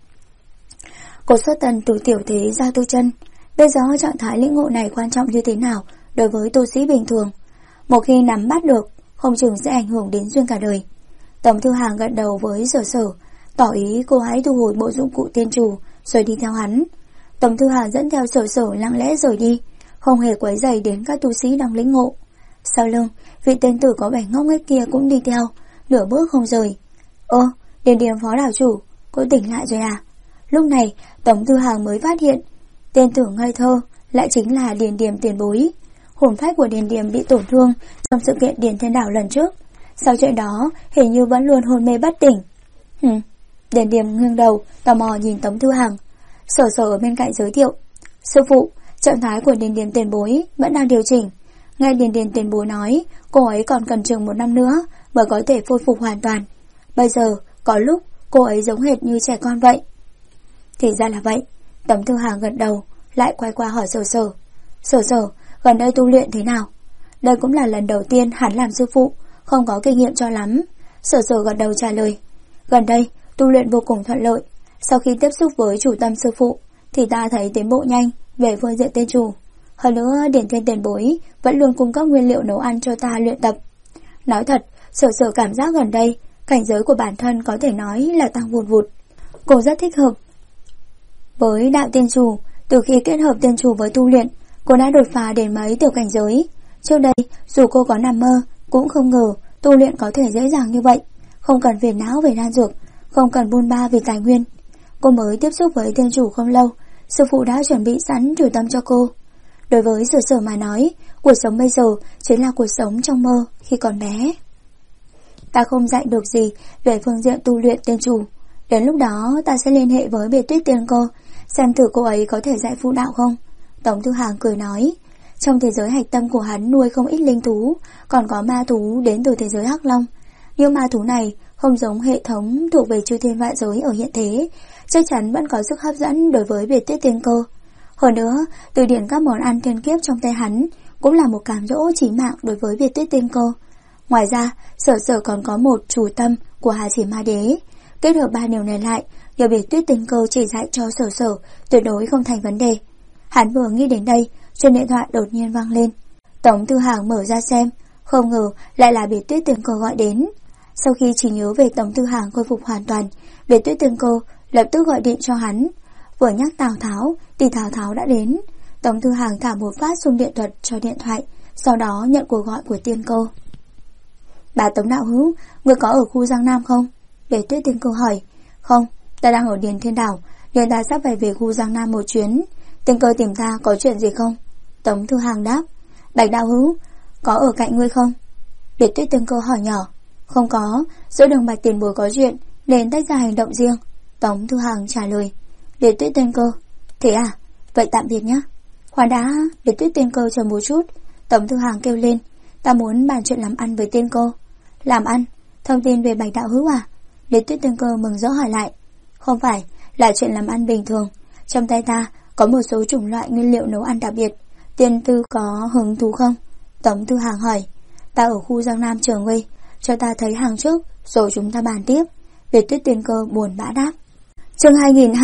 Cô xuất thân từ tiểu thế gia tu chân, bây giờ trạng thái lĩnh ngộ này quan trọng như thế nào đối với tu sĩ bình thường. Một khi nắm bắt được, không chừng sẽ ảnh hưởng đến duyên cả đời. Tống Tư Hằng gật đầu với Sở, tỏ ý cô hãy thu hồi bộ dụng cụ tiên chủ rồi đi theo hắn. Tống Tư Hằng dẫn theo Sở lặng lẽ rời đi, không hề quấy rầy đến các tu sĩ đang lĩnh ngộ. Sau lưng, vị tên tử có vẻ ngốc nghếch kia cũng đi theo, nửa bước không rời. Điền Điềm phó đảo chủ, cô tỉnh lại rồi à? Lúc này, Tống Tư Hằng mới phát hiện, tên tử ngây thơ lại chính là Điền Điềm tiền bối. Hồn phách của Điền Điềm bị tổn thương trong sự kiện Điền Thiên Đảo lần trước, sau chuyện đó hình như vẫn luôn hôn mê bất tỉnh. Điền Điềm nghiêng đầu, tò mò nhìn Tống Tư Hằng. Sở ở bên cạnh giới thiệu, sư phụ, trạng thái của Điền Điềm tiền bối vẫn đang điều chỉnh. Nghe Điền Điềm tiền bối nói, cô ấy còn cần chừng 1 năm nữa mới có thể khôi phục hoàn toàn. Bây giờ, có lúc cô ấy giống hệt như trẻ con vậy. Thì ra là vậy. Tống Tư Hằng gật đầu, lại quay qua hỏi Sở, gần đây tu luyện thế nào? Đây cũng là lần đầu tiên hắn làm sư phụ, không có kinh nghiệm cho lắm. Sở gật đầu trả lời, gần đây tu luyện vô cùng thuận lợi. Sau khi tiếp xúc với chủ tâm sư phụ thì ta thấy tiến bộ nhanh về phương diện tiên chủ. Hơn nữa Điển Thiên tiền bối vẫn luôn cung cấp nguyên liệu nấu ăn cho ta luyện tập. Nói thật, Sở Sở cảm giác gần đây cảnh giới của bản thân có thể nói là tăng vụt vụt. Cô rất thích hợp với đạo tiên chủ. Từ khi kết hợp tiên chủ với tu luyện, cô đã đột phá đến mấy tiểu cảnh giới. Trước đây dù cô có nằm mơ cũng không ngờ tu luyện có thể dễ dàng như vậy, không cần phiền não về đan dược, không cần buôn ba vì tài nguyên. Cô mới tiếp xúc với tiên chủ không lâu, sư phụ đã chuẩn bị sẵn chủ tâm cho cô. Đối với Sở Sở mà nói, cuộc sống bây giờ chính là cuộc sống trong mơ khi còn bé. Ta không dạy được gì về phương diện tu luyện tiên chủ. Đến lúc đó ta sẽ liên hệ với Biệt Tuyết Tiên Cơ, xem thử cô ấy có thể dạy phụ đạo không. Tống Thư Hàng cười nói. Trong thế giới hạch tâm của hắn nuôi không ít linh thú, còn có ma thú đến từ thế giới Hắc Long. Nhưng ma thú này không giống hệ thống thuộc về chư thiên vạn giới ở hiện thế, chắc chắn vẫn có sức hấp dẫn đối với Biệt Tuyết Tiên Cơ. Hơn nữa, từ điển các món ăn thiên kiếp trong tay hắn cũng là một cám dỗ chí mạng đối với Biệt Tuyết Tiên Cơ. Ngoài ra, Sở Sở còn có một chủ tâm của Hà Chỉ Ma Đế. Kết hợp ba điều này lại, nhờ Biệt Tuyết Tiên Cơ chỉ dạy cho Sở Sở tuyệt đối không thành vấn đề. Hắn vừa nghĩ đến đây, chuông điện thoại đột nhiên vang lên. Tống Thư Hàng mở ra xem, không ngờ lại là Biệt Tuyết Tiên Cơ gọi đến. Sau khi chỉ nhớ về Tống Thư Hàng khôi phục hoàn toàn, Biệt Tuyết Tiên Cơ lập tức gọi điện cho hắn. Vừa nhắc Tào Tháo thì Tào Tháo đã đến. Tống Thư Hàng thả một phát xung điện thuật cho điện thoại, sau đó nhận cuộc gọi của Tiên Cơ. Bà Tống đạo hữu, người có ở khu Giang Nam không? Biệt Tuyết Tiên Cơ hỏi. Không, ta đang ở Điền Thiên Đảo, nên ta sắp phải về khu Giang Nam một chuyến. Tiên Cơ tìm ta có chuyện gì không? Tống Thư Hàng đáp. Bạch đạo hữu, có ở cạnh ngươi không? Biệt Tuyết Tiên Cơ hỏi nhỏ. Không có, giữa Đường Bạch tiền bối có chuyện nên tách ra hành động riêng. Tống Thư Hàng trả lời. Biệt Tuyết Tiên Cơ, thế à? Vậy tạm biệt nhé. Khoan đã, Biệt Tuyết Tiên Cơ chờ một chút. Tống Thư Hàng kêu lên. Ta muốn bàn chuyện làm ăn với Tiên Cơ. Làm ăn? Thông tin về Bạch đạo hữu à? Biệt Tuyết Tiên Cơ mừng rỡ hỏi lại. Không phải, là chuyện làm ăn bình thường. Trong tay ta có một số chủng loại nguyên liệu nấu ăn đặc biệt. Tiên Tư có hứng thú không? Tống Thư Hàng hỏi. Ta ở khu Giang Nam chờ ngươi, cho ta thấy hàng trước rồi chúng ta bàn tiếp. Biệt Tuyết Tiên Cơ buồn bã đáp. Chương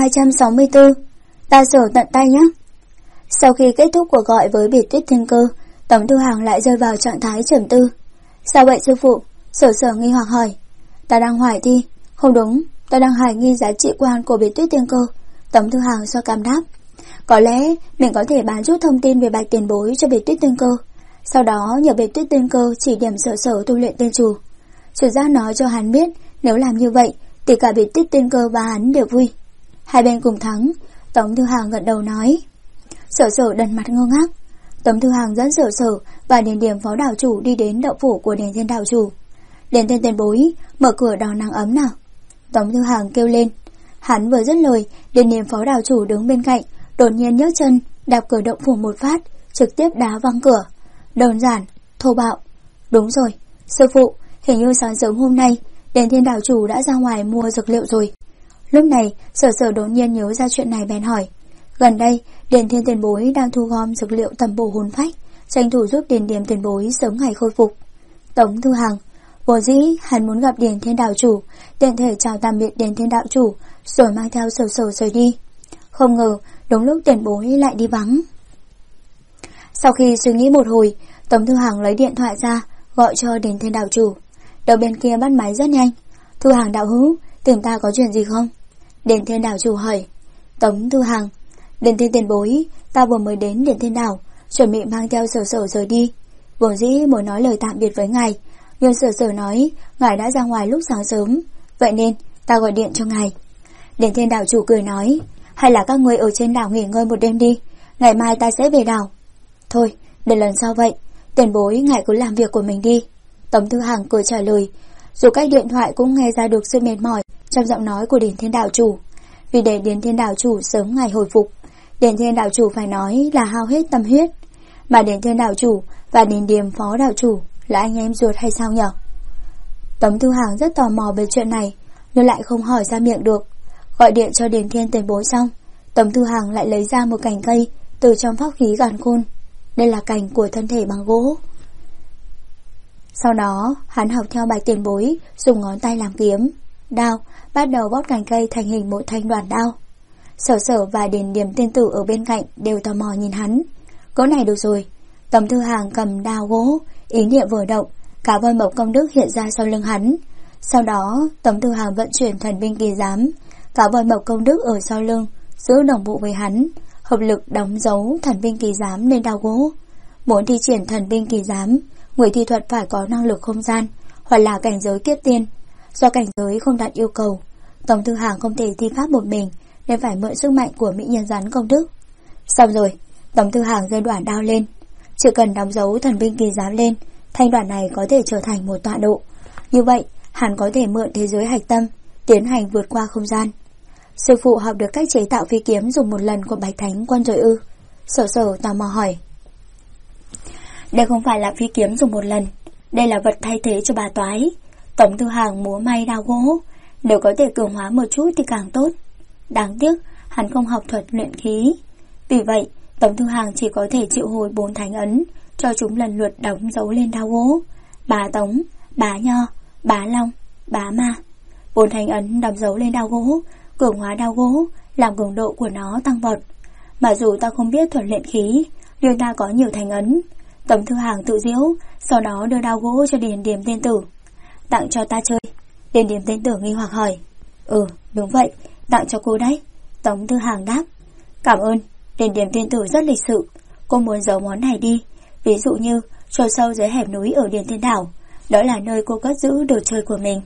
2264. Ta sở tận tay nhé. Sau khi kết thúc cuộc gọi với Biệt Tuyết Tiên Cơ, Tống Thư Hàng lại rơi vào trạng thái trầm tư. Sao vậy sư phụ? Sở Sở nghi hoặc hỏi. Ta đang hoài thi. Không đúng, ta đang hoài nghi giá trị quan của Biệt Tuyết Tiên Cơ. Tống Thư Hàng xoa cằm đáp. Có lẽ mình có thể bán chút thông tin về Bạch tiền bối cho Biệt Tuyết Tiên Cơ, sau đó nhờ Biệt Tuyết Tiên Cơ chỉ điểm Sở Sở tu luyện tiên chủ. Chủ giác nói cho hắn biết, nếu làm như vậy thì cả Biệt Tuyết Tiên Cơ và hắn đều vui. Hai bên cùng thắng. Tống Thư Hàng gật đầu nói. Sở Sở đần mặt ngơ ngác. Tống Thư Hàng dẫn Sở Sở và Điền Điềm phó đảo chủ đi đến đậu phủ của Điền Thiên đảo chủ. Điền Thiên tiền bối, mở cửa đón nắng ấm nào. Tống Thư Hàng kêu lên. Hắn vừa dứt lời, Điền Điềm phó đảo chủ đứng bên cạnh đột nhiên nhấc chân đạp cửa động phủ một phát, trực tiếp đá văng cửa. Đơn giản, thô bạo. Đúng rồi, sư phụ, hình như sáng sớm hôm nay Điền Thiên đảo chủ đã ra ngoài mua dược liệu rồi. Lúc này Sở Sở đột nhiên nhớ ra chuyện này bèn hỏi. Gần đây Điền Thiên tiền bối đang thu gom dược liệu tầm bổ hồn phách, tranh thủ giúp Điền Điềm tiền bối sớm ngày khôi phục. Tống Thư Hàng, vốn dĩ hắn muốn gặp Điền Thiên đảo chủ, tiện thể chào tạm biệt Điền Thiên đạo chủ, rồi mang theo Sở Sở rời đi. Không ngờ đúng lúc tiền bối lại đi vắng. Sau khi suy nghĩ một hồi, Tống Thư Hàng lấy điện thoại ra gọi cho Điền Thiên đạo chủ. Đầu bên kia bắt máy rất nhanh. Thư Hàng đạo hữu, tìm ta có chuyện gì không? Điền Thiên đạo chủ hỏi. Tống Thư Hàng, Điền Thiên tiền bối, ta vừa mới đến Điền Thiên đảo, chuẩn bị mang theo Sở Sở rời đi. Vốn dĩ muốn nói lời tạm biệt với ngài, nhưng Sở Sở nói ngài đã ra ngoài lúc sáng sớm, vậy nên ta gọi điện cho ngài. Điền Thiên đạo chủ cười nói. Hay là các ngươi ở trên đảo nghỉ ngơi một đêm đi, ngày mai ta sẽ về đảo. Thôi, để lần sau vậy, tiền bối ngài cứ làm việc của mình đi. Tống Thư Hàng cười trả lời, dù cách điện thoại cũng nghe ra được sự mệt mỏi trong giọng nói của Điền Thiên đạo chủ. Vì để Điền Thiên đạo chủ sớm ngày hồi phục, Điền Thiên đạo chủ phải nói là hao hết tâm huyết. Mà Điền Thiên đạo chủ và Điền Điềm phó đạo chủ là anh em ruột hay sao nhở? Tống Thư Hàng rất tò mò về chuyện này, nhưng lại không hỏi ra miệng được. Gọi điện cho Điền Thiên tiền bối xong, Tống Thư Hàng lại lấy ra một cành cây từ trong pháp khí Càn Khôn. Đây là cành của thân thể bằng gỗ. Sau đó hắn học theo Bạch tiền bối, dùng ngón tay làm kiếm, đao, bắt đầu bóp cành cây thành hình một thanh đoàn đao. Sở Sở và Điền Điềm tiên tử ở bên cạnh đều tò mò nhìn hắn. Cỗ này được rồi. Tống Thư Hàng cầm đao gỗ, ý niệm vừa động, cả voi mộc công đức hiện ra sau lưng hắn. Sau đó Tống Thư Hàng vận chuyển thần binh kỳ giám, cả voi mộc công đức ở sau lưng giữ đồng bộ với hắn, hợp lực đóng dấu thần binh kỳ giám lên đao gỗ. Muốn thi triển thần binh kỳ giám, người thi thuật phải có năng lực không gian hoặc là cảnh giới kiếp tiên. Do cảnh giới không đạt yêu cầu, Tống Thư Hàng không thể thi pháp một mình, nên phải mượn sức mạnh của mỹ nhân rắn công đức. Xong rồi, Tống Thư Hàng giơ đoạn đao lên. Chỉ cần đóng dấu thần binh kỳ giám lên, thanh đoạn này có thể trở thành một tọa độ. Như vậy, hắn có thể mượn thế giới hạch tâm, tiến hành vượt qua không gian. Sư phụ học được cách chế tạo phi kiếm dùng một lần của Bạch Thánh Quân rồi ư? Sở Sở tò mò hỏi. Đây không phải là phi kiếm dùng một lần, đây là vật thay thế cho bà toái. Tống Thư Hàng múa may đao gỗ, nếu có thể cường hóa một chút thì càng tốt. Đáng tiếc, hắn không học thuật luyện khí. Vì vậy, Tống Thư Hàng chỉ có thể triệu hồi 4 thánh ấn, cho chúng lần lượt đóng dấu lên đao gỗ. Bá Tống, Bá Nho, Bá Long, Bá Ma. 4 thánh ấn đóng dấu lên đao gỗ, cường hóa đao gỗ, làm cường độ của nó tăng vọt. Mà dù ta không biết thuật luyện khí, nhưng ta có nhiều thánh ấn. Tống Thư Hàng tự giễu, sau đó đưa đao gỗ cho Điền Điềm tiên tử. Tặng cho ta chơi. Điền Điềm tiên tử nghi hoặc hỏi. Đúng vậy, tặng cho cô đấy. Tống Thư Hàng đáp. Cảm ơn. Điền Điềm tiên tử rất lịch sự. Cô muốn giấu món này đi. Ví dụ như chôn sâu dưới hẻm núi ở Điền Thiên Đảo, đó là nơi cô cất giữ đồ chơi của mình.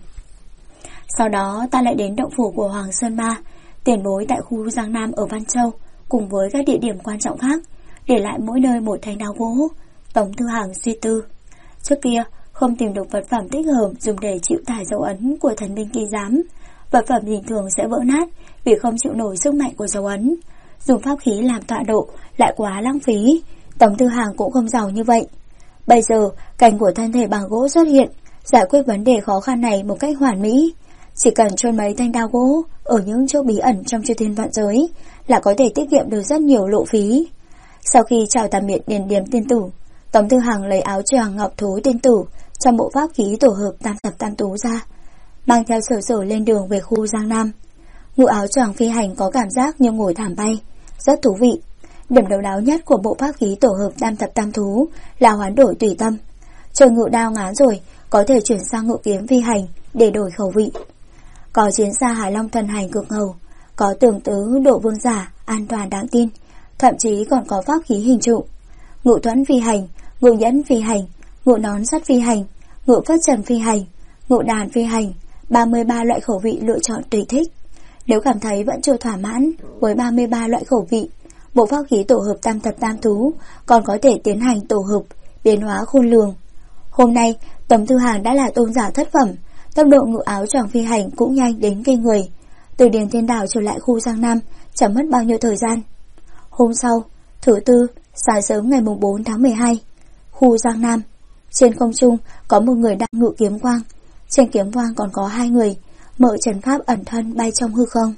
Sau đó ta lại đến động phủ của Hoàng Sơn Ma, tiền bối tại khu Giang Nam ở Văn Châu, cùng với các địa điểm quan trọng khác, để lại mỗi nơi một thanh đao gỗ. Tống Thư Hàng suy tư. Trước kia không tìm được vật phẩm thích hợp dùng để chịu tải dấu ấn của thần binh kỳ giám. Vật phẩm bình thường sẽ vỡ nát vì không chịu nổi sức mạnh của dấu ấn. Dùng pháp khí làm tọa độ lại quá lãng phí. Tống Thư Hàng cũng không giàu như vậy. Bây giờ cảnh của thân thể bằng gỗ xuất hiện, giải quyết vấn đề khó khăn này một cách hoàn mỹ. Chỉ cần chôn mấy thanh đao gỗ ở những chỗ bí ẩn trong chư thiên vạn giới là có thể tiết kiệm được rất nhiều lộ phí. Sau khi chào tạm biệt Điền Điềm tiên tử, Tống Thư Hàng lấy áo choàng ngọc thú tiên tử trong bộ pháp khí tổ hợp tam thập tam tú ra, mang theo Sở Sở lên đường về khu Giang Nam. Ngụ áo choàng phi hành có cảm giác như ngồi thảm bay, rất thú vị. Điểm độc đáo nhất của bộ pháp khí tổ hợp tam thập tam thú là hoán đổi tùy tâm. Chờ ngự đao ngán rồi, có thể chuyển sang ngự kiếm phi hành để đổi khẩu vị. Có chiến xa Hải Long thần hành cực ngầu, có tưởng tứ độ vương giả an toàn đáng tin, thậm chí còn có pháp khí hình trụ. Ngự thuẫn phi hành, ngự nhẫn phi hành, ngự nón sắt phi hành, ngự phất trần phi hành, ngự đàn phi hành, 33 loại khẩu vị lựa chọn tùy thích. Nếu cảm thấy vẫn chưa thỏa mãn với 33 loại khẩu vị, bộ pháp khí tổ hợp tam thập tam thú còn có thể tiến hành tổ hợp, biến hóa khôn lường. Hôm nay, Tống Thư Hàng đã là tôn giả thất phẩm, tốc độ ngự áo choàng phi hành cũng nhanh đến kinh người. Từ Điền Thiên Đảo trở lại khu Giang Nam chẳng mất bao nhiêu thời gian. Hôm sau, thứ tư, sáng sớm ngày 4 tháng 12, khu Giang Nam. Trên không trung có một người đang ngự kiếm quang, trên kiếm quang còn có 2 người mở trần pháp ẩn thân bay trong hư không.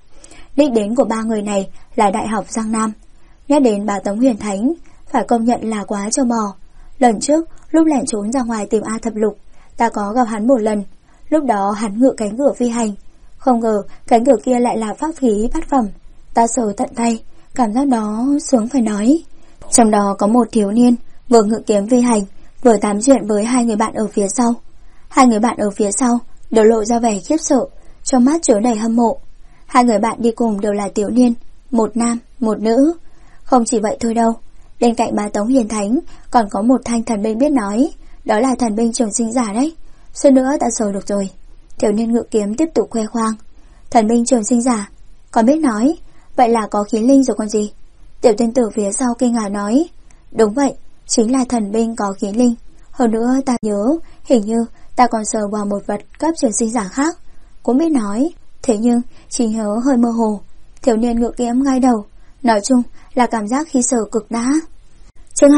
Đích đến của 3 người này là Đại học Giang Nam. Nhắc đến bà Tống Huyền Thánh, phải công nhận là quá trâu bò. Lần trước, lúc lẻn trốn ra ngoài tìm A Thập Lục, ta có gặp hắn một lần. Lúc đó hắn ngự cánh cửa phi hành, không ngờ cánh cửa kia lại là pháp khí bát phẩm. Ta sờ tận tay, cảm giác đó sướng phải nói. Trong đó có một thiếu niên vừa ngự kiếm phi hành, vừa tám chuyện với 2 người bạn ở phía sau. 2 người bạn ở phía sau đều lộ ra vẻ khiếp sợ, trong mắt chứa đầy hâm mộ. 2 người bạn đi cùng đều là tiểu niên, một nam, một nữ. Không chỉ vậy thôi đâu, bên cạnh bà Tống Hiền Thánh còn có một thanh thần binh biết nói, đó là thần binh trường sinh giả đấy. Suốt nữa ta sờ được rồi. Tiểu niên ngự kiếm tiếp tục khoe khoang. Thần binh trường sinh giả, còn biết nói, vậy là có khí linh rồi còn gì. Tiểu tiên tử phía sau kinh ngạc nói, đúng vậy, chính là thần binh có khí linh. Hơn nữa ta nhớ, hình như ta còn sờ vào một vật cấp trường sinh giả khác, cũng biết nói, thế nhưng chỉ nhớ hơi mơ hồ. Thiếu niên ngự kiếm gai đầu, nói chung là cảm giác khi sờ cực đã. Chương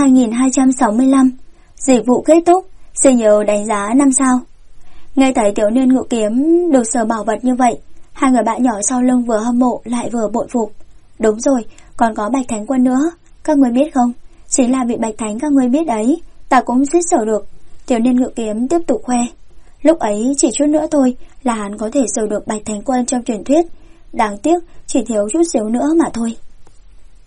2265, dịch vụ kết thúc, xin nhớ đánh giá 5 sao. Nghe thấy tiểu niên ngự kiếm được sờ bảo vật như vậy, 2 người bạn nhỏ sau lưng vừa hâm mộ lại vừa bội phục. Đúng rồi, còn có Bạch Thánh Quân nữa, các người biết không? Chính là vị Bạch Thánh các người biết đấy, ta cũng giết sờ được. Tiểu niên ngự kiếm tiếp tục khoe. Lúc ấy chỉ chút nữa thôi là hắn có thể sờ được Bạch Thánh Quân trong truyền thuyết, đáng tiếc chỉ thiếu chút xíu nữa mà thôi.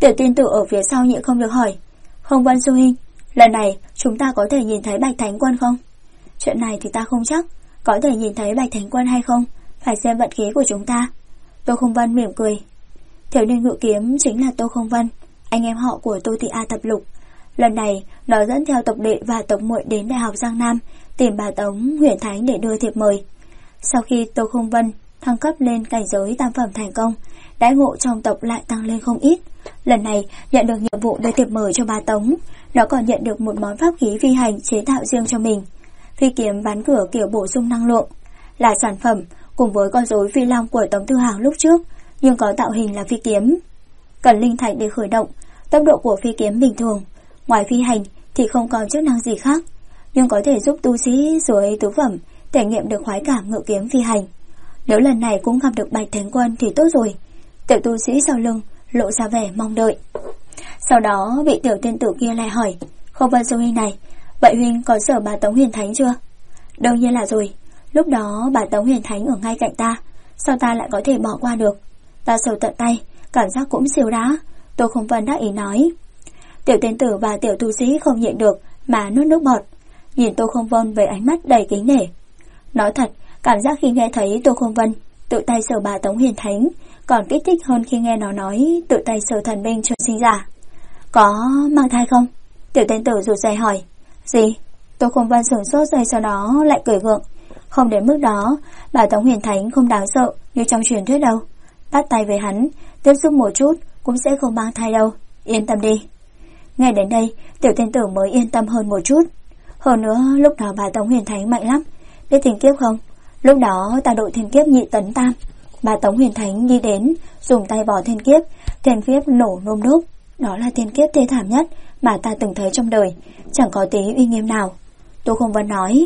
Tiểu tiên tử ở phía sau nhịn không được hỏi, Không Vân sư huynh, lần này chúng ta có thể nhìn thấy Bạch Thánh Quân không? Chuyện này thì ta không chắc, có thể nhìn thấy Bạch Thánh Quân hay không, phải xem vận khí của chúng ta. Tô Không Vân mỉm cười. Thiếu niên ngự kiếm chính là Tô Không Vân, anh em họ của Tô Thị A Thập Lục. Lần này nó dẫn theo tộc đệ và tộc muội đến Đại học Giang Nam tìm bà Tống Huyền Thánh để đưa thiệp mời. Sau khi Tô Không Vân thăng cấp lên cảnh giới tam phẩm thành công, đãi ngộ trong tộc lại tăng lên không ít. Lần này nhận được nhiệm vụ đưa thiệp mời cho bà Tống, nó còn nhận được một món pháp khí phi hành chế tạo riêng cho mình. Phi kiếm ván cửa kiểu bổ sung năng lượng, là sản phẩm cùng với con rối phi long của Tống Thư Hàng lúc trước, nhưng có tạo hình là phi kiếm. Cần linh thạch để khởi động, tốc độ của phi kiếm bình thường, ngoài phi hành thì không còn chức năng gì khác, nhưng có thể giúp tu sĩ dưới tứ phẩm trải nghiệm được khoái cảm ngự kiếm phi hành. Nếu lần này cũng gặp được Bạch Thánh Quân thì tốt rồi. Tiểu tu sĩ sau lưng lộ ra vẻ mong đợi. Sau đó vị tiểu tiên tử kia lại hỏi, Không Vân sư huynh này, vậy huynh có sở bà Tống Huyền Thánh chưa? Đương nhiên là rồi, lúc đó bà Tống Huyền Thánh ở ngay cạnh ta, sao ta lại có thể bỏ qua được? Ta sờ tận tay, cảm giác cũng siêu đá. Tô Không Vân đắc ý nói. Tiểu tiên tử và tiểu tu sĩ không nhịn được mà nuốt nước bọt, nhìn Tô Không Vân với ánh mắt đầy kính nể. Nói thật, cảm giác khi nghe thấy Tô Không Vân tự tay sờ bà Tống Huyền Thánh còn kích thích hơn khi nghe nó nói tự tay sờ thần binh chuẩn sinh giả. Có mang thai không? Tiểu tiên tử rụt rè hỏi. Gì? Tô Không Vân sửng sốt rồi sau đó lại cười gượng. Không đến mức đó, bà Tống Huyền Thánh không đáng sợ như trong truyền thuyết đâu. Bắt tay với hắn, tiếp xúc một chút cũng sẽ không mang thai đâu, yên tâm đi. Nghe đến đây, tiểu tiên tử mới yên tâm hơn một chút. Hơn nữa, lúc đó bà Tống Huyền Thánh mạnh lắm, biết thiên kiếp không? Lúc đó ta độ thiên kiếp nhị tấn tam. Bà Tống Huyền Thánh đi đến, dùng tay bỏ thiên kiếp nổ nôm đốp. Đó là thiên kiếp thê thảm nhất mà ta từng thấy trong đời, chẳng có tí uy nghiêm nào. Tô Không Vân nói.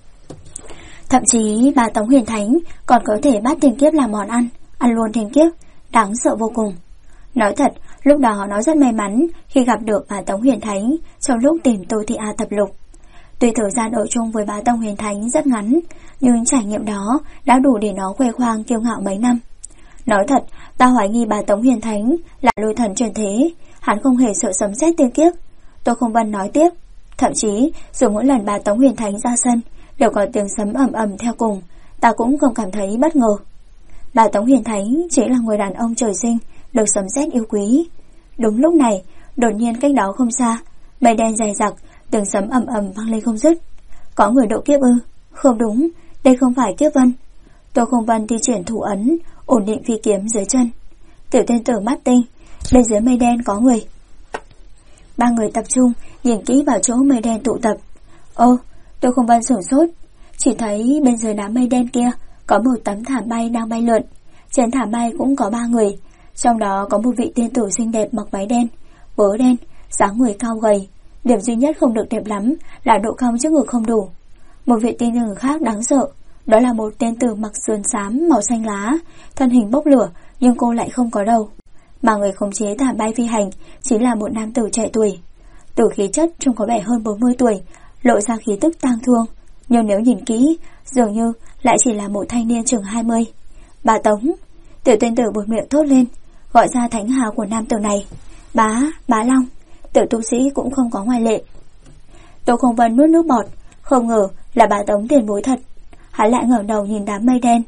Thậm chí bà Tống Huyền Thánh còn có thể bắt thiên kiếp làm món ăn luôn thiên kiếp, đáng sợ vô cùng. Nói thật, lúc đó nó rất may mắn khi gặp được bà Tống Huyền Thánh trong lúc tìm Tô Thị A Thập Lục. Tuy thời gian ở chung với bà Tống Huyền Thánh rất ngắn, nhưng trải nghiệm đó đã đủ để nó khoe khoang kiêu ngạo mấy năm. Nói thật, ta hoài nghi bà Tống Huyền Thánh là lôi thần truyền thế, hắn không hề sợ sấm sét tiên kiếp. Tô Không Vân nói tiếp, thậm chí dù mỗi lần bà Tống Huyền Thánh ra sân đều có tiếng sấm ầm ầm theo cùng, ta cũng không cảm thấy bất ngờ. Bà Tống Huyền Thánh chỉ là người đàn ông trời sinh được sấm sét yêu quý. Đúng lúc này, đột nhiên cách đó không xa, mây đen dày đặc, tiếng sấm ầm ầm vang lên không dứt. Có người độ kiếp ư? Không đúng, đây không phải kiếp vân. Tô Không Vân thi triển thủ ấn, ổn định phi kiếm dưới chân. Tiểu tiên tử mắt tinh, bên dưới mây đen có người. Ba người tập trung nhìn kỹ vào chỗ mây đen tụ tập. Ô, Tô Không Vân sửng sốt, chỉ thấy bên dưới đám mây đen kia có một tấm thảm bay đang bay lượn. Trên thảm bay cũng có 3 người, trong đó có một vị tiên tử xinh đẹp mặc váy đen, vớ đen, dáng người cao gầy. Điểm duy nhất không được đẹp lắm là độ cong trước ngực không đủ. Một vị tiên tử khác đáng sợ, đó là một tiên tử mặc sườn xám màu xanh lá, thân hình bốc lửa nhưng cô lại không có đầu. Mà người khống chế thảm bay phi hành chính là một nam tử trẻ tuổi. Từ khí chất trông có vẻ hơn 40 tuổi, lộ ra khí tức tang thương, nhưng nếu nhìn kỹ, dường như lại chỉ là một thanh niên chừng 20. Bà Tống, tiểu tiên tử buột miệng thốt lên, gọi ra thánh hào của nam tử này. Bá Long. Tiểu tu sĩ cũng không có ngoại lệ. Tô Không Vân nuốt nước bọt, không ngờ là bà Tống tiền bối thật. Hắn lại ngẩng đầu nhìn đám mây đen.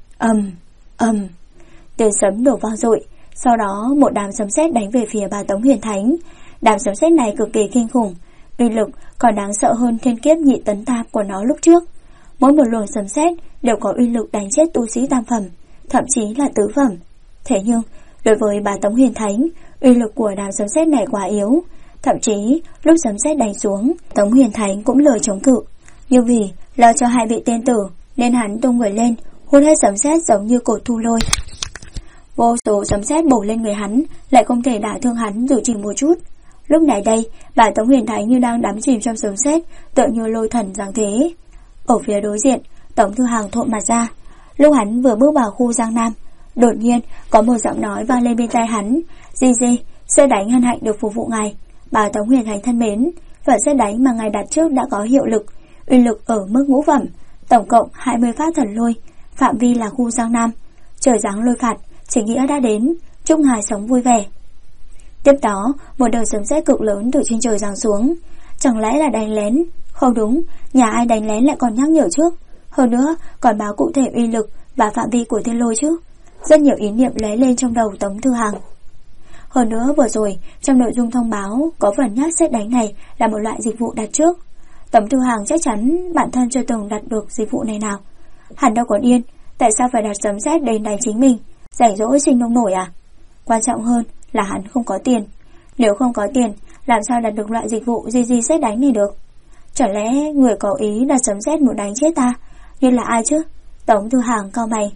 Tiếng sấm đổ vang dội, sau đó một đám sấm sét đánh về phía bà Tống Huyền Thánh. Đám sấm sét này cực kỳ kinh khủng, uy lực còn đáng sợ hơn thiên kiếp nhị tấn tam của nó lúc trước. Mỗi một luồng sấm sét đều có uy lực đánh chết tu sĩ tam phẩm, thậm chí là tứ phẩm. Thế nhưng đối với bà Tống Huyền Thánh, uy lực của đám sấm sét này quá yếu. Thậm chí lúc sấm sét đánh xuống, Tống Huyền Thánh cũng lười chống cự. Nhưng vì lo cho hai vị tiên tử nên hắn tung người lên, hút hết sấm sét giống như cột thu lôi. Vô số sấm sét bổ lên người hắn, lại không thể đả thương hắn dù chỉ một chút. Lúc này đây, bà Tống Huyền Thánh như đang đắm chìm trong sấm sét, tựa như lôi thần giáng thế. Ở phía đối diện, Tống Thư Hàng thộn mặt ra. Lúc hắn vừa bước vào khu Giang Nam, đột nhiên có một giọng nói vang lên bên tai hắn. Di, sét đánh hân hạnh được phục vụ ngài. Bà Tống Huyền Thánh thân mến, phần sét đánh mà ngài đặt trước đã có hiệu lực, uy lực ở mức ngũ phẩm, tổng cộng 20 phát thần lôi, phạm vi là khu Giang Nam. Trời giáng lôi phạt, chính nghĩa đã đến, chúc ngài sống vui vẻ. Tiếp đó, một đợt sấm sét cực lớn từ trên trời giáng xuống. Chẳng lẽ là đánh lén? Không đúng, nhà ai đánh lén lại còn nhắc nhở trước. Hơn nữa, còn báo cụ thể uy lực và phạm vi của thiên lôi chứ. Rất nhiều ý niệm lóe lên trong đầu Tống Thư Hằng. Hơn nữa vừa rồi, trong nội dung thông báo có phần nhắc sét đánh này là một loại dịch vụ đặt trước. Tống Thư Hằng chắc chắn bản thân chưa từng đặt được dịch vụ này nào. Hắn đâu có điên, tại sao phải đặt sấm sét đến đánh chính mình? Rảnh rỗi sinh nông nổi à? Quan trọng hơn là hắn không có tiền. Nếu không có tiền, làm sao đặt được loại dịch vụ gì sét đánh này được? Chẳng lẽ người có ý đặt sấm sét muốn đánh chết ta? Nhưng là ai chứ? Tống Thư Hằng cau mày.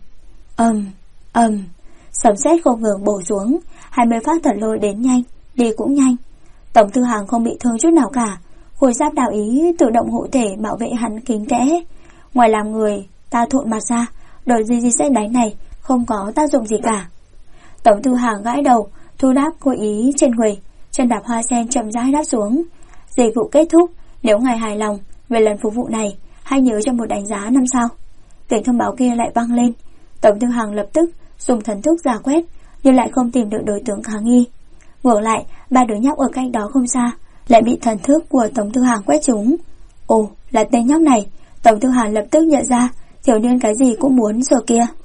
Sấm sét không ngừng bổ xuống, 20 phát thần lôi đến nhanh, đi cũng nhanh. Tống Thư Hằng không bị thương chút nào cả. Khôi giáp đạo ý tự động hộ thể bảo vệ hắn kín kẽ. Ngoài làm người ta thộn mặt ra, đợt gì sét đánh này không có tác dụng gì cả. Tống Thư Hằng gãi đầu, thu đáp khôi ý trên người, chân đạp hoa sen chậm rãi đáp xuống. Dịch vụ kết thúc, nếu ngài hài lòng về lần phục vụ này, hãy nhớ cho một đánh giá 5 sao. Tiếng thông báo kia lại vang lên. Tống Thư Hằng lập tức dùng thần thức giả quét, nhưng lại không tìm được đối tượng khả nghi. Ngược lại, ba đứa nhóc ở cạnh đó không xa lại bị thần thức của Tống Thư Hằng quét trúng. Ồ, là tên nhóc này. Tống Thư Hằng lập tức nhận ra thiếu niên cái gì cũng muốn giờ kia.